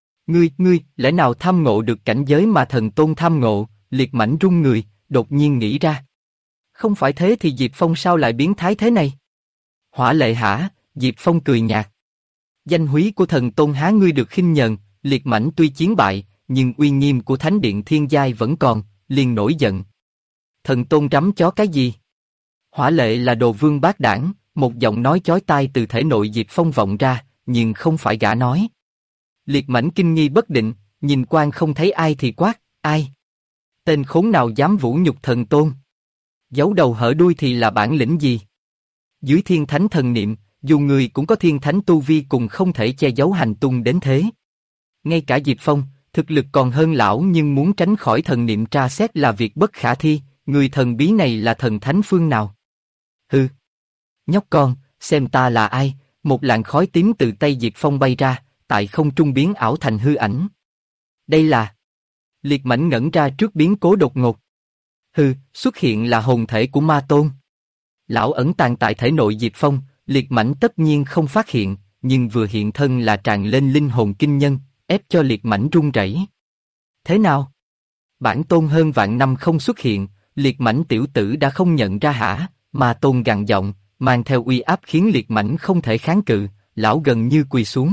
Ngươi, lẽ nào tham ngộ được cảnh giới mà thần tôn tham ngộ? Liệt mãnh run người, đột nhiên nghĩ ra. Không phải thế thì Diệp Phong sao lại biến thái thế này? Hỏa lệ hả? Diệp Phong cười nhạt. Danh húy của thần tôn há ngươi được khinh nhờn, liệt mãnh tuy chiến bại, nhưng uy nghiêm của thánh điện thiên giai vẫn còn, liền nổi giận. Thần tôn rắm chó cái gì? Hỏa lệ là đồ vương bát đảng, một giọng nói chói tai từ thể nội Diệp Phong vọng ra, nhưng không phải gã nói. Liệt mãnh kinh nghi bất định, nhìn quan không thấy ai thì quát, ai? Tên khốn nào dám vũ nhục thần tôn? Giấu đầu hở đuôi thì là bản lĩnh gì? Dưới thiên thánh thần niệm, dù người cũng có thiên thánh tu vi cùng không thể che giấu hành tung đến thế. Ngay cả Diệp Phong, thực lực còn hơn lão nhưng muốn tránh khỏi thần niệm tra xét là việc bất khả thi, người thần bí này là thần thánh phương nào? Hừ! Nhóc con, xem ta là ai? Một làn khói tím từ tay Diệp Phong bay ra, tại không trung biến ảo thành hư ảnh. Đây là... Liệt mãnh ngẩn ra trước biến cố đột ngột. Hừ, xuất hiện là hồn thể của ma tôn. Lão ẩn tàng tại thể nội Diệp Phong, liệt mãnh tất nhiên không phát hiện, nhưng vừa hiện thân là tràn lên linh hồn kinh nhân, ép cho liệt mãnh run rẩy. Thế nào? Bản tôn hơn vạn năm không xuất hiện, liệt mãnh tiểu tử đã không nhận ra hả? Ma tôn gằn giọng, mang theo uy áp khiến liệt mãnh không thể kháng cự, lão gần như quỳ xuống.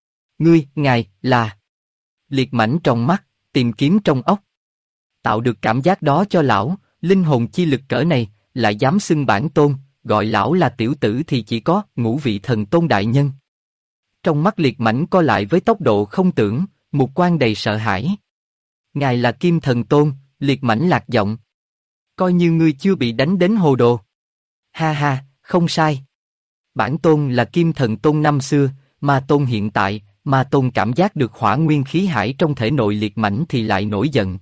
Ngài, là... Liệt mãnh trong mắt, tìm kiếm trong óc. Tạo được cảm giác đó cho lão, linh hồn chi lực cỡ này, lại dám xưng bản tôn, gọi lão là tiểu tử thì chỉ có ngũ vị thần tôn đại nhân. Trong mắt liệt mãnh co lại với tốc độ không tưởng, mục quang đầy sợ hãi. Ngài là Kim Thần Tôn, liệt mãnh lạc giọng. Coi như ngươi chưa bị đánh đến hồ đồ. Ha ha, không sai. Bản tôn là Kim Thần Tôn năm xưa, ma tôn hiện tại, ma tôn cảm giác được hỏa nguyên khí hải trong thể nội liệt mãnh thì lại nổi giận.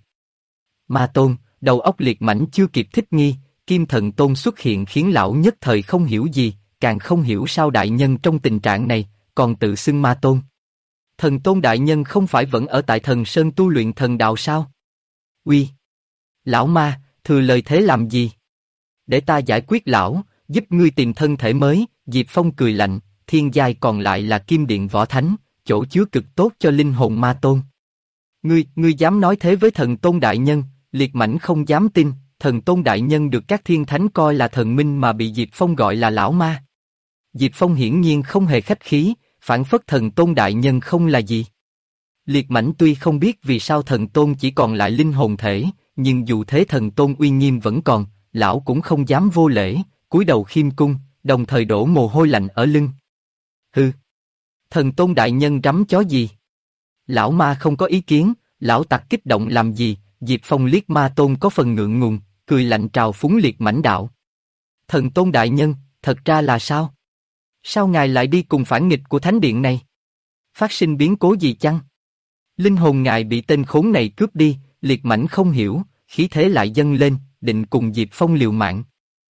Ma tôn, đầu óc liệt mãnh chưa kịp thích nghi, Kim Thần Tôn xuất hiện khiến lão nhất thời không hiểu gì, càng không hiểu sao đại nhân trong tình trạng này, còn tự xưng ma tôn. Thần tôn đại nhân không phải vẫn ở tại thần sơn tu luyện thần đạo sao? Uy! Lão ma, thừa lời thế làm gì? Để ta giải quyết lão, giúp ngươi tìm thân thể mới. Diệp Phong cười lạnh, thiên giai còn lại là Kim Điện Võ Thánh, chỗ chứa cực tốt cho linh hồn ma tôn. Ngươi dám nói thế với thần tôn đại nhân? Liệt mãnh không dám tin, thần tôn đại nhân được các thiên thánh coi là thần minh mà bị Diệp Phong gọi là lão ma. Diệp Phong hiển nhiên không hề khách khí, phản phất thần tôn đại nhân không là gì. Liệt Mãnh tuy không biết vì sao thần tôn chỉ còn lại linh hồn thể, nhưng dù thế thần tôn uy nghiêm vẫn còn, lão cũng không dám vô lễ, cúi đầu khiêm cung, đồng thời đổ mồ hôi lạnh ở lưng. Hừ, thần tôn đại nhân rắm chó gì? Lão ma không có ý kiến, lão tặc kích động làm gì? Diệp Phong liếc ma tôn có phần ngượng ngùng, cười lạnh trào phúng Liệt Mãnh đạo. Thần tôn đại nhân, thật ra là sao? Sao ngài lại đi cùng phản nghịch của thánh điện này? Phát sinh biến cố gì chăng? Linh hồn ngài bị tên khốn này cướp đi, Liệt Mãnh không hiểu, khí thế lại dâng lên, định cùng Diệp Phong liều mạng.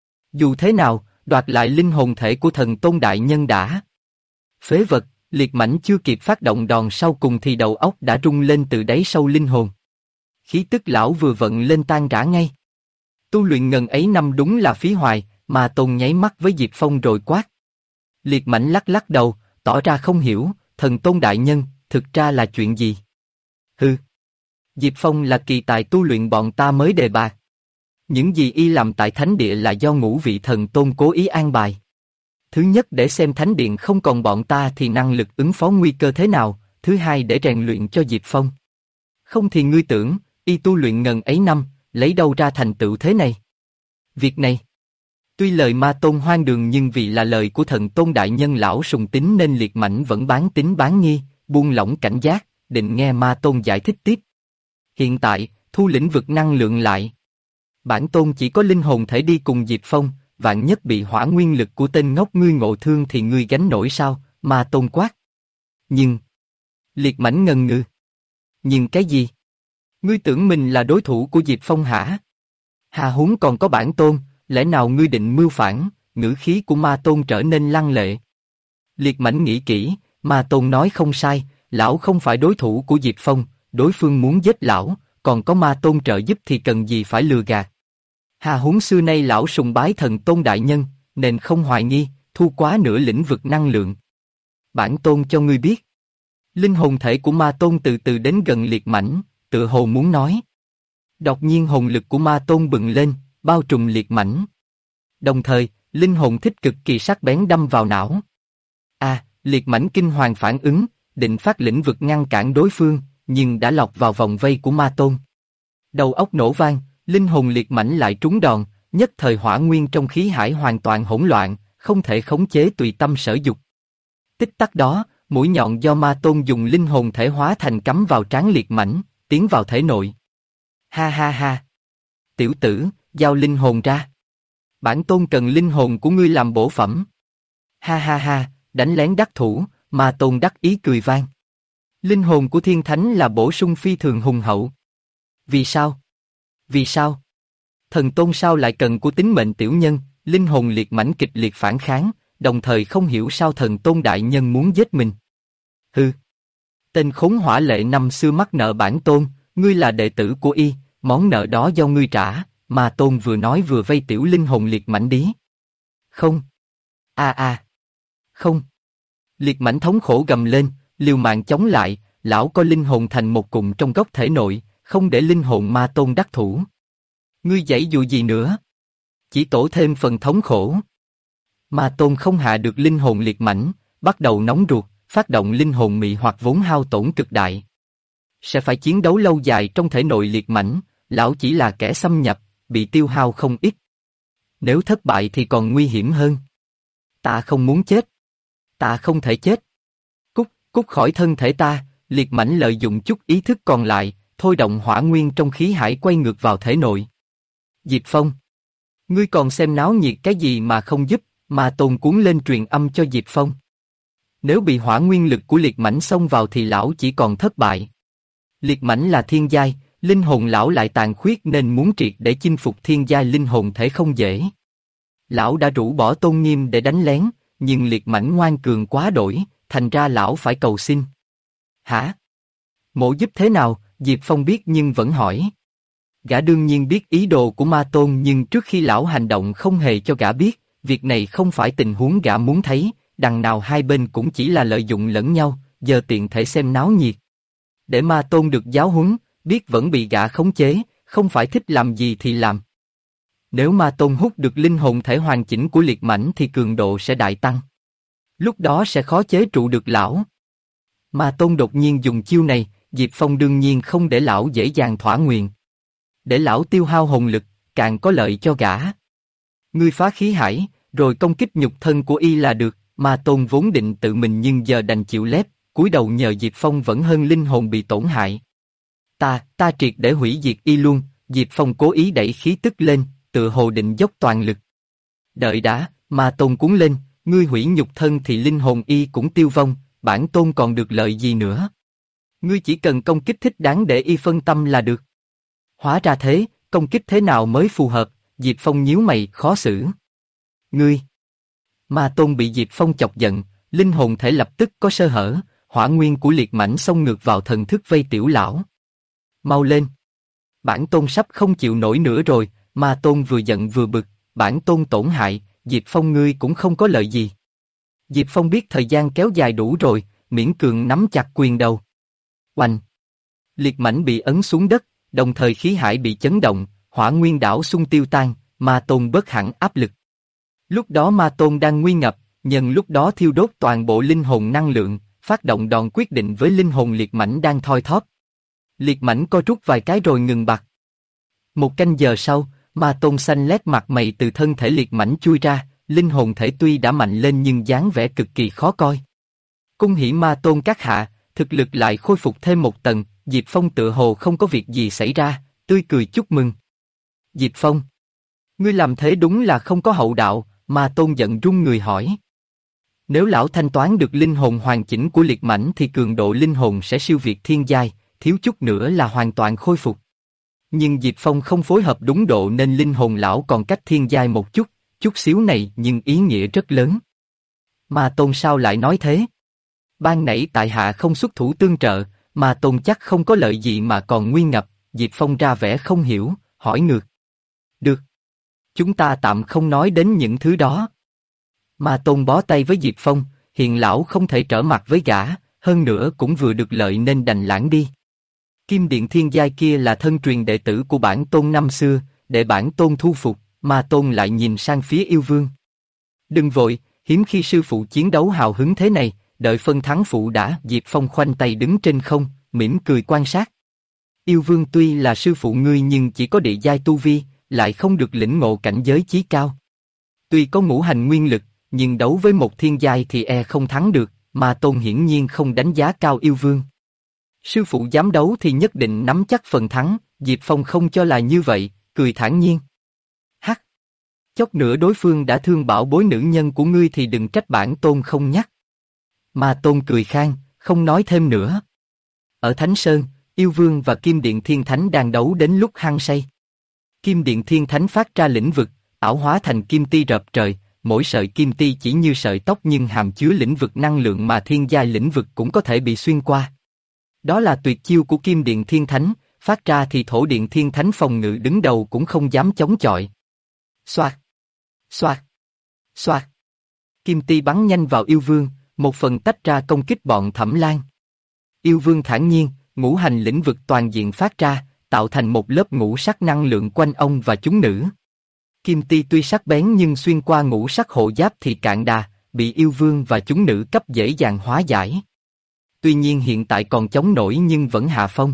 Dù thế nào, đoạt lại linh hồn thể của thần tôn đại nhân đã. Phế vật, Liệt Mãnh chưa kịp phát động đòn sau cùng thì đầu óc đã rung lên từ đáy sâu linh hồn. Khí tức lão vừa vận lên tan rã ngay. Tu luyện ngần ấy năm đúng là phí hoài, mà tôn nháy mắt với Diệp Phong rồi quát. Liệt Mãnh lắc lắc đầu, tỏ ra không hiểu, thần tôn đại nhân, thực ra là chuyện gì? Hừ. Diệp Phong là kỳ tài tu luyện bọn ta mới đề bạt. Những gì y làm tại thánh địa là do ngũ vị thần tôn cố ý an bài. Thứ nhất để xem thánh điện không còn bọn ta thì năng lực ứng phó nguy cơ thế nào, thứ hai để rèn luyện cho Diệp Phong. Không thì ngươi tưởng, y tu luyện ngần ấy năm, lấy đâu ra thành tựu thế này? Việc này, tuy lời ma tôn hoang đường nhưng vì là lời của thần tôn đại nhân lão sùng tín nên Liệt Mãnh vẫn bán tín bán nghi, buông lỏng cảnh giác, định nghe ma tôn giải thích tiếp. Hiện tại, thu lĩnh vực năng lượng lại. Bản tôn chỉ có linh hồn thể đi cùng Diệp Phong, vạn nhất bị hỏa nguyên lực của tên ngốc ngươi ngộ thương thì ngươi gánh nổi sao? Ma tôn quát. Nhưng, Liệt Mãnh ngần ngừ. Nhưng cái gì? Ngươi tưởng mình là đối thủ của Diệp Phong hả? Hà huống còn có bản tôn, lẽ nào ngươi định mưu phản? Ngữ khí của ma tôn trở nên lăng lệ. Liệt Mãnh nghĩ kỹ, ma tôn nói không sai, lão không phải đối thủ của Diệp Phong, đối phương muốn giết lão, còn có ma tôn trợ giúp thì cần gì phải lừa gạt. Hà huống xưa nay lão sùng bái thần tôn đại nhân, nên không hoài nghi, thu quá nửa lĩnh vực năng lượng. Bản tôn cho ngươi biết. Linh hồn thể của ma tôn từ từ đến gần Liệt Mãnh, tựa hồ muốn nói. Đột nhiên hồn lực của ma tôn bừng lên, bao trùm Liệt Mãnh. Đồng thời, linh hồn thích cực kỳ sắc bén đâm vào não. Liệt Mãnh kinh hoàng phản ứng, định phát lĩnh vực ngăn cản đối phương, nhưng đã lọt vào vòng vây của ma tôn. Đầu óc nổ vang, linh hồn Liệt Mãnh lại trúng đòn, nhất thời hỏa nguyên trong khí hải hoàn toàn hỗn loạn, không thể khống chế tùy tâm sở dục. Tích tắc đó, mũi nhọn do ma tôn dùng linh hồn thể hóa thành cắm vào trán Liệt Mãnh, tiến vào thể nội. Ha ha ha! Tiểu tử, giao linh hồn ra. Bản tôn cần linh hồn của ngươi làm bổ phẩm. Ha ha ha, đánh lén đắc thủ, ma tôn đắc ý cười vang. Linh hồn của thiên thánh là bổ sung phi thường hùng hậu. Vì sao? Vì sao? Thần tôn sao lại cần của tính mệnh tiểu nhân? Linh hồn Liệt Mãnh kịch liệt phản kháng, đồng thời không hiểu sao thần tôn đại nhân muốn giết mình. Hừ! Tên khốn hỏa lệ năm xưa mắc nợ bản tôn, ngươi là đệ tử của y, món nợ đó do ngươi trả. Ma tôn vừa nói vừa vây tiểu linh hồn Liệt Mãnh đi. Không! Không! Liệt Mãnh thống khổ gầm lên, liều mạng chống lại, lão coi linh hồn thành một cụm trong góc thể nội, không để linh hồn ma tôn đắc thủ. Ngươi giãy dụa gì nữa? Chỉ tổ thêm phần thống khổ. Ma tôn không hạ được linh hồn Liệt Mãnh, bắt đầu nóng ruột, phát động linh hồn mị hoặc vốn hao tổn cực đại. Sẽ phải chiến đấu lâu dài trong thể nội Liệt Mãnh, lão chỉ là kẻ xâm nhập, bị tiêu hao không ít. Nếu thất bại thì còn nguy hiểm hơn. Ta không muốn chết. Ta không thể chết. Cút khỏi thân thể ta. Liệt Mãnh lợi dụng chút ý thức còn lại, thôi động hỏa nguyên trong khí hải quay ngược vào thể nội. Diệp Phong, ngươi còn xem náo nhiệt cái gì mà không giúp? Ma tôn cuốn lên truyền âm cho Diệp Phong. Nếu bị hỏa nguyên lực của Liệt Mãnh xông vào thì lão chỉ còn thất bại. Liệt Mãnh là thiên giai, linh hồn lão lại tàn khuyết nên muốn triệt để chinh phục thiên giai linh hồn thể không dễ. Lão đã rũ bỏ tôn nghiêm để đánh lén, nhưng Liệt Mãnh ngoan cường quá đổi, thành ra lão phải cầu xin. Hả? Mộ giúp thế nào? Diệp Phong biết nhưng vẫn hỏi. Gã đương nhiên biết ý đồ của ma tôn nhưng trước khi lão hành động không hề cho gã biết, việc này không phải tình huống gã muốn thấy, đằng nào hai bên cũng chỉ là lợi dụng lẫn nhau, giờ tiện thể xem náo nhiệt. Để ma tôn được giáo huấn, biết vẫn bị gã khống chế, không phải thích làm gì thì làm. Nếu ma tôn hút được linh hồn thể hoàn chỉnh của Liệt Mãnh thì cường độ sẽ đại tăng. Lúc đó sẽ khó chế trụ được lão. Ma Tôn đột nhiên dùng chiêu này, Diệp Phong đương nhiên không để lão dễ dàng thỏa nguyện. Để lão tiêu hao hồn lực, càng có lợi cho gã. Ngươi phá khí hải, rồi công kích nhục thân của y là được. Ma Tôn vốn định tự mình nhưng giờ đành chịu lép, cúi đầu nhờ Diệp Phong vẫn hơn linh hồn bị tổn hại. Ta triệt để hủy diệt y luôn. Diệp Phong cố ý đẩy khí tức lên, tự hồ định dốc toàn lực. Đợi đã, Ma Tôn cuốn lên, ngươi hủy nhục thân thì linh hồn y cũng tiêu vong, bản tôn còn được lợi gì nữa. Ngươi chỉ cần công kích thích đáng để y phân tâm là được. Hóa ra thế, công kích thế nào mới phù hợp, Diệp Phong nhíu mày khó xử. Ngươi! Ma Tôn bị Diệp Phong chọc giận, linh hồn thể lập tức có sơ hở, hỏa nguyên của liệt mãnh xông ngược vào thần thức vây tiểu lão. Mau lên! Bản tôn sắp không chịu nổi nữa rồi, Ma Tôn vừa giận vừa bực, bản tôn tổn hại, Diệp Phong ngươi cũng không có lợi gì. Diệp Phong biết thời gian kéo dài đủ rồi, miễn cường nắm chặt quyền đầu. Oanh! Liệt mãnh bị ấn xuống đất, đồng thời khí hải bị chấn động, hỏa nguyên đảo xung tiêu tan, Ma Tôn bớt hẳn áp lực. Lúc đó Ma Tôn đang nguy ngập, nhân lúc đó thiêu đốt toàn bộ linh hồn năng lượng, phát động đòn quyết định với linh hồn liệt mãnh đang thoi thóp. Liệt mãnh co rút vài cái rồi ngừng bặt. Một canh giờ sau, Ma Tôn xanh lét mặt mày từ thân thể liệt mãnh chui ra, linh hồn thể tuy đã mạnh lên nhưng dáng vẻ cực kỳ khó coi. Cung hỉ Ma Tôn các hạ, thực lực lại khôi phục thêm một tầng, Diệp Phong tựa hồ không có việc gì xảy ra, tươi cười chúc mừng. Diệp Phong, ngươi làm thế đúng là không có hậu đạo, Ma Tôn giận run người hỏi. Nếu lão thanh toán được linh hồn hoàn chỉnh của liệt mãnh thì cường độ linh hồn sẽ siêu việt thiên giai, thiếu chút nữa là hoàn toàn khôi phục. Nhưng Diệp Phong không phối hợp đúng độ nên linh hồn lão còn cách thiên giai một chút xíu này nhưng ý nghĩa rất lớn. Ma Tôn sao lại nói thế? Ban nãy tại hạ không xuất thủ tương trợ, Ma Tôn chắc không có lợi gì mà còn nguy ngập, Diệp Phong ra vẻ không hiểu, hỏi ngược. Được. Chúng ta tạm không nói đến những thứ đó. Ma Tôn bó tay với Diệp Phong, hiện lão không thể trở mặt với gã, hơn nữa cũng vừa được lợi nên đành lãng đi. Kim Điện Thiên Giai kia là thân truyền đệ tử của bản tôn năm xưa, để bản tôn thu phục, Ma Tôn lại nhìn sang phía yêu vương. Đừng vội, hiếm khi sư phụ chiến đấu hào hứng thế này, đợi phân thắng phụ đã. Diệp Phong khoanh tay đứng trên không, mỉm cười quan sát. Yêu vương tuy là sư phụ ngươi nhưng chỉ có địa giai tu vi, lại không được lĩnh ngộ cảnh giới chí cao. Tuy có ngũ hành nguyên lực, nhưng đấu với một thiên giai thì không thắng được, Ma Tôn hiển nhiên không đánh giá cao yêu vương. Sư phụ dám đấu thì nhất định nắm chắc phần thắng, Diệp Phong không cho là như vậy, cười thản nhiên. Hắc! Chốc nữa đối phương đã thương bảo bối nữ nhân của ngươi thì đừng trách bản tôn không nhắc. Ma Tôn cười khang, không nói thêm nữa. Ở Thánh Sơn, yêu vương và Kim Điện Thiên Thánh đang đấu đến lúc hăng say. Kim Điện Thiên Thánh phát ra lĩnh vực, ảo hóa thành kim ti rợp trời, mỗi sợi kim ti chỉ như sợi tóc nhưng hàm chứa lĩnh vực năng lượng mà thiên giai lĩnh vực cũng có thể bị xuyên qua. Đó là tuyệt chiêu của Kim Điện Thiên Thánh, phát ra thì Thổ Điện Thiên Thánh phòng ngự đứng đầu cũng không dám chống chọi. Xoạt, xoạt, xoạt. Kim ti bắn nhanh vào yêu vương, một phần tách ra công kích bọn Thẩm Lan. Yêu vương thản nhiên, ngũ hành lĩnh vực toàn diện phát ra, tạo thành một lớp ngũ sắc năng lượng quanh ông và chúng nữ. Kim ti tuy sắc bén nhưng xuyên qua ngũ sắc hộ giáp thì cạn đà, bị yêu vương và chúng nữ cấp dễ dàng hóa giải. Tuy nhiên hiện tại còn chống nổi nhưng vẫn hạ phong.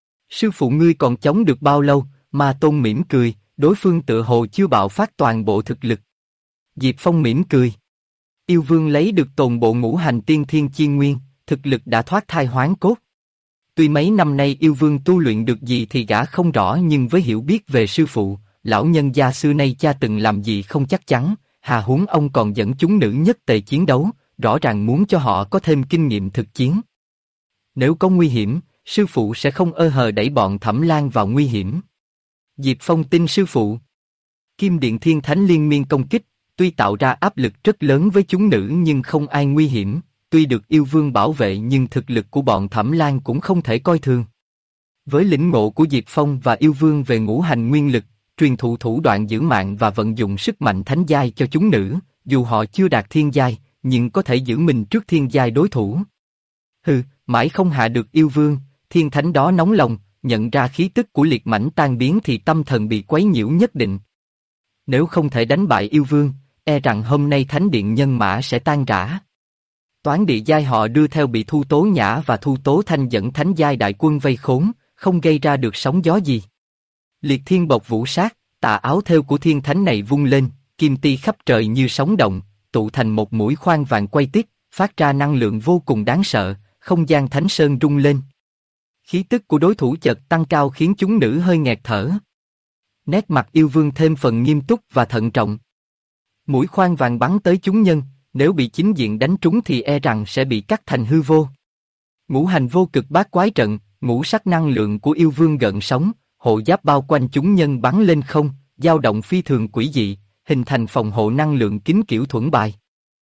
Sư phụ ngươi còn chống được bao lâu? Ma Tôn mỉm cười, đối phương tựa hồ chưa bạo phát toàn bộ thực lực. Diệp Phong mỉm cười. Yêu vương lấy được toàn bộ ngũ hành tiên thiên chi nguyên, thực lực đã thoát thai hoán cốt. Tuy mấy năm nay yêu vương tu luyện được gì thì gã không rõ nhưng với hiểu biết về sư phụ, lão nhân gia xưa nay cha từng làm gì không chắc chắn, hà huống ông còn dẫn chúng nữ nhất tề chiến đấu, rõ ràng muốn cho họ có thêm kinh nghiệm thực chiến. Nếu có nguy hiểm, sư phụ sẽ không ơ hờ đẩy bọn Thẩm Lan vào nguy hiểm. Diệp Phong tin sư phụ. Kim Điện Thiên Thánh liên miên công kích, tuy tạo ra áp lực rất lớn với chúng nữ nhưng không ai nguy hiểm, tuy được yêu vương bảo vệ nhưng thực lực của bọn Thẩm Lan cũng không thể coi thường. Với lĩnh ngộ của Diệp Phong và yêu vương về ngũ hành nguyên lực, truyền thụ thủ đoạn giữ mạng và vận dụng sức mạnh thánh giai cho chúng nữ, dù họ chưa đạt thiên giai, nhưng có thể giữ mình trước thiên giai đối thủ. Hừ, mãi không hạ được yêu vương, thiên thánh đó nóng lòng, nhận ra khí tức của liệt mãnh tan biến thì tâm thần bị quấy nhiễu nhất định. Nếu không thể đánh bại yêu vương, e rằng hôm nay thánh điện nhân mã sẽ tan rã. Toán địa giai họ đưa theo bị Thu Tố Nhã và Thu Tố Thanh dẫn thánh giai đại quân vây khốn, không gây ra được sóng gió gì. Liệt thiên bộc vũ sát, tà áo thêu của thiên thánh này vung lên, kim ti khắp trời như sóng động, tụ thành một mũi khoan vàng quay tít, phát ra năng lượng vô cùng đáng sợ, không gian thánh sơn rung lên. Khí tức của đối thủ chợt tăng cao khiến chúng nữ hơi nghẹt thở. Nét mặt yêu vương thêm phần nghiêm túc và thận trọng. Mũi khoan vàng bắn tới chúng nhân, nếu bị chính diện đánh trúng thì e rằng sẽ bị cắt thành hư vô. Ngũ hành vô cực bát quái trận, ngũ sắc năng lượng của yêu vương gợn sóng, hộ giáp bao quanh chúng nhân bắn lên không, dao động phi thường quỷ dị, hình thành phòng hộ năng lượng kính kiểu thuẫn bài.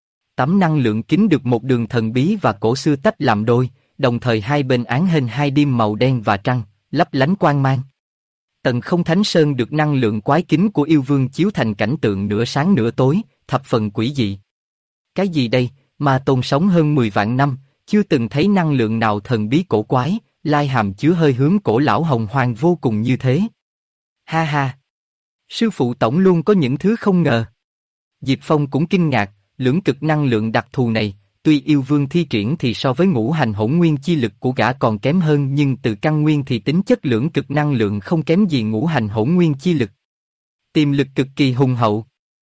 Tấm năng lượng kính được một đường thần bí và cổ xưa tách làm đôi, đồng thời hai bên án hình hai đêm màu đen và trăng, lấp lánh quang mang. Tầng không thánh sơn được năng lượng quái kính của yêu vương chiếu thành cảnh tượng nửa sáng nửa tối, thập phần quỷ dị. Cái gì đây, Ma Tôn sống hơn 10 vạn năm, chưa từng thấy năng lượng nào thần bí cổ quái, lai hàm chứa hơi hướng cổ lão hồng hoang vô cùng như thế. Ha ha! Sư phụ tổng luôn có những thứ không ngờ. Diệp Phong cũng kinh ngạc, lưỡng cực năng lượng đặc thù này, tuy yêu vương thi triển thì so với ngũ hành hỗn nguyên chi lực của gã còn kém hơn, nhưng từ căn nguyên thì tính chất lưỡng cực năng lượng không kém gì ngũ hành hỗn nguyên chi lực. Tiềm lực cực kỳ hùng hậu.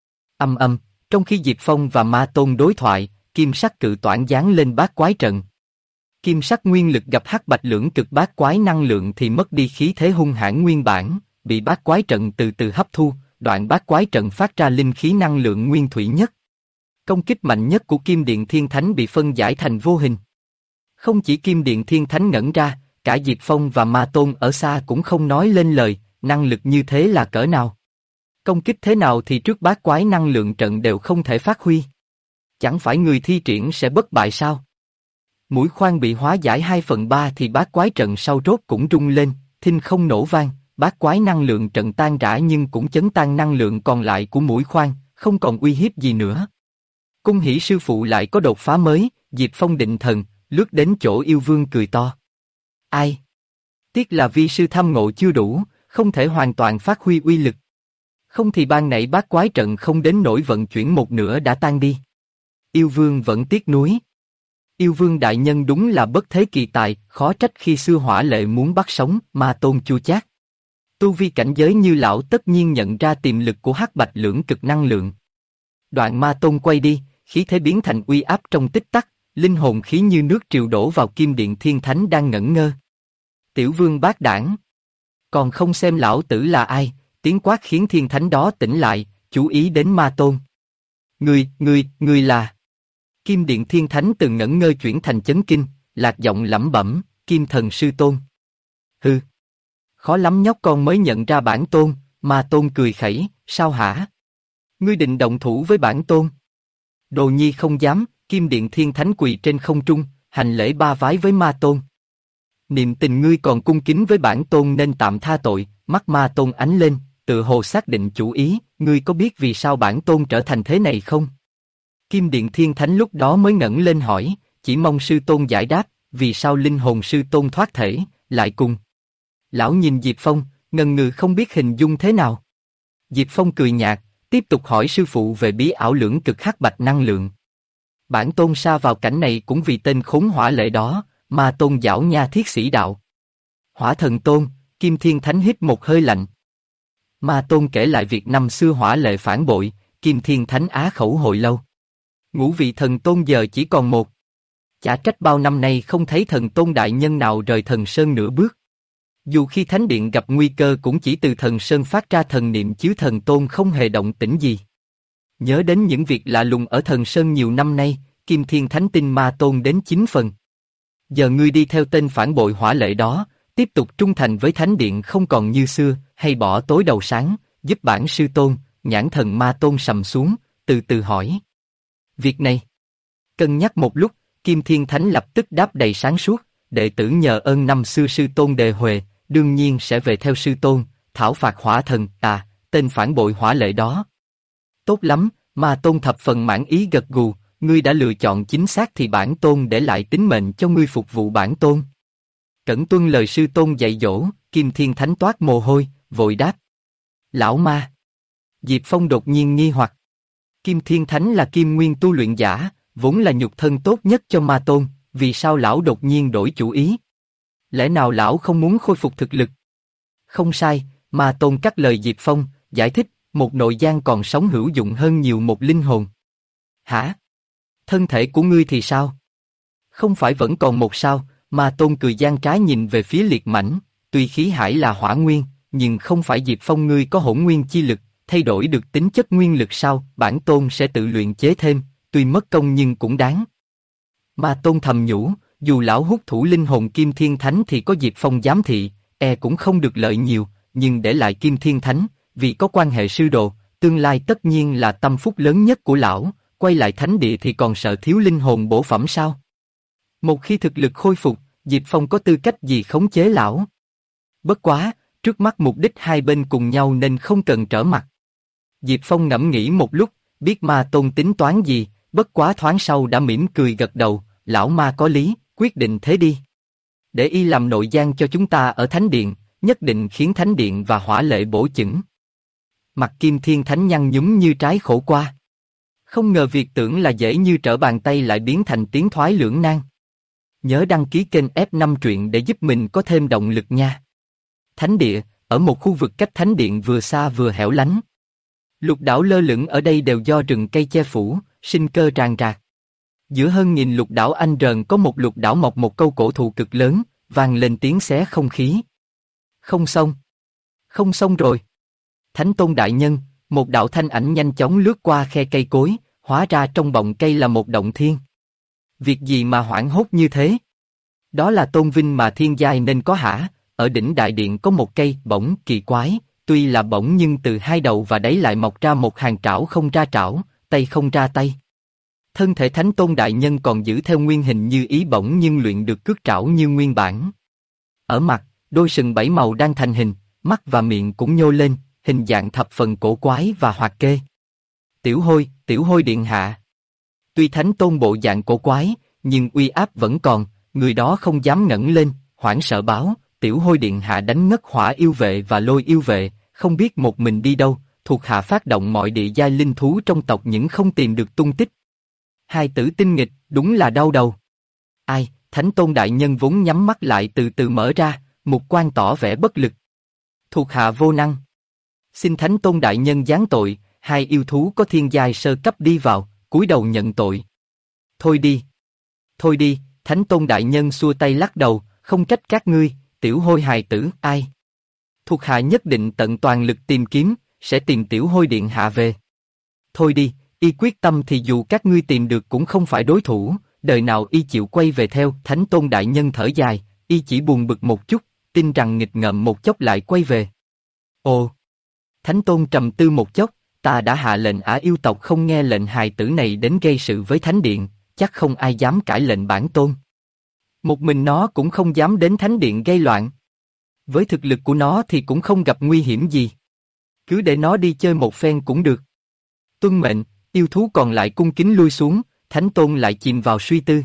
Âm âm, trong khi Diệp Phong và Ma Tôn đối thoại, kim sắc cự toản giáng lên bát quái trận. Kim sắc nguyên lực gặp hắc bạch lưỡng cực bát quái năng lượng thì mất đi khí thế hung hãn nguyên bản, bị bát quái trận từ từ hấp thu, đoạn bát quái trận phát ra linh khí năng lượng nguyên thủy nhất. Công kích mạnh nhất của Kim Điện Thiên Thánh bị phân giải thành vô hình. Không chỉ Kim Điện Thiên Thánh ngẩn ra, cả Diệp Phong và Ma Tôn ở xa cũng không nói lên lời, năng lực như thế là cỡ nào. Công kích thế nào thì trước bát quái năng lượng trận đều không thể phát huy. Chẳng phải người thi triển sẽ bất bại sao? Mũi khoan bị hóa giải 2/3 thì bát quái trận sau rốt cũng rung lên, thinh không nổ vang, bát quái năng lượng trận tan rã nhưng cũng chấn tan năng lượng còn lại của mũi khoan, không còn uy hiếp gì nữa. Cung Hỷ sư phụ lại có đột phá mới, Diệp Phong định thần, lướt đến chỗ yêu vương cười to. Ai? Tiếc là vi sư tham ngộ chưa đủ, không thể hoàn toàn phát huy uy lực. Không thì ban nãy bát quái trận không đến nỗi vận chuyển một nửa đã tan đi. Yêu vương vẫn tiếc nuối. Yêu vương đại nhân đúng là bất thế kỳ tài, khó trách khi xưa Hỏa Lệ muốn bắt sống Ma Tôn chua chát. Tu vi cảnh giới như lão tất nhiên nhận ra tiềm lực của hắc bạch lưỡng cực năng lượng. Đoạn Ma Tôn quay đi, khí thế biến thành uy áp trong tích tắc, linh hồn khí như nước triều đổ vào Kim Điện Thiên Thánh đang ngẩn ngơ. Tiểu vương bác đảng, còn không xem lão tử là ai? Tiếng quát khiến Thiên Thánh đó tỉnh lại, chú ý đến Ma Tôn. Ngươi là... Kim Điện Thiên Thánh từ ngẩn ngơ chuyển thành chấn kinh, lạc giọng lẩm bẩm, Kim Thần Sư Tôn. Hừ, khó lắm nhóc con mới nhận ra bản tôn. Ma Tôn cười khẩy, sao hả? Ngươi định động thủ với bản tôn? Đồ nhi không dám. Kim Điện Thiên Thánh quỳ trên không trung, hành lễ 3 vái với Ma Tôn. Niệm tình ngươi còn cung kính với bản tôn nên tạm tha tội. Mắt Ma Tôn ánh lên, tự hồ xác định chủ ý, ngươi có biết vì sao bản tôn trở thành thế này không? Kim Điện Thiên Thánh lúc đó mới ngẩng lên hỏi, chỉ mong sư tôn giải đáp, vì sao linh hồn sư tôn thoát thể, lại cùng. Lão nhìn Diệp Phong, ngần ngừ không biết hình dung thế nào. Diệp Phong cười nhạt, tiếp tục hỏi sư phụ về bí ảo lưỡng cực hắc bạch năng lượng. Bản tôn sa vào cảnh này cũng vì tên khốn Hỏa Lệ đó, Ma Tôn giảo nha thiết sĩ đạo. Hỏa Thần Tôn, Kim Thiên Thánh hít một hơi lạnh. Ma Tôn kể lại việc năm xưa Hỏa Lệ phản bội, Kim Thiên Thánh á khẩu hồi lâu. Ngũ vị thần tôn giờ chỉ còn một. Chả trách bao năm nay không thấy thần tôn đại nhân nào rời thần sơn nửa bước. Dù khi thánh điện gặp nguy cơ cũng chỉ từ thần sơn phát ra thần niệm chứ thần tôn không hề động tĩnh gì. Nhớ đến những việc lạ lùng ở thần sơn nhiều năm nay, Kim Thiên Thánh tin Ma Tôn đến 9 phần. Giờ ngươi đi theo tên phản bội Hỏa Lệ đó, tiếp tục trung thành với thánh điện không còn như xưa, hay bỏ tối đầu sáng, giúp bản sư tôn. Nhãn thần Ma Tôn sầm xuống, từ từ hỏi. Việc này, cân nhắc một lúc, Kim Thiên Thánh lập tức đáp đầy sáng suốt, đệ tử nhờ ơn năm xưa sư tôn Đề Huệ, đương nhiên sẽ về theo sư tôn, thảo phạt Hỏa Thần, tên phản bội Hỏa Lệ đó. Tốt lắm, Ma Tôn thập phần mãn ý gật gù, ngươi đã lựa chọn chính xác thì bản tôn để lại tính mệnh cho ngươi phục vụ bản tôn. Cẩn tuân lời sư tôn dạy dỗ, Kim Thiên Thánh toát mồ hôi, vội đáp. Lão Ma. Diệp Phong đột nhiên nghi hoặc. Kim Thiên Thánh là kim nguyên tu luyện giả, vốn là nhục thân tốt nhất cho Ma Tôn, vì sao lão đột nhiên đổi chủ ý? Lẽ nào lão không muốn khôi phục thực lực? Không sai, Ma Tôn cắt lời Diệp Phong, giải thích, một nội gián còn sống hữu dụng hơn nhiều một linh hồn. Hả? Thân thể của ngươi thì sao? Không phải vẫn còn một sao? Ma Tôn cười gian trá nhìn về phía Liệt Mãnh, tuy khí hải là hỏa nguyên, nhưng không phải Diệp Phong ngươi có hỗn nguyên chi lực, thay đổi được tính chất nguyên lực sao? Bản Tôn sẽ tự luyện chế thêm, tuy mất công nhưng cũng đáng. Ma Tôn thầm nhủ, dù lão hút thủ linh hồn Kim Thiên Thánh thì có Diệp Phong giám thị, cũng không được lợi nhiều, nhưng để lại Kim Thiên Thánh, vì có quan hệ sư đồ, tương lai tất nhiên là tâm phúc lớn nhất của lão, quay lại thánh địa thì còn sợ thiếu linh hồn bổ phẩm sao? Một khi thực lực khôi phục, Diệp Phong có tư cách gì khống chế lão? Bất quá, trước mắt mục đích hai bên cùng nhau nên không cần trở mặt. Diệp Phong ngẫm nghĩ một lúc, biết Ma Tôn tính toán gì, bất quá thoáng sau đã mỉm cười gật đầu, lão Ma có lý, quyết định thế đi. Để y làm nội gián cho chúng ta ở Thánh Điện, nhất định khiến Thánh Điện và Hỏa Lệ bổ chững. Mặt Kim Thiên Thánh nhăn nhúm như trái khổ qua. Không ngờ việc tưởng là dễ như trở bàn tay lại biến thành tiến thoái lưỡng nan. Nhớ đăng ký kênh F5 truyện để giúp mình có thêm động lực nha. Thánh Địa, ở một khu vực cách Thánh Điện vừa xa vừa hẻo lánh. Lục đảo lơ lửng ở đây đều do rừng cây che phủ, sinh cơ tràn trạc. Giữa hơn nghìn lục đảo anh rờn có một lục đảo mọc một câu cổ thụ cực lớn, vang lên tiếng xé không khí. Không xong. Không xong rồi. Thánh Tôn đại nhân, một đạo thanh ảnh nhanh chóng lướt qua khe cây cối, hóa ra trong bọng cây là một động thiên. Việc gì mà hoảng hốt như thế? Đó là tôn vinh mà thiên giai nên có hả? Ở đỉnh đại điện có một cây bổng kỳ quái, tuy là bổng nhưng từ hai đầu và đáy lại mọc ra một hàng trảo không ra trảo, tay không ra tay. Thân thể Thánh Tôn đại nhân còn giữ theo nguyên hình như ý bổng nhưng luyện được cước trảo như nguyên bản. Ở mặt, đôi sừng bảy màu đang thành hình, mắt và miệng cũng nhô lên, hình dạng thập phần cổ quái và hoạt kê. Tiểu hôi điện hạ. Tuy Thánh Tôn bộ dạng cổ quái, nhưng uy áp vẫn còn, người đó không dám ngẩng lên, hoảng sợ báo, tiểu hôi điện hạ đánh ngất hỏa yêu vệ và lôi yêu vệ, không biết một mình đi đâu, thuộc hạ phát động mọi địa giai linh thú trong tộc nhưng không tìm được tung tích. Hai tử tinh nghịch, đúng là đau đầu. Ai, Thánh Tôn đại nhân vốn nhắm mắt lại từ từ mở ra, mục quan tỏ vẻ bất lực. Thuộc hạ vô năng. Xin Thánh Tôn đại nhân giáng tội, hai yêu thú có thiên giai sơ cấp đi vào, cúi đầu nhận tội. Thôi đi, Thánh Tôn đại nhân xua tay lắc đầu, không trách các ngươi, tiểu hôi hài tử, ai? Thuộc hạ nhất định tận toàn lực tìm kiếm, sẽ tìm tiểu hôi điện hạ về. Thôi đi, y quyết tâm thì dù các ngươi tìm được cũng không phải đối thủ, đời nào y chịu quay về theo. Thánh Tôn đại nhân thở dài, y chỉ buồn bực một chút, tin rằng nghịch ngợm một chốc lại quay về. Ồ! Thánh Tôn trầm tư một chốc, ta đã hạ lệnh ả yêu tộc không nghe lệnh hài tử này đến gây sự với Thánh Điện, chắc không ai dám cãi lệnh bản tôn. Một mình nó cũng không dám đến Thánh Điện gây loạn. Với thực lực của nó thì cũng không gặp nguy hiểm gì. Cứ để nó đi chơi một phen cũng được. Tuân mệnh, yêu thú còn lại cung kính lui xuống, Thánh Tôn lại chìm vào suy tư.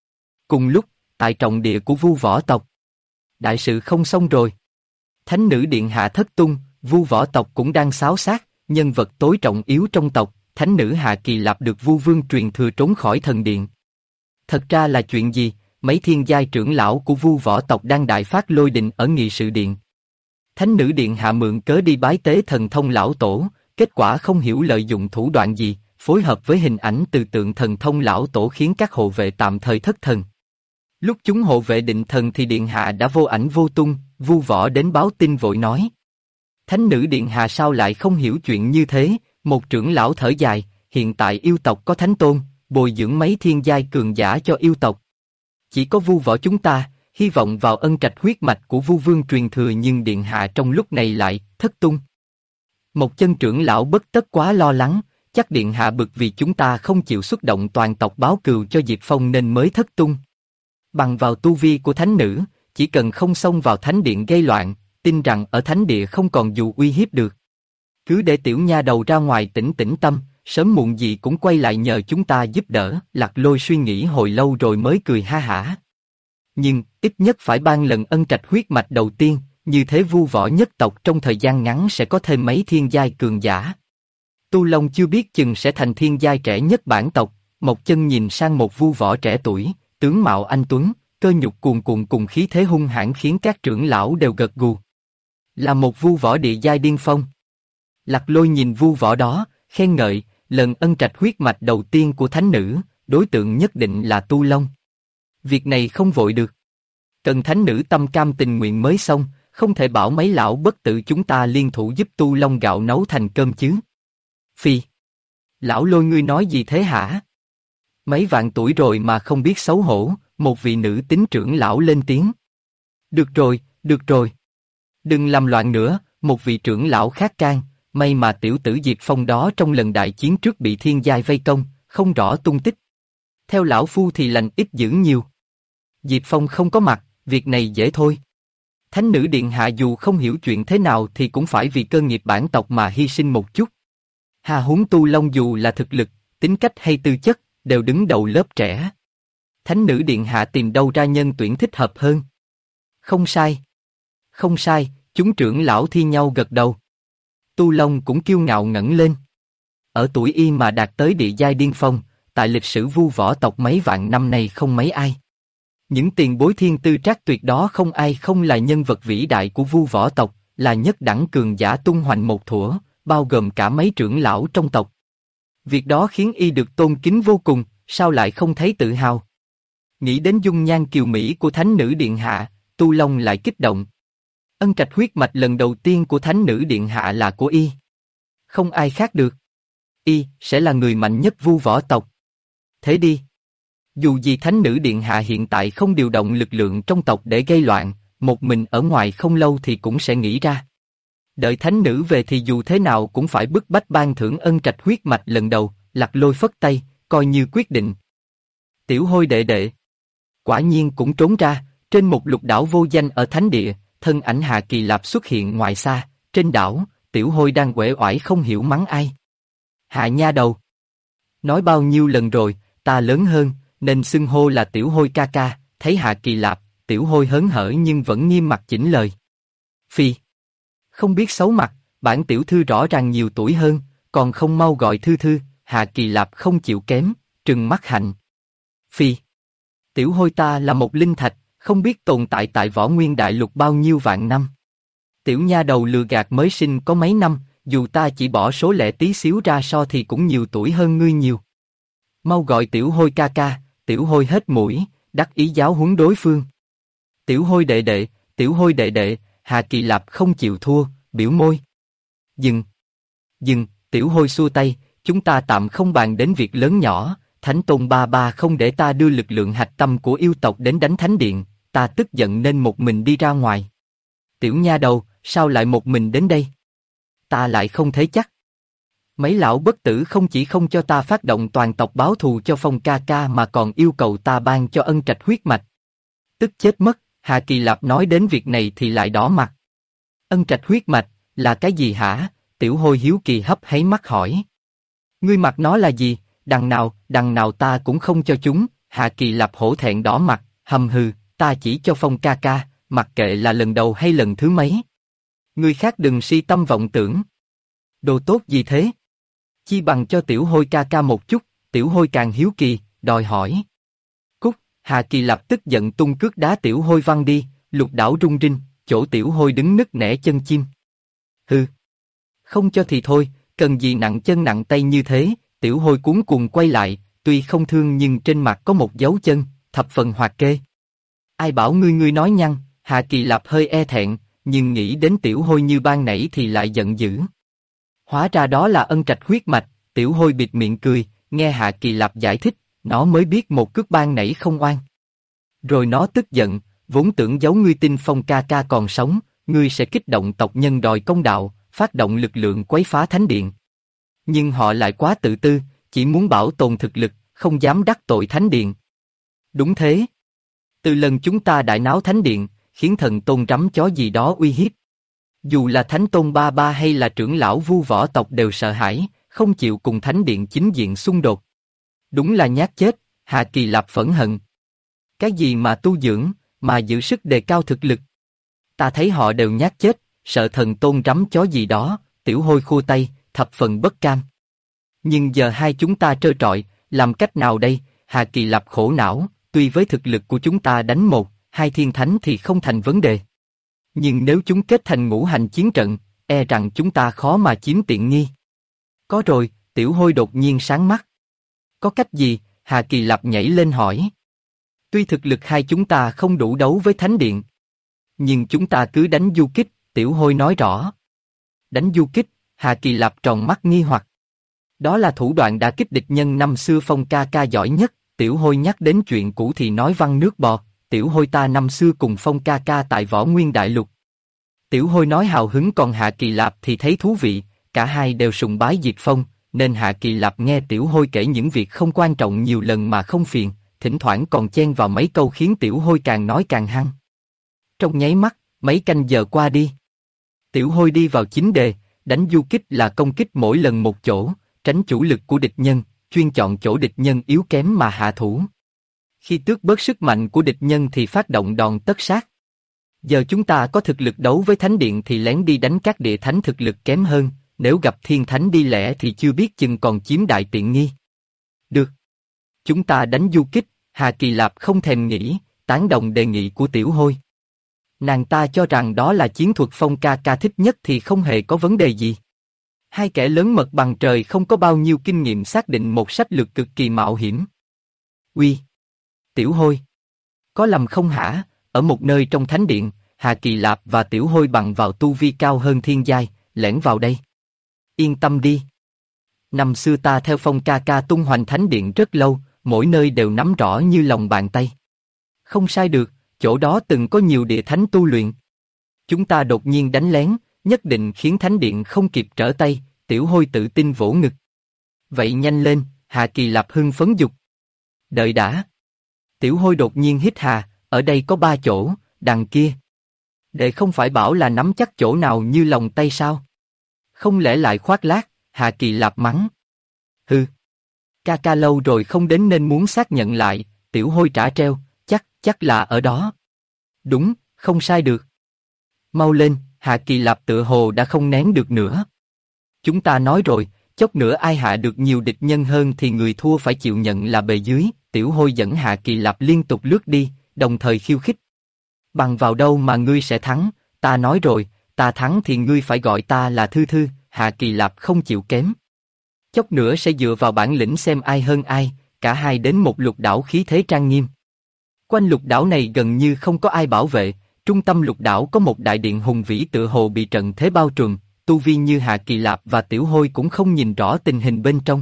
Cùng lúc, tại trọng địa của Vu Võ tộc. Đại sự không xong rồi. Thánh nữ điện hạ thất tung, Vu Võ tộc cũng đang xáo xác, nhân vật tối trọng yếu trong tộc, thánh nữ Hạ Kỳ Lạp được Vu Vương truyền thừa trốn khỏi thần điện. Thật ra là chuyện gì? Mấy thiên giai trưởng lão của Vu Võ tộc đang đại phát lôi đình ở nghị sự điện. Thánh nữ điện hạ mượn cớ đi bái tế thần thông lão tổ, kết quả không hiểu lợi dụng thủ đoạn gì, phối hợp với hình ảnh từ tượng thần thông lão tổ khiến các hộ vệ tạm thời thất thần. Lúc chúng hộ vệ định thần thì điện hạ đã vô ảnh vô tung, Vu Võ đến báo tin vội nói. Thánh nữ điện hạ sao lại không hiểu chuyện như thế? Một trưởng lão thở dài, hiện tại yêu tộc có Thánh Tôn, bồi dưỡng mấy thiên giai cường giả cho yêu tộc. Chỉ có Vu Võ chúng ta, hy vọng vào ân trạch huyết mạch của Vu Vương truyền thừa nhưng điện hạ trong lúc này lại thất tung. Một chân trưởng lão bất tất quá lo lắng, chắc điện hạ bực vì chúng ta không chịu xuất động toàn tộc báo cừu cho Diệp Phong nên mới thất tung. Bằng vào tu vi của thánh nữ, chỉ cần không xông vào thánh điện gây loạn, tin rằng ở thánh địa không còn dù uy hiếp được. Cứ để tiểu nha đầu ra ngoài tĩnh tĩnh tâm, sớm muộn gì cũng quay lại nhờ chúng ta giúp đỡ. Lạc Lôi suy nghĩ hồi lâu rồi mới cười ha hả. Nhưng ít nhất phải ban lần ân trạch huyết mạch đầu tiên, như thế Vu Võ nhất tộc trong thời gian ngắn sẽ có thêm mấy thiên giai cường giả. Tu Long chưa biết chừng sẽ thành thiên giai trẻ nhất bản tộc, Mộc Chân nhìn sang một vu võ trẻ tuổi, tướng mạo anh tuấn, cơ nhục cuồn cuộn cùng khí thế hung hãn khiến các trưởng lão đều gật gù. Là một vu võ địa giai điên phong. Lạc Lôi nhìn vu võ đó, khen ngợi, lần ân trạch huyết mạch đầu tiên của thánh nữ, đối tượng nhất định là Tu Long. Việc này không vội được. Cần thánh nữ tâm cam tình nguyện mới xong, không thể bảo mấy lão bất tử chúng ta liên thủ giúp Tu Long gạo nấu thành cơm chứ. Phi. Lão Lôi ngươi nói gì thế hả? Mấy vạn tuổi rồi mà không biết xấu hổ, một vị nữ tính trưởng lão lên tiếng. Được rồi, được rồi. Đừng làm loạn nữa, một vị trưởng lão khác can, may mà tiểu tử Diệp Phong đó trong lần đại chiến trước bị thiên giai vây công, không rõ tung tích. Theo lão phu thì lành ít dữ nhiều. Diệp Phong không có mặt, việc này dễ thôi. Thánh nữ điện hạ dù không hiểu chuyện thế nào thì cũng phải vì cơ nghiệp bản tộc mà hy sinh một chút. Hà huống Tu Long dù là thực lực, tính cách hay tư chất, đều đứng đầu lớp trẻ. Thánh nữ điện hạ tìm đâu ra nhân tuyển thích hợp hơn. Không sai. Không sai, chúng trưởng lão thi nhau gật đầu. Tu Long cũng kiêu ngạo ngẩng lên. Ở tuổi y mà đạt tới địa giai điên phong, tại lịch sử vu võ tộc mấy vạn năm nay không mấy ai. Những tiền bối thiên tư trác tuyệt đó không ai không là nhân vật vĩ đại của vu võ tộc, là nhất đẳng cường giả tung hoành một thuở, bao gồm cả mấy trưởng lão trong tộc. Việc đó khiến y được tôn kính vô cùng, sao lại không thấy tự hào? Nghĩ đến dung nhan kiều mỹ của thánh nữ điện hạ, Tu Long lại kích động. Ân trạch huyết mạch lần đầu tiên của thánh nữ điện hạ là của y. Không ai khác được. Y sẽ là người mạnh nhất vu võ tộc. Thế đi. Dù gì thánh nữ điện hạ hiện tại không điều động lực lượng trong tộc để gây loạn, một mình ở ngoài không lâu thì cũng sẽ nghĩ ra. Đợi thánh nữ về thì dù thế nào cũng phải bức bách ban thưởng ân trạch huyết mạch lần đầu. Lạc Lôi phất tay, coi như quyết định. Tiểu Hôi đệ đệ. Quả nhiên cũng trốn ra, trên một lục đảo vô danh ở thánh địa, thân ảnh Hạ Kỳ Lạp xuất hiện ngoài xa, trên đảo, Tiểu Hôi đang uể oải không hiểu mắng ai. Hạ nha đầu. Nói bao nhiêu lần rồi, ta lớn hơn, nên xưng hô là Tiểu Hôi ca ca, thấy Hạ Kỳ Lạp, Tiểu Hôi hớn hở nhưng vẫn nghiêm mặt chỉnh lời. Phi. Không biết xấu mặt, bản tiểu thư rõ ràng nhiều tuổi hơn, còn không mau gọi thư thư. Hạ Kỳ Lạp không chịu kém, trừng mắt hạnh. Phi. Tiểu Hôi ta là một linh thạch, không biết tồn tại tại Võ Nguyên Đại Lục bao nhiêu vạn năm. Tiểu nha đầu lừa gạt mới sinh có mấy năm, dù ta chỉ bỏ số lẻ tí xíu ra so thì cũng nhiều tuổi hơn ngươi nhiều. Mau gọi Tiểu Hôi ca ca. Tiểu Hôi hết mũi, đắc ý giáo huấn đối phương. Tiểu Hôi đệ đệ, Tiểu Hôi đệ đệ. Hạ Kỳ Lạp không chịu thua, biểu môi. Dừng. Dừng, Tiểu Hôi xua tay. Chúng ta tạm không bàn đến việc lớn nhỏ, Thánh Tôn ba ba không để ta đưa lực lượng hạch tâm của yêu tộc đến đánh thánh điện, ta tức giận nên một mình đi ra ngoài. Tiểu nha đầu, sao lại một mình đến đây? Ta lại không thấy chắc. Mấy lão bất tử không chỉ không cho ta phát động toàn tộc báo thù cho Phong ca ca mà còn yêu cầu ta ban cho ân trạch huyết mạch. Tức chết mất, Hà Kỳ Lạp nói đến việc này thì lại đỏ mặt. Ân trạch huyết mạch, là cái gì hả? Tiểu Hôi hiếu kỳ hấp háy mắt hỏi. Ngươi mặc nó là gì? Đằng nào ta cũng không cho chúng. Hạ Kỳ Lạp hổ thẹn đỏ mặt, hầm hừ, ta chỉ cho Phong ca ca, mặc kệ là lần đầu hay lần thứ mấy. Người khác đừng si tâm vọng tưởng. Đồ tốt gì thế? Chi bằng cho Tiểu Hôi ca ca một chút. Tiểu Hôi càng hiếu kỳ, đòi hỏi. Cút. Hạ Kỳ Lạp tức giận tung cước đá Tiểu Hôi văng đi, lục đảo rung rinh, chỗ Tiểu Hôi đứng nức nẻ chân chim. Hừ. Không cho thì thôi, cần gì nặng chân nặng tay như thế? Tiểu Hôi cuống cuồng quay lại, tuy không thương nhưng trên mặt có một dấu chân, thập phần hoạt kê. Ai bảo ngươi nói nhăng? Hạ Kỳ Lạp hơi e thẹn, nhưng nghĩ đến Tiểu Hôi như ban nãy thì lại giận dữ. Hóa ra đó là ân trạch huyết mạch. Tiểu Hôi bịt miệng cười, nghe Hạ Kỳ Lạp giải thích, nó mới biết một cước ban nãy không oan. Rồi nó tức giận, vốn tưởng giấu ngươi tin Phong ca ca còn sống, ngươi sẽ kích động tộc nhân đòi công đạo, phát động lực lượng quấy phá thánh điện. Nhưng họ lại quá tự tư, chỉ muốn bảo tồn thực lực, không dám đắc tội thánh điện. Đúng thế. Từ lần chúng ta đại náo thánh điện, khiến thần tôn rắm chó gì đó uy hiếp. Dù là Thánh Tôn ba ba hay là trưởng lão vu võ tộc đều sợ hãi, không chịu cùng thánh điện chính diện xung đột. Đúng là nhát chết. Hạ Kỳ Lạp phẫn hận. Cái gì mà tu dưỡng, mà giữ sức đề cao thực lực? Ta thấy họ đều nhát chết, sợ thần tôn rắm chó gì đó. Tiểu Hôi khua tay, thập phần bất cam. Nhưng giờ hai chúng ta trơ trọi, làm cách nào đây? Hà Kỳ Lập khổ não, tuy với thực lực của chúng ta đánh một, hai thiên thánh thì không thành vấn đề. Nhưng nếu chúng kết thành ngũ hành chiến trận, e rằng chúng ta khó mà chiếm tiện nghi. Có rồi, Tiểu Hôi đột nhiên sáng mắt. Có cách gì? Hà Kỳ Lập nhảy lên hỏi. Tuy thực lực hai chúng ta không đủ đấu với Thánh Điện, nhưng chúng ta cứ đánh du kích, Tiểu Hôi nói rõ. Đánh du kích, Hà Kỳ Lập tròn mắt nghi hoặc. Đó là thủ đoạn đả kích địch nhân năm xưa Phong ca ca giỏi nhất, Tiểu Hôi nhắc đến chuyện cũ thì nói văng nước bọt, Tiểu Hôi ta năm xưa cùng Phong ca ca tại Võ Nguyên Đại Lục. Tiểu Hôi nói hào hứng còn Hạ Kỳ Lạp thì thấy thú vị, cả hai đều sùng bái Diệt Phong, nên Hạ Kỳ Lạp nghe Tiểu Hôi kể những việc không quan trọng nhiều lần mà không phiền, thỉnh thoảng còn chen vào mấy câu khiến Tiểu Hôi càng nói càng hăng. Trong nháy mắt, mấy canh giờ qua đi. Tiểu Hôi đi vào chính đề, đánh du kích là công kích mỗi lần một chỗ, tránh chủ lực của địch nhân, chuyên chọn chỗ địch nhân yếu kém mà hạ thủ. Khi tước bớt sức mạnh của địch nhân thì phát động đòn tất sát. Giờ chúng ta có thực lực đấu với Thánh Điện thì lén đi đánh các địa thánh thực lực kém hơn, nếu gặp thiên thánh đi lẻ thì chưa biết chừng còn chiếm đại tiện nghi. Được. Chúng ta đánh du kích, Hà Kỳ Lạp không thèm nghĩ, tán đồng đề nghị của Tiểu Hôi. Nàng ta cho rằng đó là chiến thuật Phong ca ca thích nhất thì không hề có vấn đề gì. Hai kẻ lớn mật bằng trời không có bao nhiêu kinh nghiệm xác định một sách lược cực kỳ mạo hiểm. Uy! Tiểu Hôi! Có lầm không hả? Ở một nơi trong Thánh Điện, Hà Kỳ Lạp và Tiểu Hôi bằng vào tu vi cao hơn thiên giai, lẻn vào đây. Yên tâm đi. Năm xưa ta theo Phong ca ca tung hoành Thánh Điện rất lâu, mỗi nơi đều nắm rõ như lòng bàn tay. Không sai được, chỗ đó từng có nhiều địa thánh tu luyện. Chúng ta đột nhiên đánh lén, nhất định khiến Thánh Điện không kịp trở tay, Tiểu Hôi tự tin vỗ ngực. Vậy nhanh lên, Hà Kỳ Lạp hưng phấn dục. Đợi đã. Tiểu Hôi đột nhiên hít hà, ở đây có 3 chỗ, đằng kia. Đệ không phải bảo là nắm chắc chỗ nào như lòng tay sao? Không lẽ lại khoác lác, Hà Kỳ Lạp mắng. Hừ. Ca ca lâu rồi không đến nên muốn xác nhận lại, Tiểu Hôi trả treo, chắc là ở đó. Đúng, không sai được. Mau lên, Hà Kỳ Lạp tựa hồ đã không nén được nữa. Chúng ta nói rồi, chốc nữa ai hạ được nhiều địch nhân hơn thì người thua phải chịu nhận là bề dưới. Tiểu Hôi dẫn Hà Kỳ Lạp liên tục lướt đi, đồng thời khiêu khích. Bằng vào đâu mà ngươi sẽ thắng? Ta nói rồi, ta thắng thì ngươi phải gọi ta là Thư Thư. Hà Kỳ Lạp không chịu kém. Chốc nữa sẽ dựa vào bản lĩnh xem ai hơn ai. Cả hai đến một lục đảo khí thế trang nghiêm. Quanh lục đảo này gần như không có ai bảo vệ. Trung tâm lục đảo có một đại điện hùng vĩ tựa hồ bị trận thế bao trùm. Tu vi như Hà Kỳ Lạp và Tiểu Hôi cũng không nhìn rõ tình hình bên trong.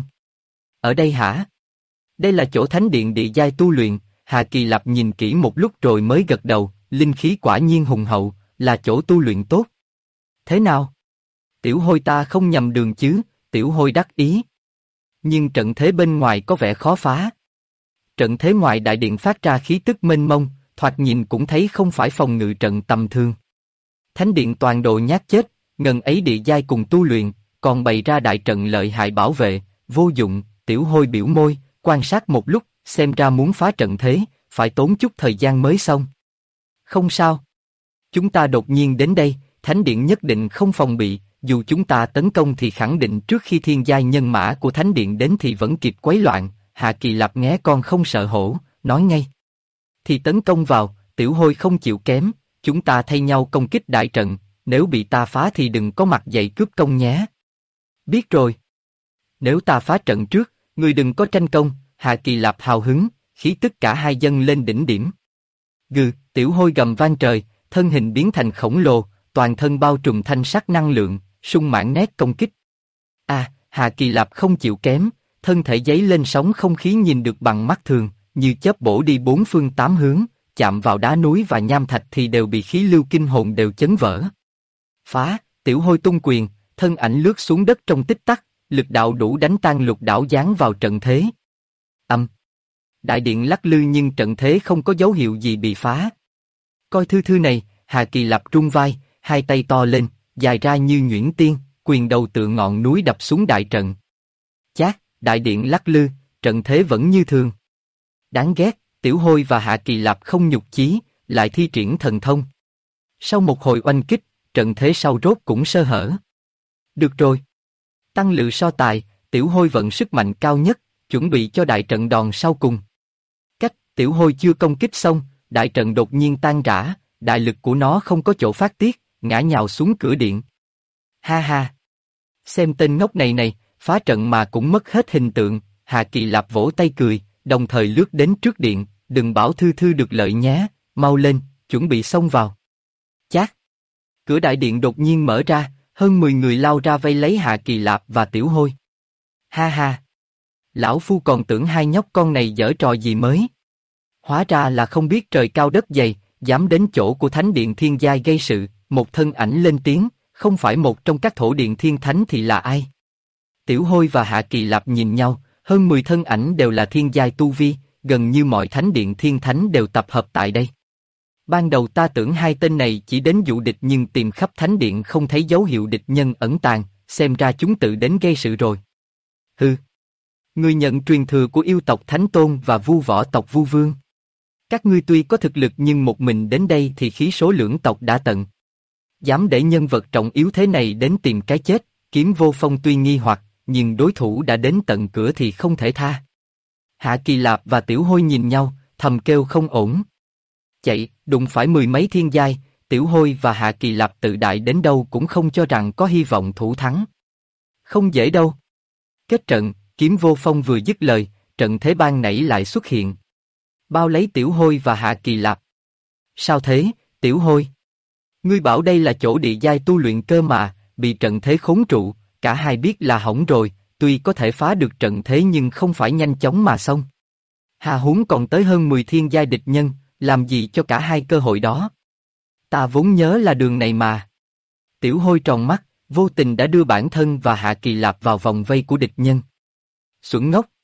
Ở đây hả? Đây là chỗ Thánh Điện địa giai tu luyện. Hà Kỳ Lạp nhìn kỹ một lúc rồi mới gật đầu. Linh khí quả nhiên hùng hậu, là chỗ tu luyện tốt. Thế nào? Tiểu Hôi ta không nhầm đường chứ? Tiểu Hôi đắc ý. Nhưng trận thế bên ngoài có vẻ khó phá. Trận thế ngoài đại điện phát ra khí tức mênh mông, thoạt nhìn cũng thấy không phải phòng ngự trận tầm thường. Thánh Điện toàn đồ nhát chết, ngần ấy địa giai cùng tu luyện, còn bày ra đại trận lợi hại bảo vệ, vô dụng. Tiểu Hôi biểu môi, quan sát một lúc, xem ra muốn phá trận thế, phải tốn chút thời gian mới xong. Không sao. Chúng ta đột nhiên đến đây, Thánh Điện nhất định không phòng bị, dù chúng ta tấn công thì khẳng định trước khi thiên giai nhân mã của Thánh Điện đến thì vẫn kịp quấy loạn. Hà Kỳ Lạp nghe con không sợ hổ, nói ngay. Thì tấn công vào, Tiểu Hôi không chịu kém, chúng ta thay nhau công kích đại trận, nếu bị ta phá thì đừng có mặt dậy cướp công nhé. Biết rồi. Nếu ta phá trận trước, ngươi đừng có tranh công. Hà Kỳ Lạp hào hứng, khí tức cả hai dâng lên đỉnh điểm. Gừ, Tiểu Hôi gầm vang trời, thân hình biến thành khổng lồ, toàn thân bao trùm thanh sắc năng lượng, sung mãn nét công kích. Hà Kỳ Lạp không chịu kém, thân thể giấy lên sóng không khí nhìn được bằng mắt thường, như chớp bổ đi 4 phương 8 hướng, chạm vào đá núi và nham thạch thì đều bị khí lưu kinh hồn đều chấn vỡ. Phá, Tiểu Hôi tung quyền, thân ảnh lướt xuống đất trong tích tắc, lực đạo đủ đánh tan lục đảo giáng vào trận thế. Đại điện lắc lư nhưng trận thế không có dấu hiệu gì bị phá. Coi Thư Thư này, Hà Kỳ Lạp rung vai, hai tay to lên, dài ra như nhuyễn tiên, quyền đầu tựa ngọn núi đập xuống đại trận. Chát, đại điện lắc lư, trận thế vẫn như thường. Đáng ghét, Tiểu Hôi và Hà Kỳ Lạp không nhục chí, lại thi triển thần thông. Sau một hồi oanh kích, trận thế sau rốt cũng sơ hở. Được rồi. Tăng lự so tài, Tiểu Hôi vận sức mạnh cao nhất, chuẩn bị cho đại trận đòn sau cùng. Cách Tiểu Hôi chưa công kích xong, đại trận đột nhiên tan rã, đại lực của nó không có chỗ phát tiết, ngã nhào xuống cửa điện. Ha ha! Xem tên ngốc này, phá trận mà cũng mất hết hình tượng. Hà Kỳ Lạp vỗ tay cười, đồng thời lướt đến trước điện, đừng bảo Thư Thư được lợi nhé, mau lên, chuẩn bị xông vào. Chát! Cửa đại điện đột nhiên mở ra, hơn 10 người lao ra vây lấy Hà Kỳ Lạp và Tiểu Hôi. Ha ha! Lão Phu còn tưởng hai nhóc con này giở trò gì mới. Hóa ra là không biết trời cao đất dày, dám đến chỗ của Thánh Điện Thiên Giai gây sự. Một thân ảnh lên tiếng, không phải một trong các thổ điện thiên thánh thì là ai? Tiểu Hôi và Hạ Kỳ Lạp nhìn nhau, hơn 10 thân ảnh đều là thiên giai tu vi, gần như mọi thánh điện thiên thánh đều tập hợp tại đây. Ban đầu ta tưởng hai tên này chỉ đến dụ địch nhưng tìm khắp thánh điện không thấy dấu hiệu địch nhân ẩn tàng, xem ra chúng tự đến gây sự rồi. Hừ! Ngươi nhận truyền thừa của yêu tộc Thánh Tôn và Vu Võ tộc Vu Vương. Các ngươi tuy có thực lực nhưng một mình đến đây thì khí số lưỡng tộc đã tận. Dám để nhân vật trọng yếu thế này đến tìm cái chết, Kiếm Vô Phong tuy nghi hoặc, nhưng đối thủ đã đến tận cửa thì không thể tha. Hạ Kỳ Lạp và Tiểu Hôi nhìn nhau, thầm kêu không ổn. Chạy, đụng phải 10 mấy thiên giai, Tiểu Hôi và Hạ Kỳ Lạp tự đại đến đâu cũng không cho rằng có hy vọng thủ thắng. Không dễ đâu. Kết trận, Kiếm Vô Phong vừa dứt lời, trận thế ban nãy lại xuất hiện. Bao lấy Tiểu Hôi và Hạ Kỳ Lạp. Sao thế, Tiểu Hôi? Ngươi bảo đây là chỗ địa giai tu luyện cơ mà, bị trận thế khốn trụ, cả hai biết là hỏng rồi, tuy có thể phá được trận thế nhưng không phải nhanh chóng mà xong. Hà huống còn tới hơn 10 thiên giai địch nhân, làm gì cho cả hai cơ hội đó. Ta vốn nhớ là đường này mà. Tiểu Hôi tròn mắt, vô tình đã đưa bản thân và Hạ Kỳ Lạp vào vòng vây của địch nhân. Xuẩn ngốc,